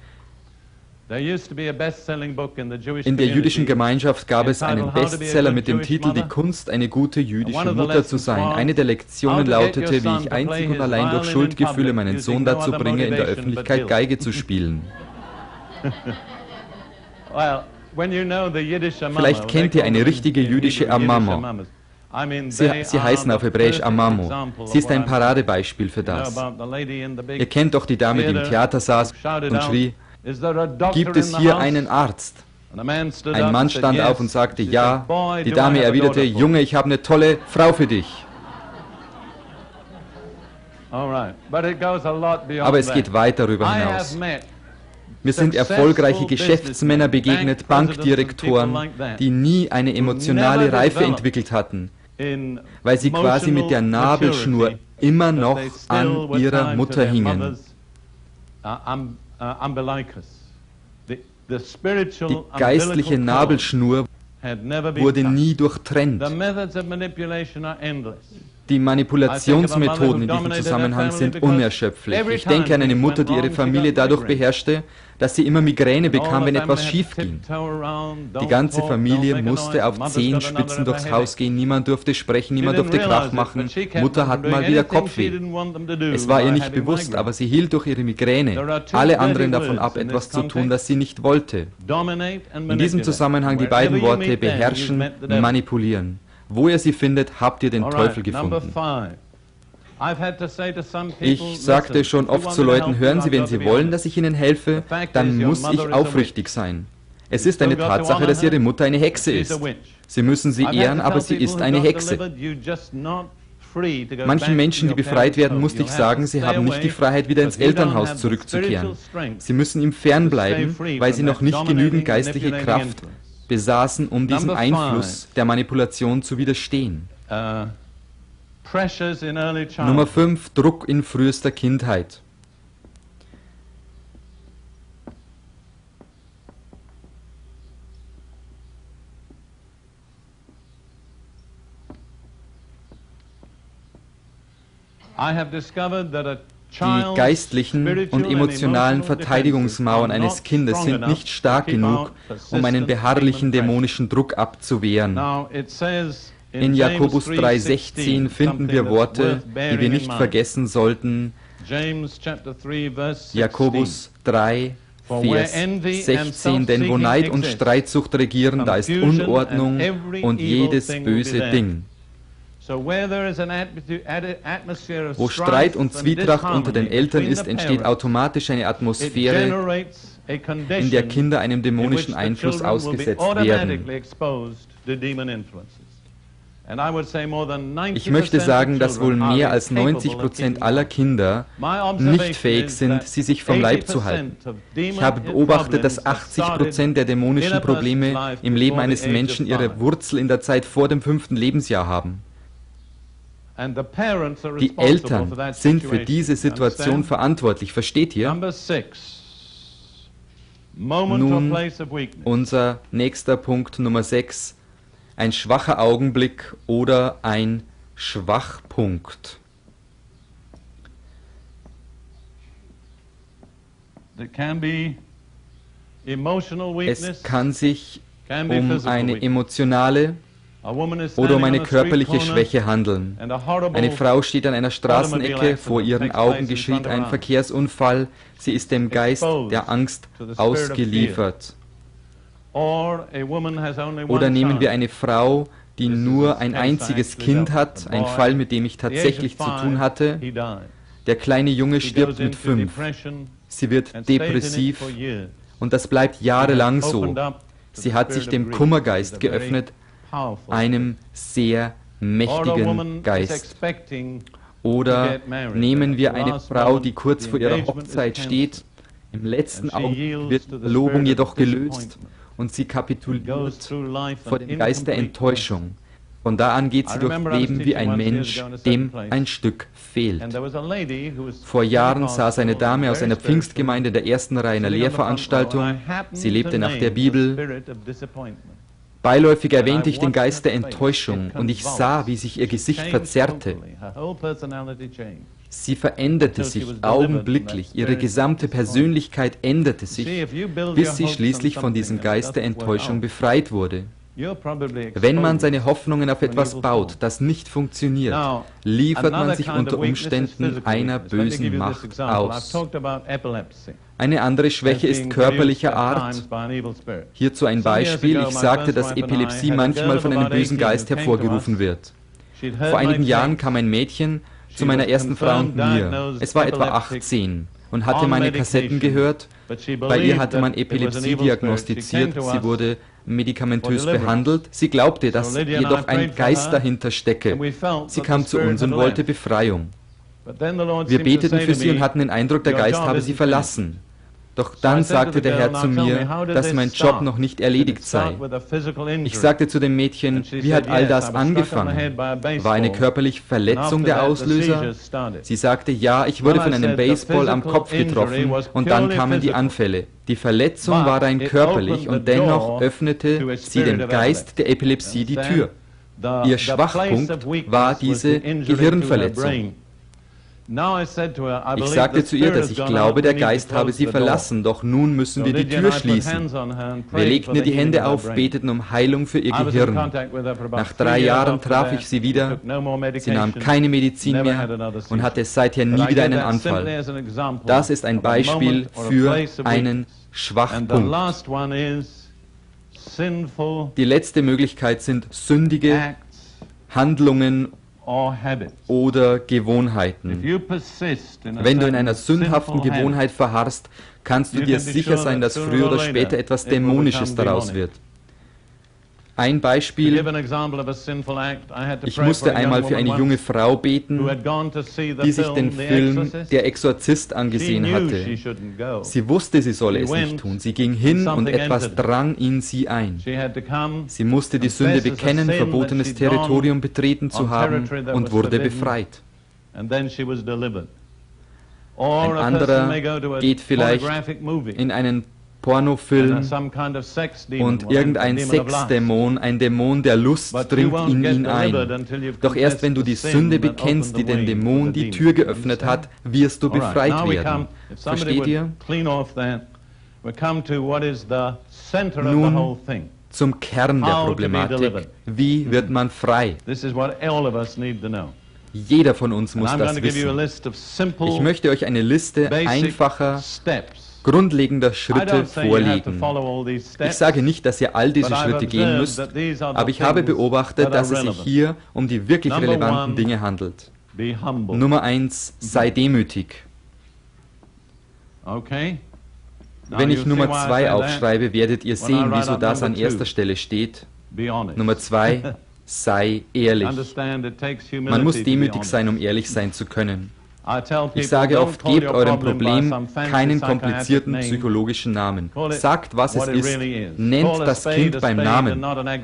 In der jüdischen Gemeinschaft gab es einen Bestseller mit dem Titel »Die Kunst, eine gute jüdische Mutter zu sein«. Eine der Lektionen lautete, wie ich einzig und allein durch Schuldgefühle meinen Sohn dazu bringe, in der Öffentlichkeit Geige zu spielen. Vielleicht kennt ihr eine richtige jüdische Amamo. Sie heißen auf Hebräisch Amamo. Sie ist ein Paradebeispiel für das. Ihr kennt doch die Dame, die im Theater saß und schrie, »Gibt es hier einen Arzt?« Ein Mann stand auf und sagte, »Ja«. Die Dame erwiderte, »Junge, ich habe eine tolle Frau für dich.« Aber es geht weit darüber hinaus. Mir sind erfolgreiche Geschäftsmänner begegnet, Bankdirektoren, die nie eine emotionale Reife entwickelt hatten, weil sie quasi mit der Nabelschnur immer noch an ihrer Mutter hingen. Die geistliche Nabelschnur wurde nie durchtrennt. Die Manipulationsmethoden in diesem Zusammenhang sind unerschöpflich. Ich denke an eine Mutter, die ihre Familie dadurch beherrschte, dass sie immer Migräne bekam, wenn etwas schief ging. Die ganze Familie musste auf Zehenspitzen durchs Haus gehen, niemand durfte sprechen, niemand durfte Krach machen. Mutter hat mal wieder Kopfweh. Es war ihr nicht bewusst, aber sie hielt durch ihre Migräne alle anderen davon ab, etwas zu tun, das sie nicht wollte. In diesem Zusammenhang die beiden Worte beherrschen, manipulieren. Wo ihr sie findet, habt ihr den Teufel gefunden. Ich sagte schon oft zu Leuten, hören Sie, wenn Sie wollen, dass ich Ihnen helfe, dann muss ich aufrichtig sein. Es ist eine Tatsache, dass Ihre Mutter eine Hexe ist. Sie müssen sie ehren, aber sie ist eine Hexe. Manchen Menschen, die befreit werden, musste ich sagen, sie haben nicht die Freiheit, wieder ins Elternhaus zurückzukehren. Sie müssen ihm fernbleiben, weil sie noch nicht genügend geistliche Kraft besaßen, um diesem Einfluss der Manipulation zu widerstehen. Nummer 5, Druck in frühester Kindheit. Die geistlichen und emotionalen Verteidigungsmauern eines Kindes sind nicht stark genug, um einen beharrlichen dämonischen Druck abzuwehren. In Jakobus 3,16 finden wir Worte, die wir nicht vergessen sollten. Jakobus 3, Vers 16, denn wo Neid und Streitsucht regieren, da ist Unordnung und jedes böse Ding. Wo Streit und Zwietracht unter den Eltern ist, entsteht automatisch eine Atmosphäre, in der Kinder einem dämonischen Einfluss ausgesetzt werden. Ich möchte sagen, dass wohl mehr als 90% aller Kinder nicht fähig sind, sie sich vom Leib zu halten. Ich habe beobachtet, dass 80% der dämonischen Probleme im Leben eines Menschen ihre Wurzel in der Zeit vor dem 5. Lebensjahr haben. Die Eltern sind für diese Situation verantwortlich, versteht ihr? Nun, unser nächster Punkt, Nummer 6. Ein schwacher Augenblick oder ein Schwachpunkt. Es kann sich um eine emotionale oder um eine körperliche Schwäche handeln. Eine Frau steht an einer Straßenecke, vor ihren Augen geschieht ein Verkehrsunfall, sie ist dem Geist der Angst ausgeliefert. Oder nehmen wir eine Frau, die nur ein einziges Kind hat, ein Fall, mit dem ich tatsächlich zu tun hatte. Der kleine Junge stirbt mit 5. Sie wird depressiv und das bleibt jahrelang so. Sie hat sich dem Kummergeist geöffnet, einem sehr mächtigen Geist. Oder nehmen wir eine Frau, die kurz vor ihrer Hochzeit steht, im letzten Augenblick wird die Verlobung jedoch gelöst und sie kapituliert vor dem Geist der Enttäuschung. Von da an geht sie durchs Leben wie ein Mensch, dem ein Stück fehlt. Vor Jahren saß eine Dame aus einer Pfingstgemeinde der ersten Reihe einer Lehrveranstaltung. Sie lebte nach der Bibel. Beiläufig erwähnte ich den Geist der Enttäuschung und ich sah, wie sich ihr Gesicht verzerrte. Sie veränderte sich augenblicklich, ihre gesamte Persönlichkeit änderte sich, bis sie schließlich von diesem Geist der Enttäuschung befreit wurde. Wenn man seine Hoffnungen auf etwas baut, das nicht funktioniert, liefert man sich unter Umständen einer bösen Macht aus. Eine andere Schwäche ist körperlicher Art. Hierzu ein Beispiel. Ich sagte, dass Epilepsie manchmal von einem bösen Geist hervorgerufen wird. Vor einigen Jahren kam ein Mädchen zu meiner ersten Frau und mir. Es war etwa 18 und hatte meine Kassetten gehört. Bei ihr hatte man Epilepsie diagnostiziert. Sie wurde medikamentös behandelt. Sie glaubte, dass jedoch ein Geist dahinter stecke. Sie kam zu uns und wollte Befreiung. Wir beteten für sie und hatten den Eindruck, der Geist habe sie verlassen. Doch dann sagte der Herr zu mir, dass mein Job noch nicht erledigt sei. Ich sagte zu dem Mädchen, wie hat all das angefangen? War eine körperliche Verletzung der Auslöser? Sie sagte, ja, ich wurde von einem Baseball am Kopf getroffen und dann kamen die Anfälle. Die Verletzung war rein körperlich und dennoch öffnete sie dem Geist der Epilepsie die Tür. Ihr Schwachpunkt war diese Gehirnverletzung. Ich sagte zu ihr, dass ich glaube, der Geist habe sie verlassen, doch nun müssen wir die Tür schließen. Wir legten ihr die Hände auf, beteten um Heilung für ihr Gehirn. Nach 3 Jahren traf ich sie wieder, sie nahm keine Medizin mehr und hatte seither nie wieder einen Anfall. Das ist ein Beispiel für einen Schwachpunkt. Die letzte Möglichkeit sind sündige Handlungen oder Gewohnheiten. Wenn du in einer sündhaften Gewohnheit verharrst, kannst du dir sicher sein, dass früher oder später etwas Dämonisches daraus wird. Ein Beispiel, ich musste einmal für eine junge Frau beten, die sich den Film Der Exorzist angesehen hatte. Sie wusste, sie solle es nicht tun. Sie ging hin und etwas drang in sie ein. Sie musste die Sünde bekennen, verbotenes Territorium betreten zu haben und wurde befreit. Ein anderer geht vielleicht in einen Pornofilm und irgendein Sexdämon, ein Dämon der Lust dringt in ihn ein. Doch erst wenn du die Sünde bekennst, die den Dämon die Tür geöffnet hat, wirst du befreit werden. Versteht ihr? Nun zum Kern der Problematik. Wie wird man frei? Jeder von uns muss das wissen. Ich möchte euch eine Liste einfacher grundlegender Schritte vorlegen. Ich sage nicht, dass ihr all diese Schritte gehen müsst, aber ich habe beobachtet, dass es sich hier um die wirklich relevanten Dinge handelt. Nummer 1, sei demütig. Wenn ich Nummer 2 aufschreibe, werdet ihr sehen, wieso das an erster Stelle steht. Nummer 2, sei ehrlich. Man muss demütig sein, um ehrlich sein zu können. Ich sage oft, gebt eurem Problem keinen komplizierten psychologischen Namen. Sagt, was es ist. Nennt das Kind beim Namen.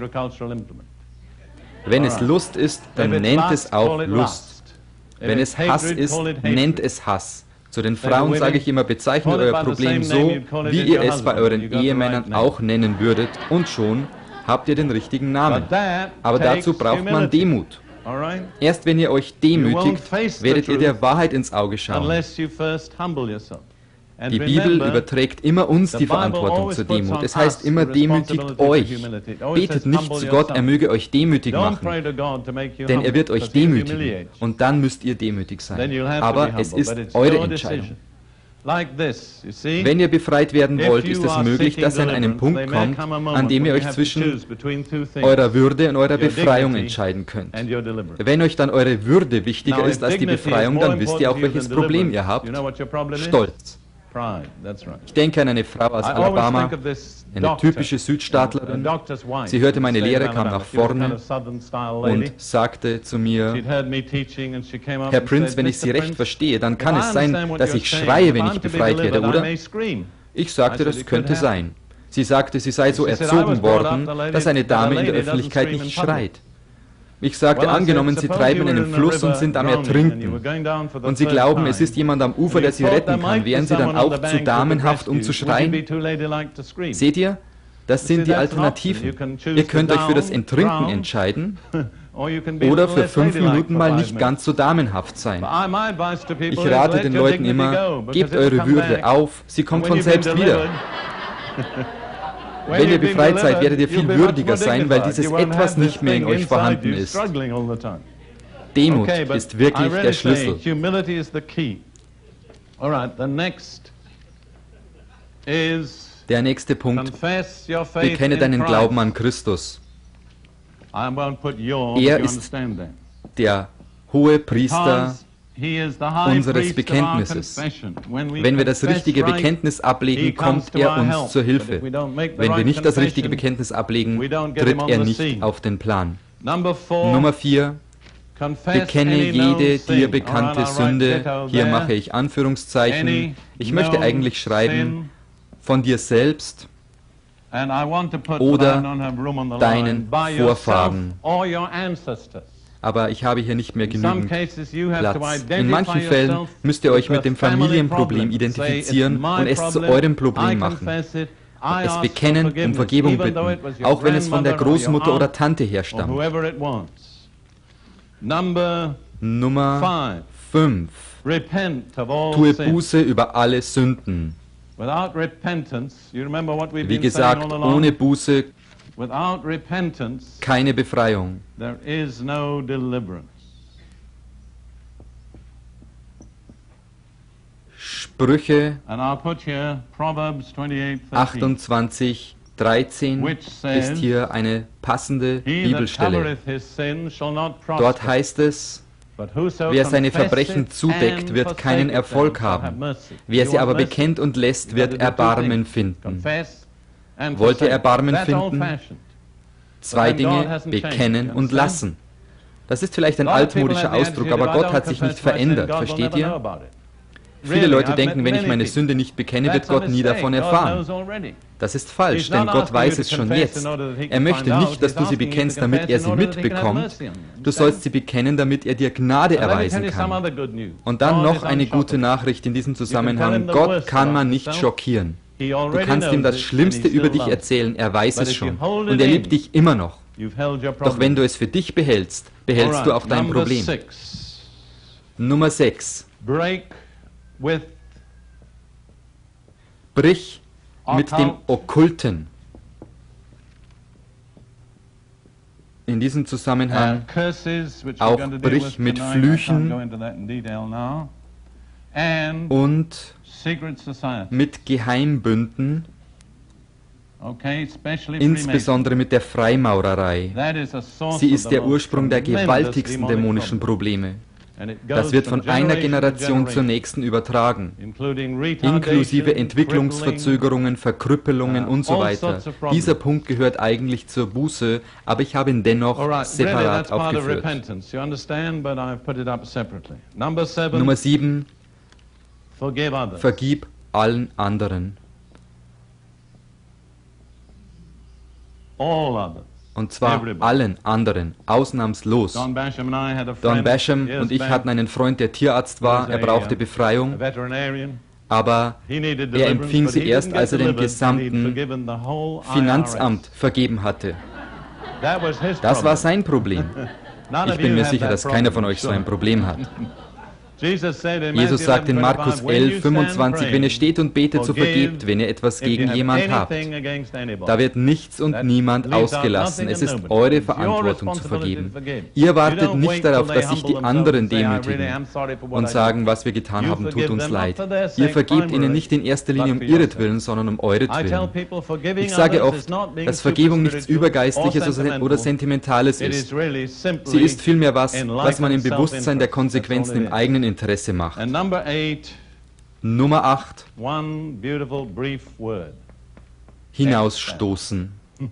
Wenn es Lust ist, dann nennt es auch Lust. Wenn es Hass ist, nennt es Hass. Zu den Frauen sage ich immer, bezeichnet euer Problem so, wie ihr es bei euren Ehemännern auch nennen würdet, und schon habt ihr den richtigen Namen. Aber dazu braucht man Demut. Erst wenn ihr euch demütigt, werdet ihr der Wahrheit ins Auge schauen. Die Bibel überträgt immer uns die Verantwortung zur Demut. Es heißt immer, demütigt euch. Betet nicht zu Gott, er möge euch demütig machen, denn er wird euch demütigen. Und dann müsst ihr demütig sein. Aber es ist eure Entscheidung. Wenn ihr befreit werden wollt, ist es möglich, dass ihr an einen Punkt kommt, an dem ihr euch zwischen eurer Würde und eurer Befreiung entscheiden könnt. Wenn euch dann eure Würde wichtiger ist als die Befreiung, dann wisst ihr auch, welches Problem ihr habt. Stolz. Ich denke an eine Frau aus Alabama, eine typische Südstaatlerin. Sie hörte meine Lehre, kam nach vorne und sagte zu mir, Herr Prince, wenn ich Sie recht verstehe, dann kann es sein, dass ich schreie, wenn ich befreit werde, oder? Ich sagte, das könnte sein. Sie sagte, sie sei so erzogen worden, dass eine Dame in der Öffentlichkeit nicht schreit. Ich sagte, angenommen, Sie treiben in einen Fluss und sind am Ertrinken und Sie glauben, es ist jemand am Ufer, der Sie retten kann, wären Sie dann auch zu damenhaft, um zu schreien? Seht ihr? Das sind die Alternativen. Ihr könnt euch für das Enttrinken entscheiden oder für 5 Minuten mal nicht ganz so damenhaft sein. Ich rate den Leuten immer, gebt eure Würde auf, sie kommt von selbst wieder. Wenn ihr befreit seid, werdet ihr viel würdiger sein, weil dieses Etwas nicht mehr in euch vorhanden ist. Demut ist wirklich der Schlüssel. Der nächste Punkt, bekenne deinen Glauben an Christus. Er ist der hohe Priester unseres Bekenntnisses. Wenn wir das richtige Bekenntnis ablegen, kommt er uns zur Hilfe. Wenn wir nicht das richtige Bekenntnis ablegen, tritt er nicht auf den Plan. Nummer 4. Bekenne jede dir bekannte Sünde. Hier mache ich Anführungszeichen. Ich möchte eigentlich schreiben, von dir selbst oder deinen Vorfahren. Aber ich habe hier nicht mehr genügend Platz. In manchen Fällen müsst ihr euch mit dem Familienproblem identifizieren und es zu eurem Problem machen. Es bekennen, um Vergebung bitten, auch wenn es von der Großmutter oder Tante herstammt. Nummer 5. Tue Buße über alle Sünden. Wie gesagt, ohne Buße keine Befreiung. Sprüche 28:13 ist hier eine passende Bibelstelle. Dort heißt es, wer seine Verbrechen zudeckt, wird keinen Erfolg haben. Wer sie aber bekennt und lässt, wird Erbarmen finden. Wollt ihr Erbarmen finden? 2 Dinge, bekennen und lassen. Das ist vielleicht ein altmodischer Ausdruck, aber Gott hat sich nicht verändert, versteht ihr? Viele Leute denken, wenn ich meine Sünde nicht bekenne, wird Gott nie davon erfahren. Das ist falsch, denn Gott weiß es schon jetzt. Er möchte nicht, dass du sie bekennst, damit er sie mitbekommt. Du sollst sie bekennen, damit er dir Gnade erweisen kann. Und dann noch eine gute Nachricht in diesem Zusammenhang. Gott kann man nicht schockieren. Du kannst ihm das Schlimmste über dich erzählen, er weiß es schon. Und er liebt dich immer noch. Doch wenn du es für dich behältst, behältst du auch dein Problem. Nummer 6. Brich mit dem Okkulten. In diesem Zusammenhang auch brich mit Flüchen und mit Geheimbünden, insbesondere mit der Freimaurerei. Sie ist der Ursprung der gewaltigsten dämonischen Probleme. Das wird von einer Generation zur nächsten übertragen, inklusive Entwicklungsverzögerungen, Verkrüppelungen und so weiter. Dieser Punkt gehört eigentlich zur Buße, aber ich habe ihn dennoch separat aufgeführt. Nummer 7. Vergib allen anderen. Und zwar allen anderen, ausnahmslos. Don Basham und ich hatten einen Freund, der Tierarzt war, er brauchte Befreiung, aber er empfing sie erst, als er dem gesamten Finanzamt vergeben hatte. Das war sein Problem. Ich bin mir sicher, dass keiner von euch so ein Problem hat. Jesus sagt in Markus 11:25, wenn ihr steht und betet, so vergebt, wenn ihr etwas gegen jemand habt. Da wird nichts und niemand ausgelassen. Es ist eure Verantwortung zu vergeben. Ihr wartet nicht darauf, dass sich die anderen demütigen und sagen, was wir getan haben, tut uns leid. Ihr vergebt ihnen nicht in erster Linie um ihretwillen, sondern um euretwillen. Ich sage oft, dass Vergebung nichts Übergeistliches oder Sentimentales ist. Sie ist vielmehr was man im Bewusstsein der Konsequenzen im eigenen Interesse macht. Nummer 8. Hinausstoßen.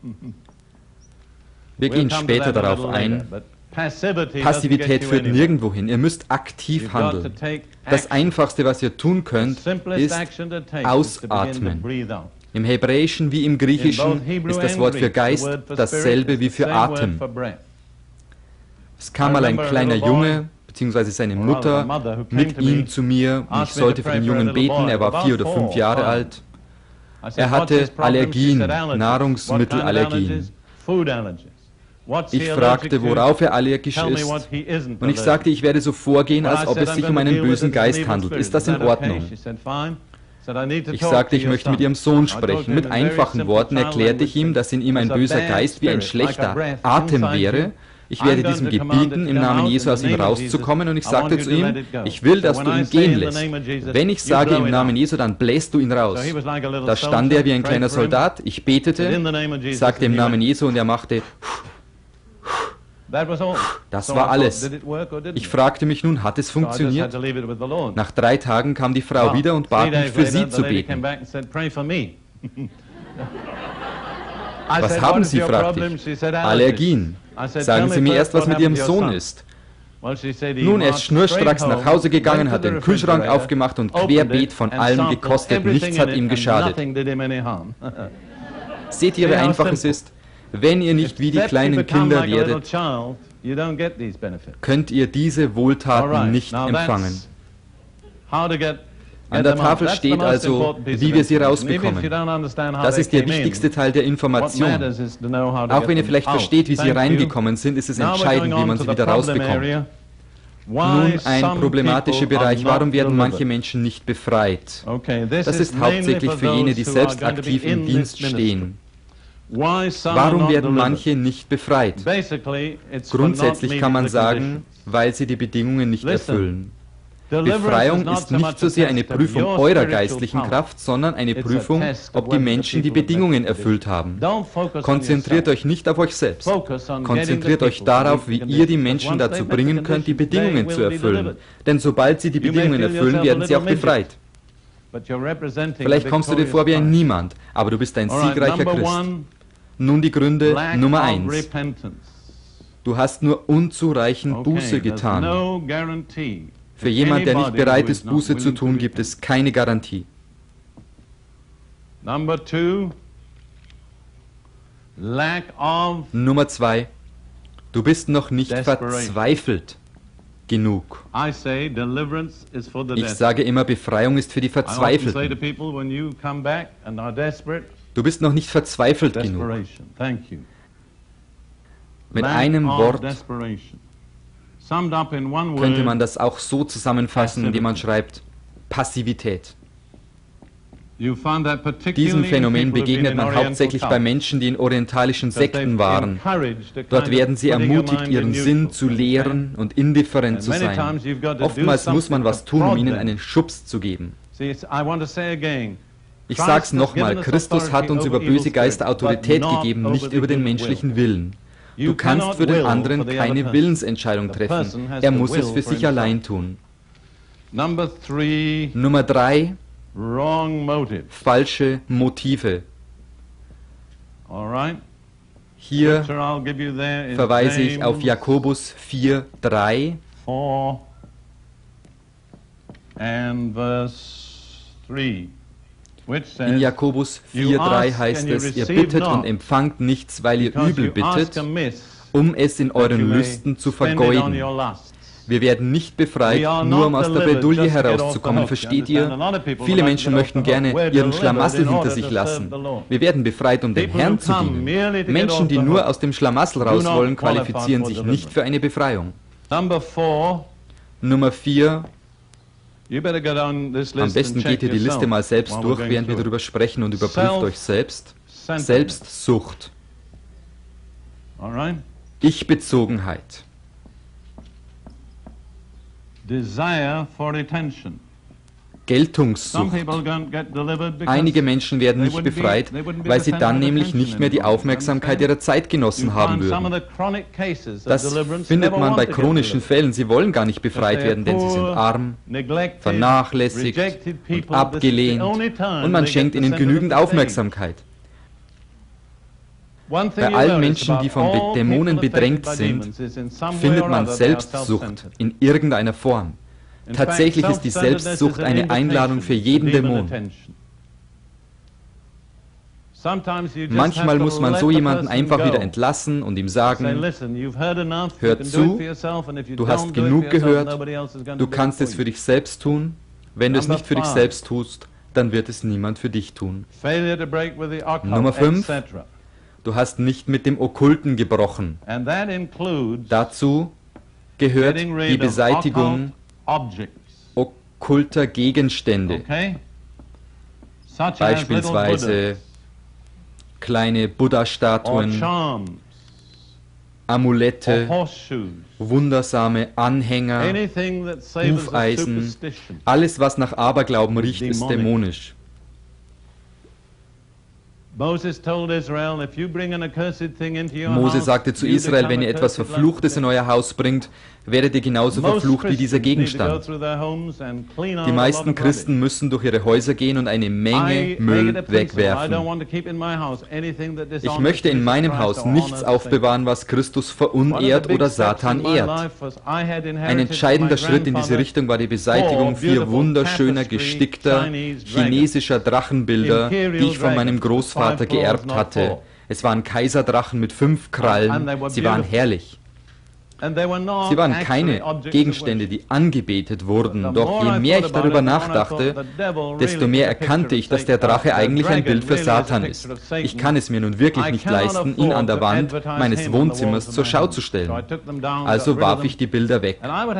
Wir gehen später darauf ein. Passivität führt nirgendwo hin. Ihr müsst aktiv handeln. Das Einfachste, was ihr tun könnt, ist ausatmen. Im Hebräischen wie im Griechischen ist das Wort für Geist dasselbe wie für Atem. Es kam mal ein kleiner Junge, beziehungsweise seine Mutter, mit ihm zu mir. Ich sollte für den Jungen beten, er war 4 oder 5 Jahre alt. Er hatte Allergien, Nahrungsmittelallergien. Ich fragte, worauf er allergisch ist, und ich sagte, ich werde so vorgehen, als ob es sich um einen bösen Geist handelt. Ist das in Ordnung? Ich sagte, ich möchte mit ihrem Sohn sprechen. Mit einfachen Worten erklärte ich ihm, dass in ihm ein böser Geist wie ein schlechter Atem wäre. Ich werde diesem gebieten, im Namen Jesu aus ihm rauszukommen, und ich sagte zu ihm, ich will, dass du ihn gehen lässt. Wenn ich sage im Namen Jesu, dann bläst du ihn raus. Da stand er wie ein kleiner Soldat, ich betete, sagte im Namen Jesu, und er machte. Das war alles. Ich fragte mich nun, hat es funktioniert? Nach 3 Tagen kam die Frau wieder und bat mich, für sie zu beten. Was haben Sie? Fragte ich. Allergien. Sagen Sie mir erst, was mit Ihrem Sohn ist. Nun, er ist schnurstracks nach Hause gegangen, hat den Kühlschrank aufgemacht und querbeet von allem gekostet. Nichts hat ihm geschadet. Seht ihr, wie einfach es ist? Wenn ihr nicht wie die kleinen Kinder werdet, könnt ihr diese Wohltaten nicht empfangen. An der Tafel steht also, wie wir sie rausbekommen. Das ist der wichtigste Teil der Information. Auch wenn ihr vielleicht versteht, wie sie reingekommen sind, ist es entscheidend, wie man sie wieder rausbekommt. Nun, ein problematischer Bereich. Warum werden manche Menschen nicht befreit? Das ist hauptsächlich für jene, die selbst aktiv im Dienst stehen. Warum werden manche nicht befreit? Grundsätzlich kann man sagen, weil sie die Bedingungen nicht erfüllen. Befreiung ist nicht so sehr eine Prüfung eurer geistlichen Kraft, sondern eine Prüfung, ob die Menschen die Bedingungen erfüllt haben. Konzentriert euch nicht auf euch selbst. Konzentriert euch darauf, wie ihr die Menschen dazu bringen könnt, die Bedingungen zu erfüllen. Denn sobald sie die Bedingungen erfüllen, werden sie auch befreit. Vielleicht kommst du dir vor wie ein Niemand, aber du bist ein siegreicher Christ. Nun die Gründe Nummer 1. Du hast nur unzureichend Buße getan. Für jemanden, der nicht bereit ist, Buße zu tun, gibt es keine Garantie. Nummer 2. Du bist noch nicht verzweifelt genug. Ich sage immer, Befreiung ist für die Verzweifelten. Du bist noch nicht verzweifelt genug. Mit einem Wort könnte man das auch so zusammenfassen, indem man schreibt, Passivität. Diesem Phänomen begegnet man hauptsächlich bei Menschen, die in orientalischen Sekten waren. Dort werden sie ermutigt, ihren Sinn zu leeren und indifferent zu sein. Oftmals muss man was tun, um ihnen einen Schubs zu geben. Ich sag's nochmal, Christus hat uns über böse Geister Autorität gegeben, nicht über den menschlichen Willen. Du kannst für den anderen keine Willensentscheidung treffen. Er muss es für sich allein tun. Nummer 3. Falsche Motive. Hier verweise ich auf Jakobus 4,3. In Jakobus 4,3 heißt es, ihr bittet und empfangt nichts, weil ihr übel bittet, um es in euren Lüsten zu vergeuden. Wir werden nicht befreit, nur um aus der Bredouille herauszukommen, versteht ihr? Viele Menschen möchten gerne ihren Schlamassel hinter sich lassen. Wir werden befreit, um dem Herrn zu dienen. Menschen, die nur aus dem Schlamassel raus wollen, qualifizieren sich nicht für eine Befreiung. Nummer 4. Am besten geht ihr die Liste mal selbst durch, während wir darüber sprechen, und überprüft euch selbst. Selbstsucht. Ich-Bezogenheit. Geltungssucht. Einige Menschen werden nicht befreit, weil sie dann nämlich nicht mehr die Aufmerksamkeit ihrer Zeitgenossen haben würden. Das findet man bei chronischen Fällen. Sie wollen gar nicht befreit werden, denn sie sind arm, vernachlässigt und abgelehnt, und man schenkt ihnen genügend Aufmerksamkeit. Bei allen Menschen, die von Dämonen bedrängt sind, findet man Selbstsucht in irgendeiner Form. Tatsächlich ist die Selbstsucht eine Einladung für jeden Dämon. Manchmal muss man so jemanden einfach wieder entlassen und ihm sagen, hör zu, du hast genug gehört, du kannst es für dich selbst tun, wenn du es nicht für dich selbst tust, dann wird es niemand für dich tun. Failure to break with the occult, Nummer 5. etc. Du hast nicht mit dem Okkulten gebrochen. And that includes Dazu gehört getting die rid of Beseitigung occult objects. okkulter Gegenstände, Okay? Such as little beispielsweise kleine Buddhas or Buddha-Statuen, charms or Amulette, horseshoes. wundersame Anhänger, Anything that savors of Hufeisen, superstition. alles was nach Aberglauben riecht, ist Demonic. dämonisch. Moses told Israel, if you bring an accursed thing into your Mose house, sagte zu you Israel, become wenn ihr etwas accursed Verfluchtes in euer Haus bringt, werdet ihr genauso Most verflucht wie dieser Christians need to go Gegenstand. through their homes and clean out Die a lot meisten of Christen müssen durch ihre Häuser gehen und eine Menge rubbish. I Müll make it a principle, I don't wegwerfen. want to keep in my house anything that Ich dishonors möchte in Jesus meinem Christ Haus or nichts honors aufbewahren, was Christus verunehrt oder Satan ehrt. Ein entscheidender Schritt in diese Richtung war die Beseitigung 4 wunderschöner, gestickter chinesischer Drachenbilder, die ich von meinem Großvater geerbt hatte. Es waren Kaiserdrachen mit 5 Krallen, sie waren herrlich. Sie waren keine Gegenstände, die angebetet wurden, doch je mehr ich darüber nachdachte, desto mehr erkannte ich, dass der Drache eigentlich ein Bild für Satan ist. Ich kann es mir nun wirklich nicht leisten, ihn an der Wand meines Wohnzimmers zur Schau zu stellen. Also warf ich die Bilder weg.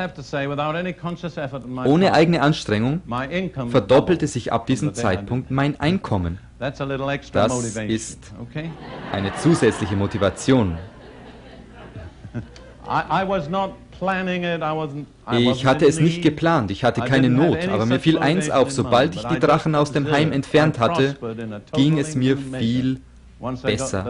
Ohne eigene Anstrengung verdoppelte sich ab diesem Zeitpunkt mein Einkommen. Das ist eine zusätzliche Motivation. Ich hatte es nicht geplant, ich hatte keine Not, aber mir fiel eins auf, sobald ich die Drachen aus dem Heim entfernt hatte, ging es mir viel besser.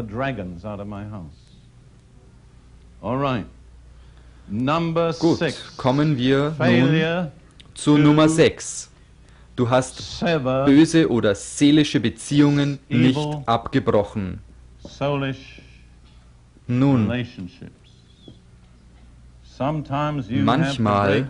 Gut, kommen wir nun zu Nummer 6. Du hast böse oder seelische Beziehungen nicht abgebrochen. Nun, manchmal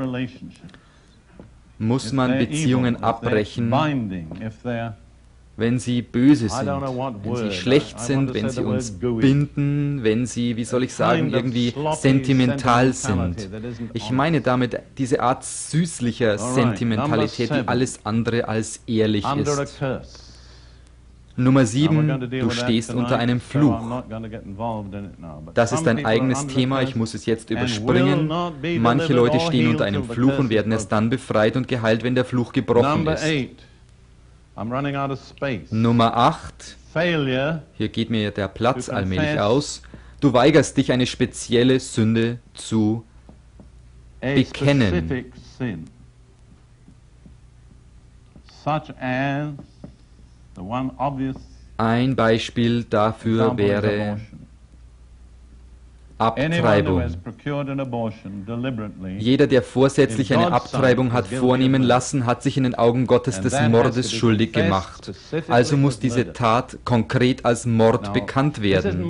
muss man Beziehungen abbrechen, wenn sie böse sind, wenn sie schlecht sind, wenn sie uns binden, wenn sie, wie soll ich sagen, irgendwie sentimental sind. Ich meine damit diese Art süßlicher Sentimentalität, die alles andere als ehrlich ist. Nummer 7, du stehst unter einem Fluch. Das ist ein eigenes Thema, ich muss es jetzt überspringen. Manche Leute stehen unter einem Fluch und werden erst dann befreit und geheilt, wenn der Fluch gebrochen ist. Nummer 8, hier geht mir der Platz allmählich aus. Du weigerst dich, eine spezielle Sünde zu bekennen. Ein Beispiel dafür wäre Abtreibung. Jeder, der vorsätzlich eine Abtreibung hat vornehmen lassen, hat sich in den Augen Gottes des Mordes schuldig gemacht. Also muss diese Tat konkret als Mord bekannt werden.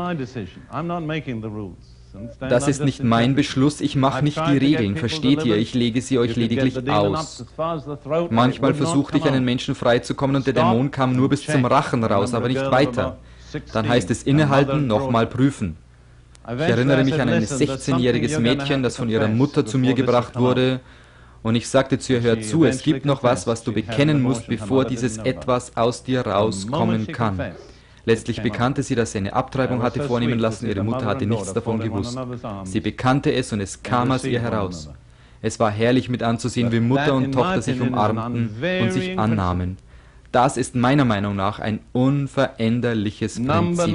Das ist nicht mein Beschluss, ich mache nicht die Regeln, versteht ihr? Ich lege sie euch lediglich aus. Manchmal versuchte ich, einen Menschen freizukommen und der Dämon kam nur bis zum Rachen raus, aber nicht weiter. Dann heißt es innehalten, nochmal prüfen. Ich erinnere mich an ein 16-jähriges Mädchen, das von ihrer Mutter zu mir gebracht wurde, und ich sagte zu ihr, hör zu, es gibt noch was, was du bekennen musst, bevor dieses Etwas aus dir rauskommen kann. Letztlich bekannte sie, dass sie eine Abtreibung hatte vornehmen lassen, ihre Mutter hatte nichts davon gewusst. Sie bekannte es und es kam aus ihr heraus. Es war herrlich mit anzusehen, wie Mutter und Tochter sich umarmten und sich annahmen. Das ist meiner Meinung nach ein unveränderliches Prinzip.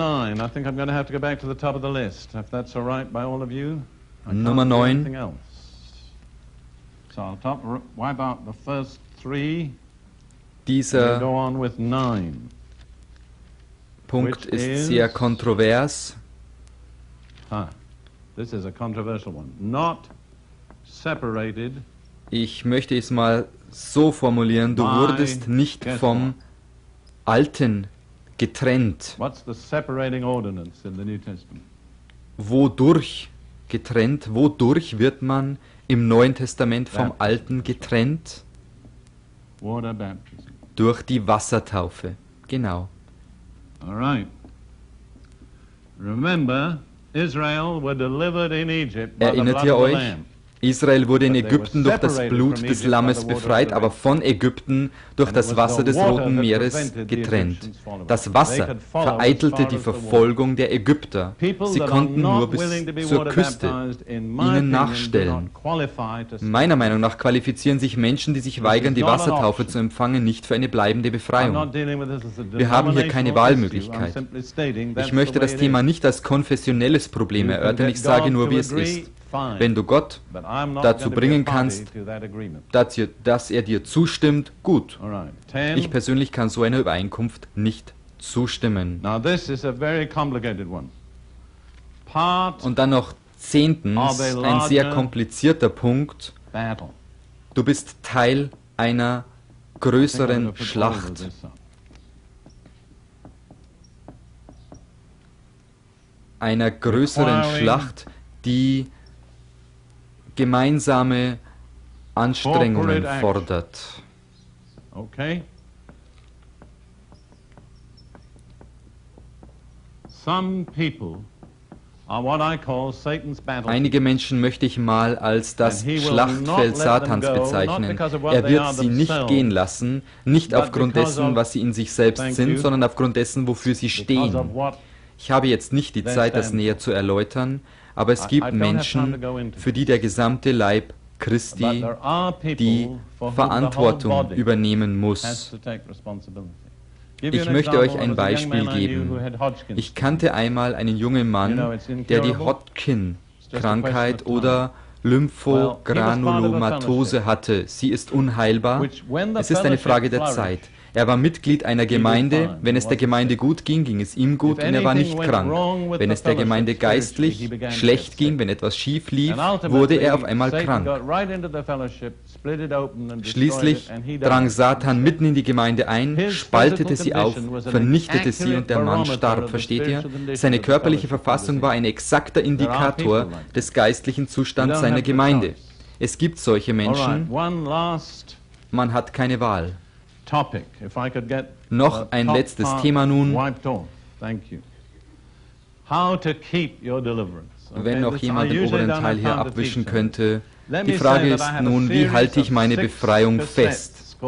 Nummer 9. Dieser Punkt ist sehr kontrovers. Ich möchte es mal so formulieren, du wurdest nicht vom Alten getrennt. Wodurch getrennt? Wodurch wird man im Neuen Testament vom Alten getrennt? Durch die Wassertaufe. Genau. Erinnert ihr euch? Israel wurde in Ägypten durch das Blut des Lammes befreit, aber von Ägypten durch das Wasser des Roten Meeres getrennt. Das Wasser vereitelte die Verfolgung der Ägypter. Sie konnten nur bis zur Küste ihnen nachstellen. Meiner Meinung nach qualifizieren sich Menschen, die sich weigern, die Wassertaufe zu empfangen, nicht für eine bleibende Befreiung. Wir haben hier keine Wahlmöglichkeit. Ich möchte das Thema nicht als konfessionelles Problem erörtern, ich sage nur, wie es ist. Wenn du Gott dazu bringen kannst, dass er dir zustimmt, gut. Ich persönlich kann so einer Übereinkunft nicht zustimmen. Und dann noch 10. ein sehr komplizierter Punkt. Du bist Teil einer größeren Schlacht. Einer größeren Schlacht, die gemeinsame Anstrengungen fordert. Okay. Some people are what I call Satan's battlefield. Einige Menschen möchte ich mal als das Schlachtfeld Satans bezeichnen. Er wird sie nicht gehen lassen, nicht aufgrund dessen, was sie in sich selbst sind, sondern aufgrund dessen, wofür sie stehen. Ich habe jetzt nicht die Zeit, das näher zu erläutern, aber es gibt Menschen, für die der gesamte Leib Christi die Verantwortung übernehmen muss. Ich möchte euch ein Beispiel geben. Ich kannte einmal einen jungen Mann, der die Hodgkin-Krankheit oder Lymphogranulomatose hatte. Sie ist unheilbar. Es ist eine Frage der Zeit. Er war Mitglied einer Gemeinde. Wenn es der Gemeinde gut ging, ging es ihm gut und er war nicht krank. Wenn es der Gemeinde geistlich schlecht ging, wenn etwas schief lief, wurde er auf einmal krank. Schließlich drang Satan mitten in die Gemeinde ein, spaltete sie auf, vernichtete sie und der Mann starb. Versteht ihr? Seine körperliche Verfassung war ein exakter Indikator des geistlichen Zustands seiner Gemeinde. Es gibt solche Menschen, man hat keine Wahl. Noch ein letztes Thema nun. Wenn noch jemand den oberen Teil hier abwischen könnte. Die Frage ist nun, wie halte ich meine Befreiung fest?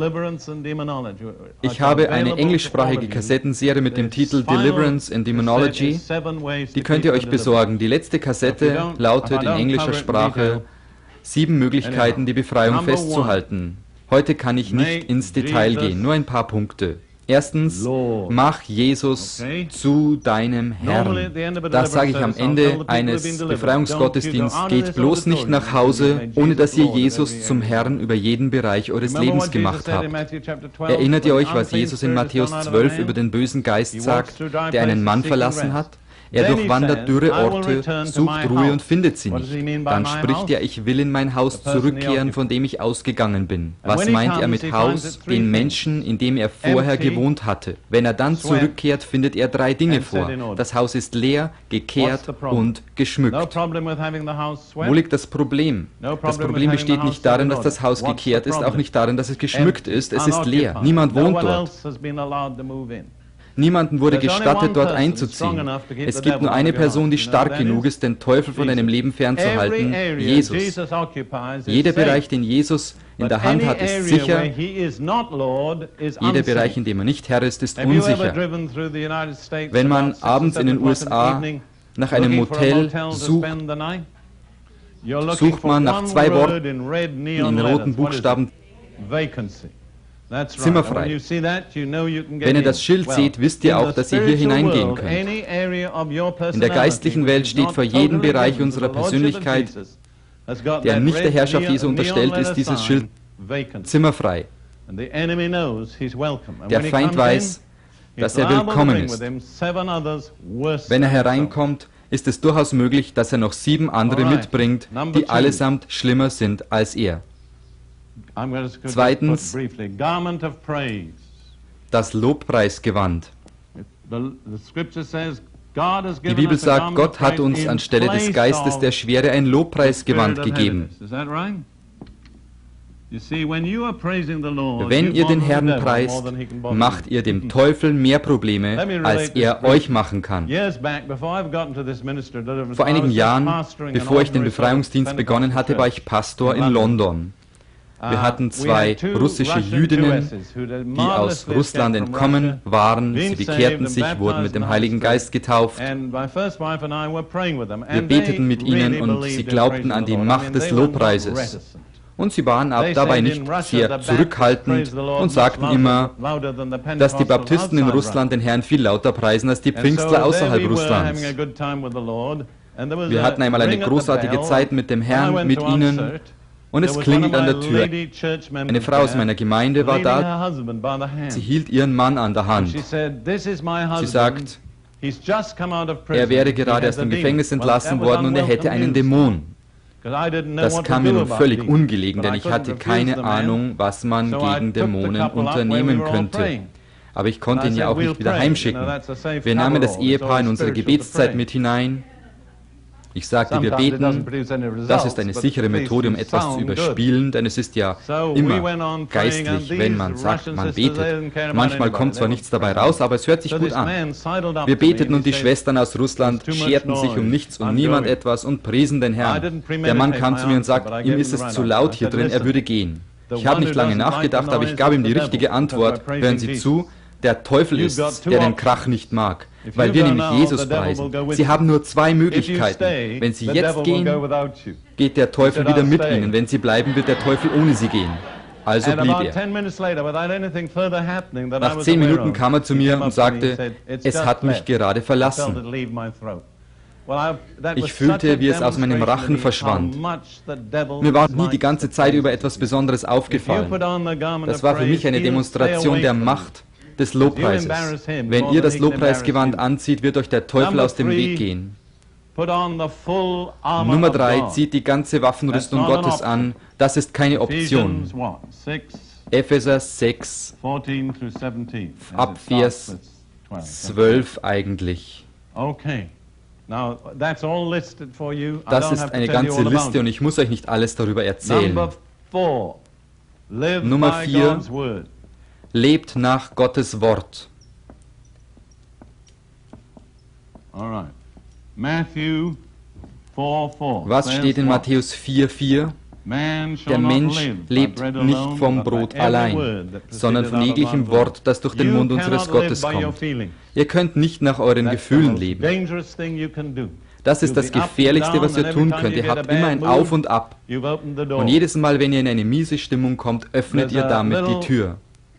Ich habe eine englischsprachige Kassettenserie mit dem Titel Deliverance and Demonology. Die könnt ihr euch besorgen. Die letzte Kassette lautet in englischer Sprache 7 Möglichkeiten, die Befreiung festzuhalten. Heute kann ich nicht ins Detail gehen, nur ein paar Punkte. Erstens, mach Jesus zu deinem Herrn. Das sage ich am Ende eines Befreiungsgottesdienstes. Geht bloß nicht nach Hause, ohne dass ihr Jesus zum Herrn über jeden Bereich eures Lebens gemacht habt. Erinnert ihr euch, was Jesus in Matthäus 12 über den bösen Geist sagt, der einen Mann verlassen hat? Er durchwandert dürre Orte, sucht Ruhe und findet sie nicht. Dann spricht er, ich will in mein Haus zurückkehren, von dem ich ausgegangen bin. Was meint er mit Haus? Den Menschen, in dem er vorher gewohnt hatte. Wenn er dann zurückkehrt, findet er 3 Dinge vor. Das Haus ist leer, gekehrt und geschmückt. Wo liegt das Problem? Das Problem besteht nicht darin, dass das Haus gekehrt ist, auch nicht darin, dass es geschmückt ist. Es ist leer. Niemand wohnt dort. Niemandem wurde gestattet, dort einzuziehen. Es gibt nur eine Person, die stark genug ist, den Teufel von einem Leben fernzuhalten, Jesus. Jeder Bereich, den Jesus in der Hand hat, ist sicher. Jeder Bereich, in dem er nicht Herr ist, ist unsicher. Wenn man abends in den USA nach einem Motel sucht, sucht man nach 2 Worten in roten Buchstaben zimmerfrei. Wenn ihr das Schild seht, wisst ihr auch, dass ihr hier hineingehen könnt. In der geistlichen Welt steht vor jedem Bereich unserer Persönlichkeit, der nicht der Herrschaft Jesu unterstellt ist, dieses Schild zimmerfrei. Der Feind weiß, dass er willkommen ist. Wenn er hereinkommt, ist es durchaus möglich, dass er noch 7 andere mitbringt, die allesamt schlimmer sind als er. Zweitens, das Lobpreisgewand. Die Bibel sagt, Gott hat uns anstelle des Geistes der Schwere ein Lobpreisgewand gegeben. Wenn ihr den Herrn preist, macht ihr dem Teufel mehr Probleme, als er euch machen kann. Vor einigen Jahren, bevor ich den Befreiungsdienst begonnen hatte, war ich Pastor in London. Wir hatten 2 russische Jüdinnen, die aus Russland entkommen waren. Sie bekehrten sich, wurden mit dem Heiligen Geist getauft. Wir beteten mit ihnen und sie glaubten an die Macht des Lobpreises. Und sie waren dabei nicht sehr zurückhaltend und sagten immer, dass die Baptisten in Russland den Herrn viel lauter preisen als die Pfingstler außerhalb Russlands. Wir hatten einmal eine großartige Zeit mit dem Herrn, mit ihnen. Und es klingelt an der Tür. Eine Frau aus meiner Gemeinde war da. Sie hielt ihren Mann an der Hand. Sie sagt, er wäre gerade aus dem Gefängnis entlassen worden und er hätte einen Dämon. Das kam mir nun völlig ungelegen, denn ich hatte keine Ahnung, was man gegen Dämonen unternehmen könnte. Aber ich konnte ihn ja auch nicht wieder heimschicken. Wir nahmen das Ehepaar in unsere Gebetszeit mit hinein. Ich sagte, wir beten, das ist eine sichere Methode, um etwas zu überspielen, denn es ist ja immer geistlich, wenn man sagt, man betet. Manchmal kommt zwar nichts dabei raus, aber es hört sich gut an. Wir beteten und die Schwestern aus Russland scherten sich um nichts und niemand etwas und priesen den Herrn. Der Mann kam zu mir und sagte, ihm ist es zu laut hier drin, er würde gehen. Ich habe nicht lange nachgedacht, aber ich gab ihm die richtige Antwort. Hören Sie zu, der Teufel ist's, der den Krach nicht mag. Weil wir nämlich Jesus preisen. Sie haben nur 2 Möglichkeiten. Wenn Sie jetzt gehen, geht der Teufel wieder mit Ihnen. Wenn Sie bleiben, wird der Teufel ohne Sie gehen. Also blieb er. Nach 10 Minuten kam er zu mir und sagte, es hat mich gerade verlassen. Ich fühlte, wie es aus meinem Rachen verschwand. Mir war nie die ganze Zeit über etwas Besonderes aufgefallen. Das war für mich eine Demonstration der Macht des Lobpreises. Wenn ihr das Lobpreisgewand anzieht, wird euch der Teufel aus dem Weg gehen. Nummer 3, zieht die ganze Waffenrüstung Gottes an. Das ist keine Option. Epheser 6, ab Vers 12 eigentlich. Das ist eine ganze Liste und ich muss euch nicht alles darüber erzählen. Nummer 4, lebt nach Gottes Wort. Was steht in Matthäus 4,4? Der Mensch lebt nicht vom Brot allein, sondern von jeglichem Wort, das durch den Mund unseres Gottes kommt. Ihr könnt nicht nach euren Gefühlen leben. Das ist das Gefährlichste, was ihr tun könnt. Ihr habt immer ein Auf und Ab. Und jedes Mal, wenn ihr in eine miese Stimmung kommt, öffnet ihr damit die Tür.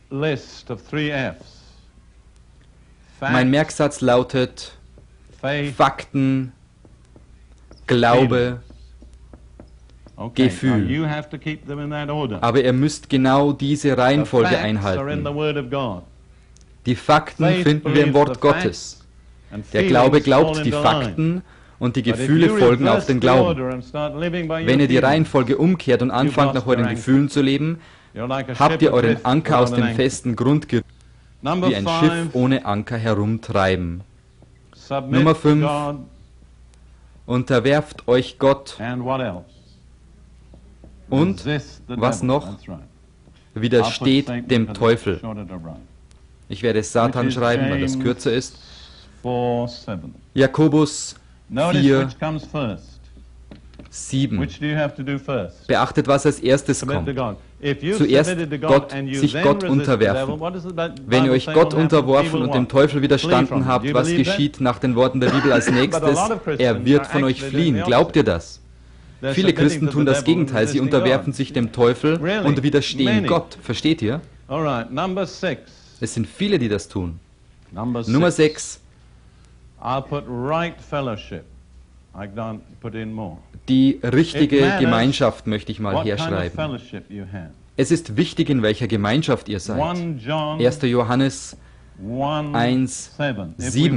Mein Merksatz lautet Fakten, Glaube, Gefühl. Aber ihr müsst genau diese Reihenfolge einhalten. Die Fakten finden wir im Wort Gottes. Der Glaube glaubt die Fakten und die Gefühle folgen auf den Glauben. Wenn ihr die Reihenfolge umkehrt und anfangt, nach euren Gefühlen zu leben, habt ihr euren Anker aus dem festen Grund gerührt, wie ein Schiff ohne Anker herumtreiben. Nummer 5. Unterwerft euch Gott. Und, was noch? Widersteht dem Teufel. Ich werde Satan schreiben, weil das kürzer ist. Jakobus 4, 7. Beachtet, was als erstes kommt. Zuerst sich Gott unterwerfen. Wenn ihr euch Gott unterworfen und dem Teufel widerstanden habt, was geschieht nach den Worten der Bibel als nächstes? Er wird von euch fliehen. Glaubt ihr das? Viele Christen tun das Gegenteil. Sie unterwerfen sich dem Teufel und widerstehen Gott. Versteht ihr? Es sind viele, die das tun. Nummer 6. Die richtige Gemeinschaft möchte ich mal herschreiben. Es ist wichtig, in welcher Gemeinschaft ihr seid. 1. Johannes 1, 7.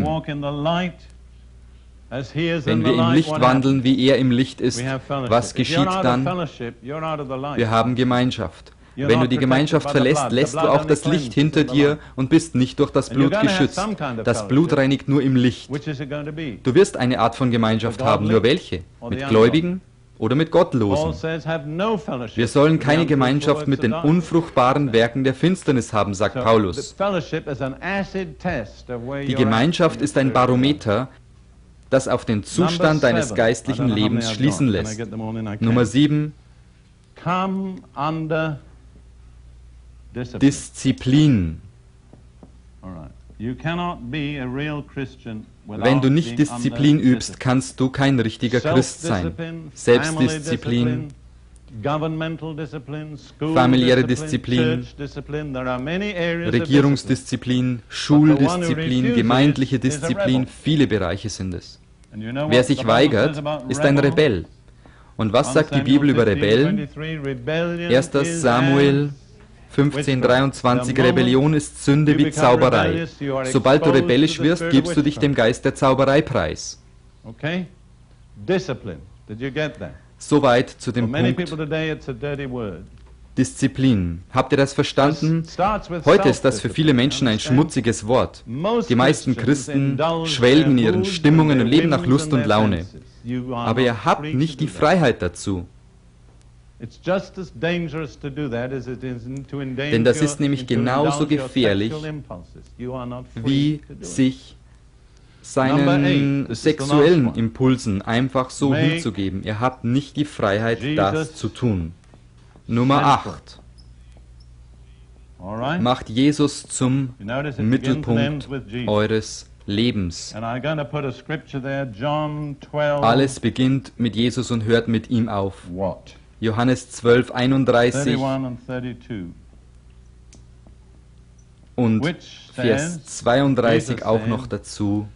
Wenn wir im Licht wandeln, wie er im Licht ist, was geschieht dann? Wir haben Gemeinschaft. Wenn du die Gemeinschaft verlässt, lässt du auch das Licht hinter dir und bist nicht durch das Blut geschützt. Das Blut reinigt nur im Licht. Du wirst eine Art von Gemeinschaft haben, nur welche? Mit Gläubigen? oder mit Gottlosen. Wir sollen keine Gemeinschaft mit den unfruchtbaren Werken der Finsternis haben, sagt Paulus. Die Gemeinschaft ist ein Barometer, das auf den Zustand deines geistlichen Lebens schließen lässt. Nummer 7. Disziplin. Wenn du nicht Disziplin übst, kannst du kein richtiger Christ sein. Selbstdisziplin, familiäre Disziplin, Regierungsdisziplin, Schuldisziplin, gemeindliche Disziplin, viele Bereiche sind es. Wer sich weigert, ist ein Rebell. Und was sagt die Bibel über Rebellen? 1. Samuel 15,23: Rebellion ist Sünde wie Zauberei. Sobald du rebellisch wirst, gibst du dich dem Geist der Zauberei preis. Soweit zu dem Punkt Disziplin. Habt ihr das verstanden? Heute ist das für viele Menschen ein schmutziges Wort. Die meisten Christen schwelgen in ihren Stimmungen und leben nach Lust und Laune. Aber ihr habt nicht die Freiheit dazu. Denn das ist nämlich genauso gefährlich, wie sich seinen sexuellen Impulsen einfach so hinzugeben. Ihr habt nicht die Freiheit, das zu tun. Nummer 8. Macht Jesus zum Mittelpunkt eures Lebens. Alles beginnt mit Jesus und hört mit ihm auf. Johannes 12, 31 und Vers 32 auch noch dazu.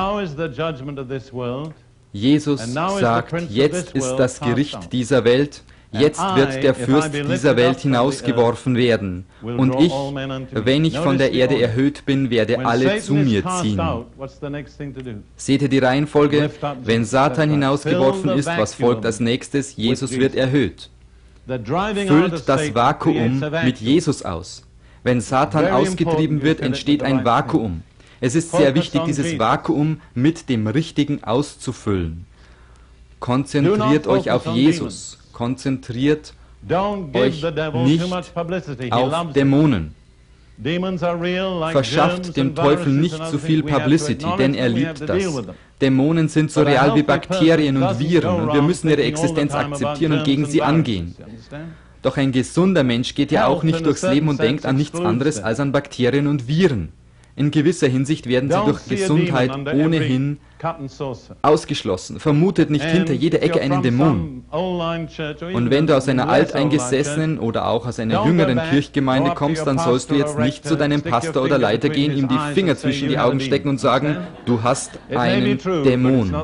Jesus sagt, jetzt ist das Gericht dieser Welt, jetzt wird der Fürst dieser Welt hinausgeworfen werden. Und ich, wenn ich von der Erde erhöht bin, werde alle zu mir ziehen. Seht ihr die Reihenfolge? Wenn Satan hinausgeworfen ist, was folgt als nächstes? Jesus wird erhöht. Füllt das Vakuum mit Jesus aus. Wenn Satan ausgetrieben wird, entsteht ein Vakuum. Es ist sehr wichtig, dieses Vakuum mit dem Richtigen auszufüllen. Konzentriert euch auf Jesus. Konzentriert euch nicht auf Dämonen. Verschafft dem Teufel nicht zu viel Publicity, denn er liebt das. Dämonen sind so real wie Bakterien und Viren und wir müssen ihre Existenz akzeptieren und gegen sie angehen. Doch ein gesunder Mensch geht ja auch nicht durchs Leben und denkt an nichts anderes als an Bakterien und Viren. In gewisser Hinsicht werden sie durch Gesundheit ohnehin ausgeschlossen. Vermutet nicht hinter jeder Ecke einen Dämon. Und wenn du aus einer alteingesessenen oder auch aus einer jüngeren Kirchgemeinde kommst, dann sollst du jetzt nicht zu deinem Pastor oder Leiter gehen, ihm die Finger zwischen die Augen stecken und sagen, du hast einen Dämon.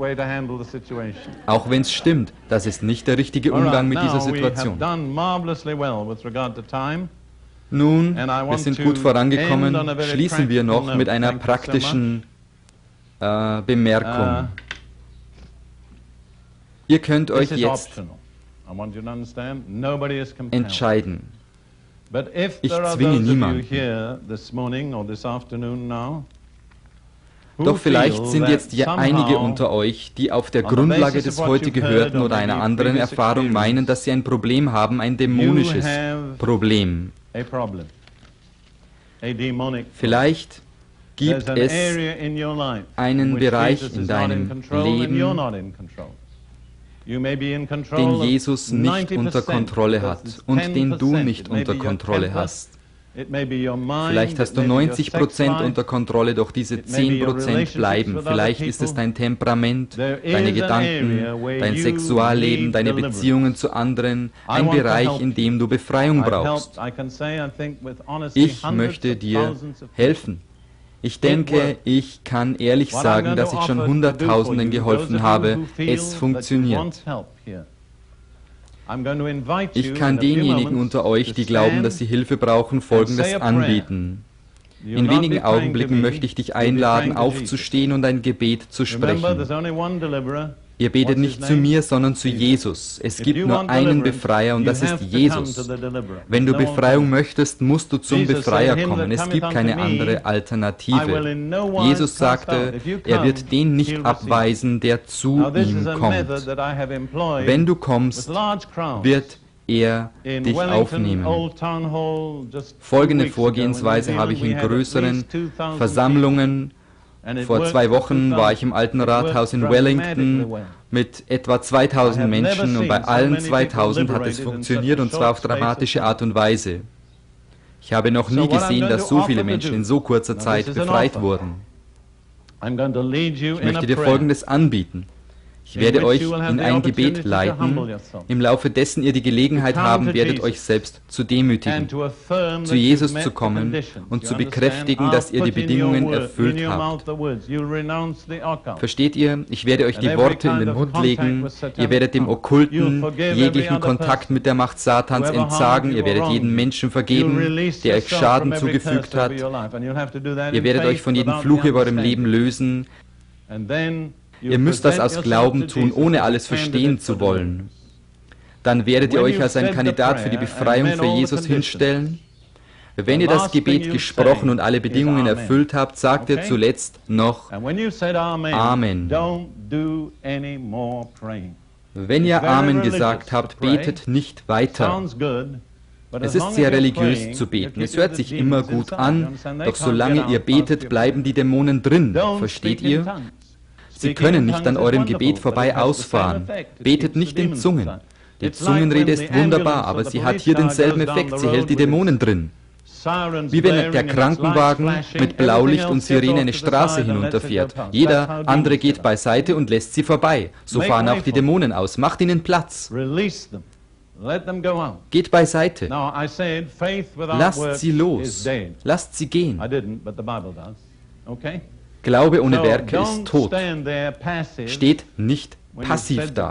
Auch wenn es stimmt, das ist nicht der richtige Umgang mit dieser Situation. Nun, wir sind gut vorangekommen, schließen wir noch mit einer praktischen Bemerkung. Ihr könnt euch jetzt entscheiden. Ich zwinge niemanden. Doch vielleicht sind jetzt hier einige unter euch, die auf der Grundlage des heute Gehörten oder einer anderen Erfahrung meinen, dass sie ein Problem haben, ein dämonisches Problem. Vielleicht gibt es einen Bereich in deinem Leben, den Jesus nicht unter Kontrolle hat und den du nicht unter Kontrolle hast. Vielleicht hast du 90% unter Kontrolle, doch diese 10% bleiben. Vielleicht ist es dein Temperament, deine Gedanken, dein Sexualleben, deine Beziehungen zu anderen, ein Bereich, in dem du Befreiung brauchst. Ich möchte dir helfen. Ich denke, ich kann ehrlich sagen, dass ich schon Hunderttausenden geholfen habe. Es funktioniert. Ich kann denjenigen unter euch, die glauben, dass sie Hilfe brauchen, Folgendes anbieten. In wenigen Augenblicken möchte ich dich einladen, aufzustehen und ein Gebet zu sprechen. Ihr betet nicht zu mir, sondern zu Jesus. Es gibt nur einen Befreier und das ist Jesus. Wenn du Befreiung möchtest, musst du zum Befreier kommen. Es gibt keine andere Alternative. Jesus sagte, er wird den nicht abweisen, der zu ihm kommt. Wenn du kommst, wird er dich aufnehmen. Folgende Vorgehensweise habe ich in größeren Versammlungen. Vor 2 Wochen war ich im alten Rathaus in Wellington mit etwa 2000 Menschen und bei allen 2000 hat es funktioniert und zwar auf dramatische Art und Weise. Ich habe noch nie gesehen, dass so viele Menschen in so kurzer Zeit befreit wurden. Ich möchte dir Folgendes anbieten. Ich werde euch in ein Gebet leiten, im Laufe dessen ihr die Gelegenheit haben werdet, euch selbst zu demütigen, zu Jesus zu kommen und zu bekräftigen, dass ihr die Bedingungen erfüllt habt. Versteht ihr? Ich werde euch die Worte in den Mund legen, ihr werdet dem Okkulten jeglichen Kontakt mit der Macht Satans entsagen, ihr werdet jeden Menschen vergeben, der euch Schaden zugefügt hat, ihr werdet euch von jedem Fluch über eurem Leben lösen. Ihr müsst das aus Glauben tun, ohne alles verstehen zu wollen. Dann werdet ihr euch als ein Kandidat für die Befreiung für Jesus hinstellen. Wenn ihr das Gebet gesprochen und alle Bedingungen erfüllt habt, sagt ihr zuletzt noch Amen. Wenn ihr Amen gesagt habt, betet nicht weiter. Es ist sehr religiös zu beten. Es hört sich immer gut an, doch solange ihr betet, bleiben die Dämonen drin. Versteht ihr? Sie können nicht an eurem Gebet vorbei ausfahren. Betet nicht in Zungen. Die Zungenrede ist wunderbar, aber sie hat hier denselben Effekt. Sie hält die Dämonen drin. Wie wenn der Krankenwagen mit Blaulicht und Sirene eine Straße hinunterfährt. Jeder andere geht beiseite und lässt sie vorbei. So fahren auch die Dämonen aus. Macht ihnen Platz. Geht beiseite. Lasst sie los. Lasst sie gehen. Glaube ohne Werke ist tot. Steht nicht passiv da.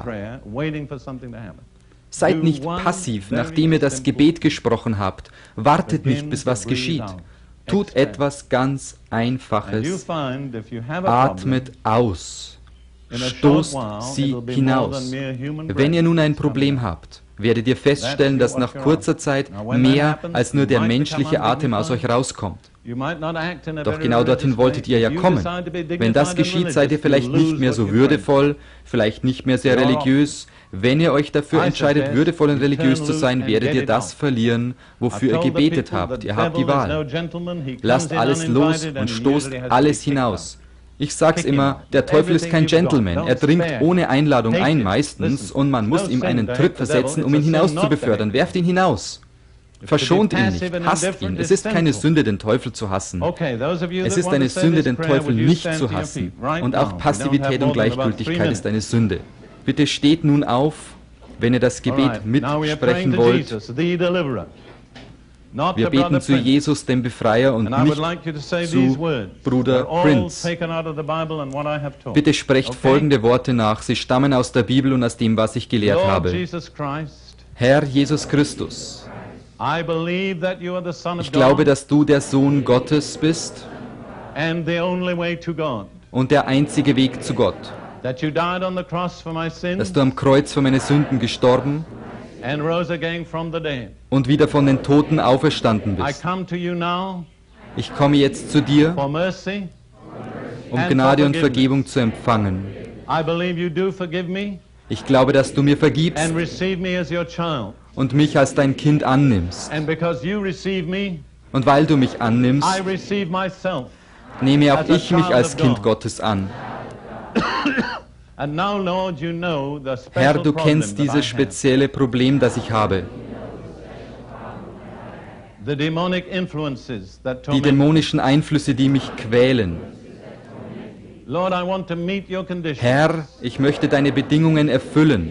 Seid nicht passiv, nachdem ihr das Gebet gesprochen habt. Wartet nicht, bis was geschieht. Tut etwas ganz Einfaches. Atmet aus. Stoßt sie hinaus. Wenn ihr nun ein Problem habt, werdet ihr feststellen, dass nach kurzer Zeit mehr als nur der menschliche Atem aus euch rauskommt. Doch genau dorthin wolltet ihr ja kommen. Wenn das geschieht, seid ihr vielleicht nicht mehr so würdevoll, vielleicht nicht mehr sehr religiös. Wenn ihr euch dafür entscheidet, würdevoll und religiös zu sein, werdet ihr das verlieren, wofür ihr gebetet habt. Ihr habt die Wahl. Lasst alles los und stoßt alles hinaus. Ich sag's immer, der Teufel ist kein Gentleman. Er dringt ohne Einladung ein meistens und man muss ihm einen Tritt versetzen, um ihn hinaus zu befördern. Werft ihn hinaus. Verschont ihn nicht, hasst ihn. Es ist keine Sünde, den Teufel zu hassen. Es ist eine Sünde, den Teufel nicht zu hassen. Und auch Passivität und Gleichgültigkeit ist eine Sünde. Bitte steht nun auf, wenn ihr das Gebet mitsprechen wollt. Wir beten zu Jesus, dem Befreier, und nicht zu Bruder Prince. Bitte sprecht folgende Worte nach. Sie stammen aus der Bibel und aus dem, was ich gelehrt habe. Herr Jesus Christus, ich glaube, dass du der Sohn Gottes bist und der einzige Weg zu Gott. Dass du am Kreuz für meine Sünden gestorben und wieder von den Toten auferstanden bist. Ich komme jetzt zu dir, um Gnade und Vergebung zu empfangen. Ich glaube, dass du mir vergibst und mich als dein Kind annimmst. Und weil du mich annimmst, nehme auch ich mich als Kind Gottes an. Herr, du kennst dieses spezielle Problem, das ich habe. Die dämonischen Einflüsse, die mich quälen. Herr, ich möchte deine Bedingungen erfüllen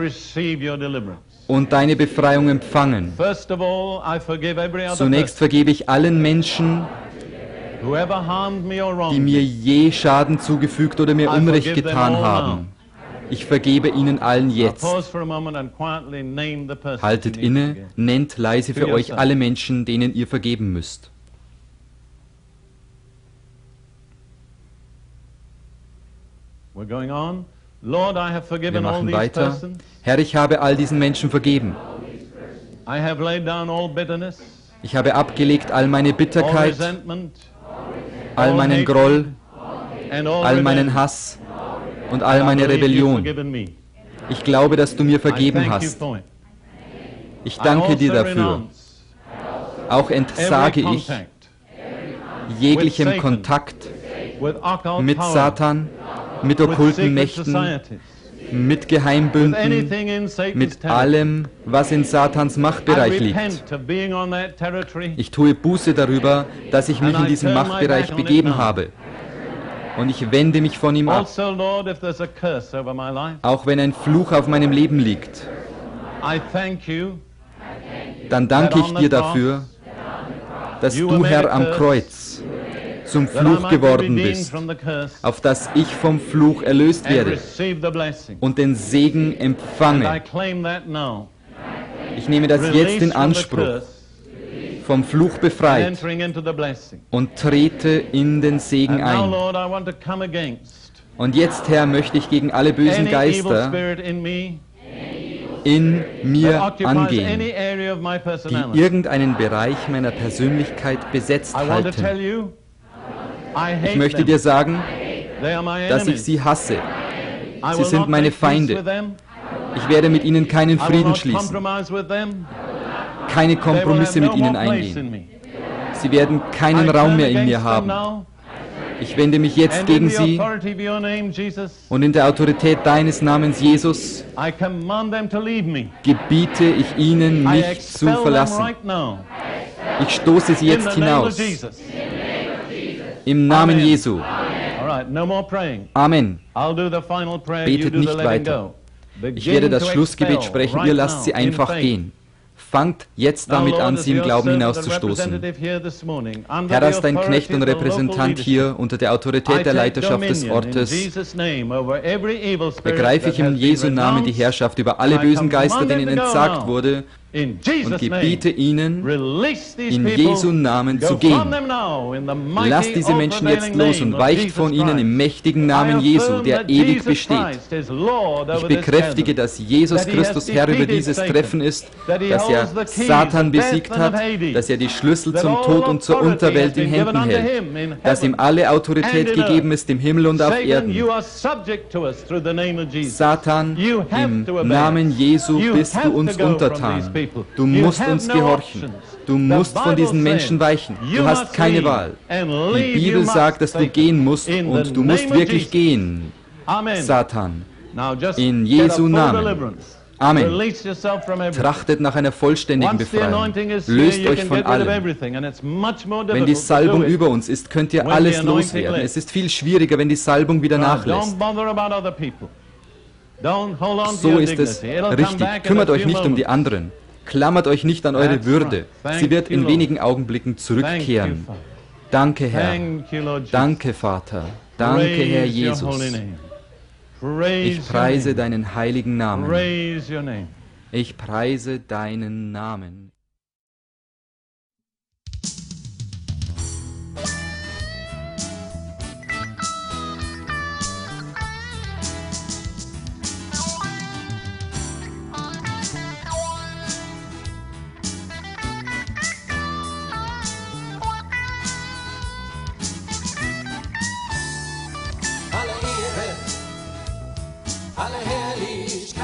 und deine Befreiung empfangen. Zunächst vergebe ich allen Menschen, die mir je Schaden zugefügt oder mir Unrecht getan haben. Ich vergebe ihnen allen jetzt. Haltet inne, nennt leise für euch alle Menschen, denen ihr vergeben müsst. Lord, I have Wir forgiven all machen these weiter. persons. Herr, ich habe all diesen Menschen vergeben. I have laid down all bitterness, Ich habe abgelegt all meine all Bitterkeit, resentment, all meinen Groll, and all all meinen revenge. Hass und all I meine believe you've Rebellion. forgiven me. Ich glaube, dass du mir I vergeben thank you hast. for it. Ich I danke dir also dafür. renounce Auch every entsage ich contact jeglichem Satan, Kontakt with occult mit power, Satan, mit with okkulten secret Mächten, societies, mit with Geheimbünden, anything in Satan's mit territory. allem, was in Satans I Machtbereich liegt. repent of being on that territory. Ich tue Buße darüber, dass ich mich in diesem Machtbereich begeben habe. Und ich wende mich von ihm ab, Also, Lord, if there's a curse over my life, auch wenn ein Fluch auf meinem Leben liegt. I thank you Dann danke ich dir dafür, dass du, Herr, am Kreuz zum that I Fluch might be geworden redeemed bist, from the curse auf dass ich vom Fluch erlöst and werde receive the blessing. und den Segen And I empfange. claim that now. Ich nehme das jetzt Released in from the Anspruch, curse vom Fluch and befreit entering into the blessing. und trete in den Segen And now, ein. Lord, I want to come against Und jetzt, Herr, möchte ich gegen alle bösen any evil Geister spirit in me in that mir occupies angehen, any area of my die personality. irgendeinen Bereich meiner Persönlichkeit besetzt I want to tell halten. you, I Ich hate möchte them. dir sagen, They are my dass ich enemies. sie hasse. I sie will sind not meine make peace Feinde. with them. Ich werde mit ihnen keinen I will Frieden not schließen, compromise with them. keine They will have Kompromisse mit no ihnen more place in eingehen. me. Sie werden keinen I Raum turn mehr in mir against them haben. now, Ich wende mich jetzt and in gegen the sie authority of your name, Jesus, und in der Autorität deines Namens, Jesus, I command them to leave me. gebiete ich ihnen, I mich expel zu them verlassen. right now. Ich stoße sie In jetzt the name of hinaus. Jesus. Im Namen Amen. Jesu. All right, no more praying. Amen. I'll do the final prayer. You Betet do the nicht letting weiter. go. Ich werde das Begin to Schlussgebet expel sprechen, right ihr lasst now sie in einfach faith. gehen. Fangt jetzt Now, damit Lord, an, as sie im your Glauben servant and hinauszustoßen. representative here this morning, under Herr, the als dein authority Knecht und of the local Repräsentant leadership, hier unter der I Autorität der take Leiterschaft des dominion in Ortes, Jesus' name over every evil spirit begreife ich that im has Jesu been Namen die renounced. Herrschaft über alle I bösen Geister, command denen it to go entsagt now. wurde, In und Jesus' gebiete name, ihnen, release these in people. Jesu Namen Go zu from gehen. them now in the mighty, Lasst diese Menschen jetzt all-prevailing los und name of weicht Jesus von ihnen im Christ. mächtigen I Namen Jesu, affirm der that ewig Jesus besteht. Christ is Lord Ich over this bekräftige, gathering. dass Jesus That he has Christus Herr über defeated dieses Satan. Treffen ist, That he dass er holds the keys Satan of death besiegt and hat, of Hades. dass er die Schlüssel That zum all Tod und zur authority Unterwelt has in been given Händen unto hält, him in dass ihm heaven alle and Autorität in gegeben earth. ist im Himmel und auf Satan, Erden. you are subject to us through the name of Jesus. Satan, You have im to obey Namen us. Jesu You bist have du uns to go from untertan. these people. Du You musst have uns no gehorchen. options. Du The musst von Bible diesen says, Menschen weichen. you Du hast must keine leave, Wahl. and Die leave you Bibel must, sagt, dass du Satan. gehen musst In und the du musst name of wirklich Jesus. gehen, Amen. Satan. Now just In get a Jesu full Namen. deliverance. Amen. Release yourself from everything. Trachtet nach einer vollständigen Once the Befreiung. anointing is here, Löst you euch can von get rid of allem. everything, and it's much more Wenn die difficult to Salbung do it über uns ist, könnt ihr when alles the anointing loswerden. lifts. Es ist viel schwieriger, wenn die Salbung wieder nachlässt. Don't bother about other people. Don't hold on to So your ist es dignity. It'll come richtig. back in Kümmert a euch few nicht um die moments. anderen. Klammert euch nicht an eure That's Würde. right. Thank Sie wird you, in Lord. wenigen Augenblicken Thank you, zurückkehren. Father. Danke, Herr. Thank you, Lord Jesus. Danke, Vater. Danke, Herr Praise your Jesus. holy name. Praise Ich preise your name. deinen heiligen Namen. Praise your name. Ich preise deinen Namen. Alle Ehre, alle Herrlichkeit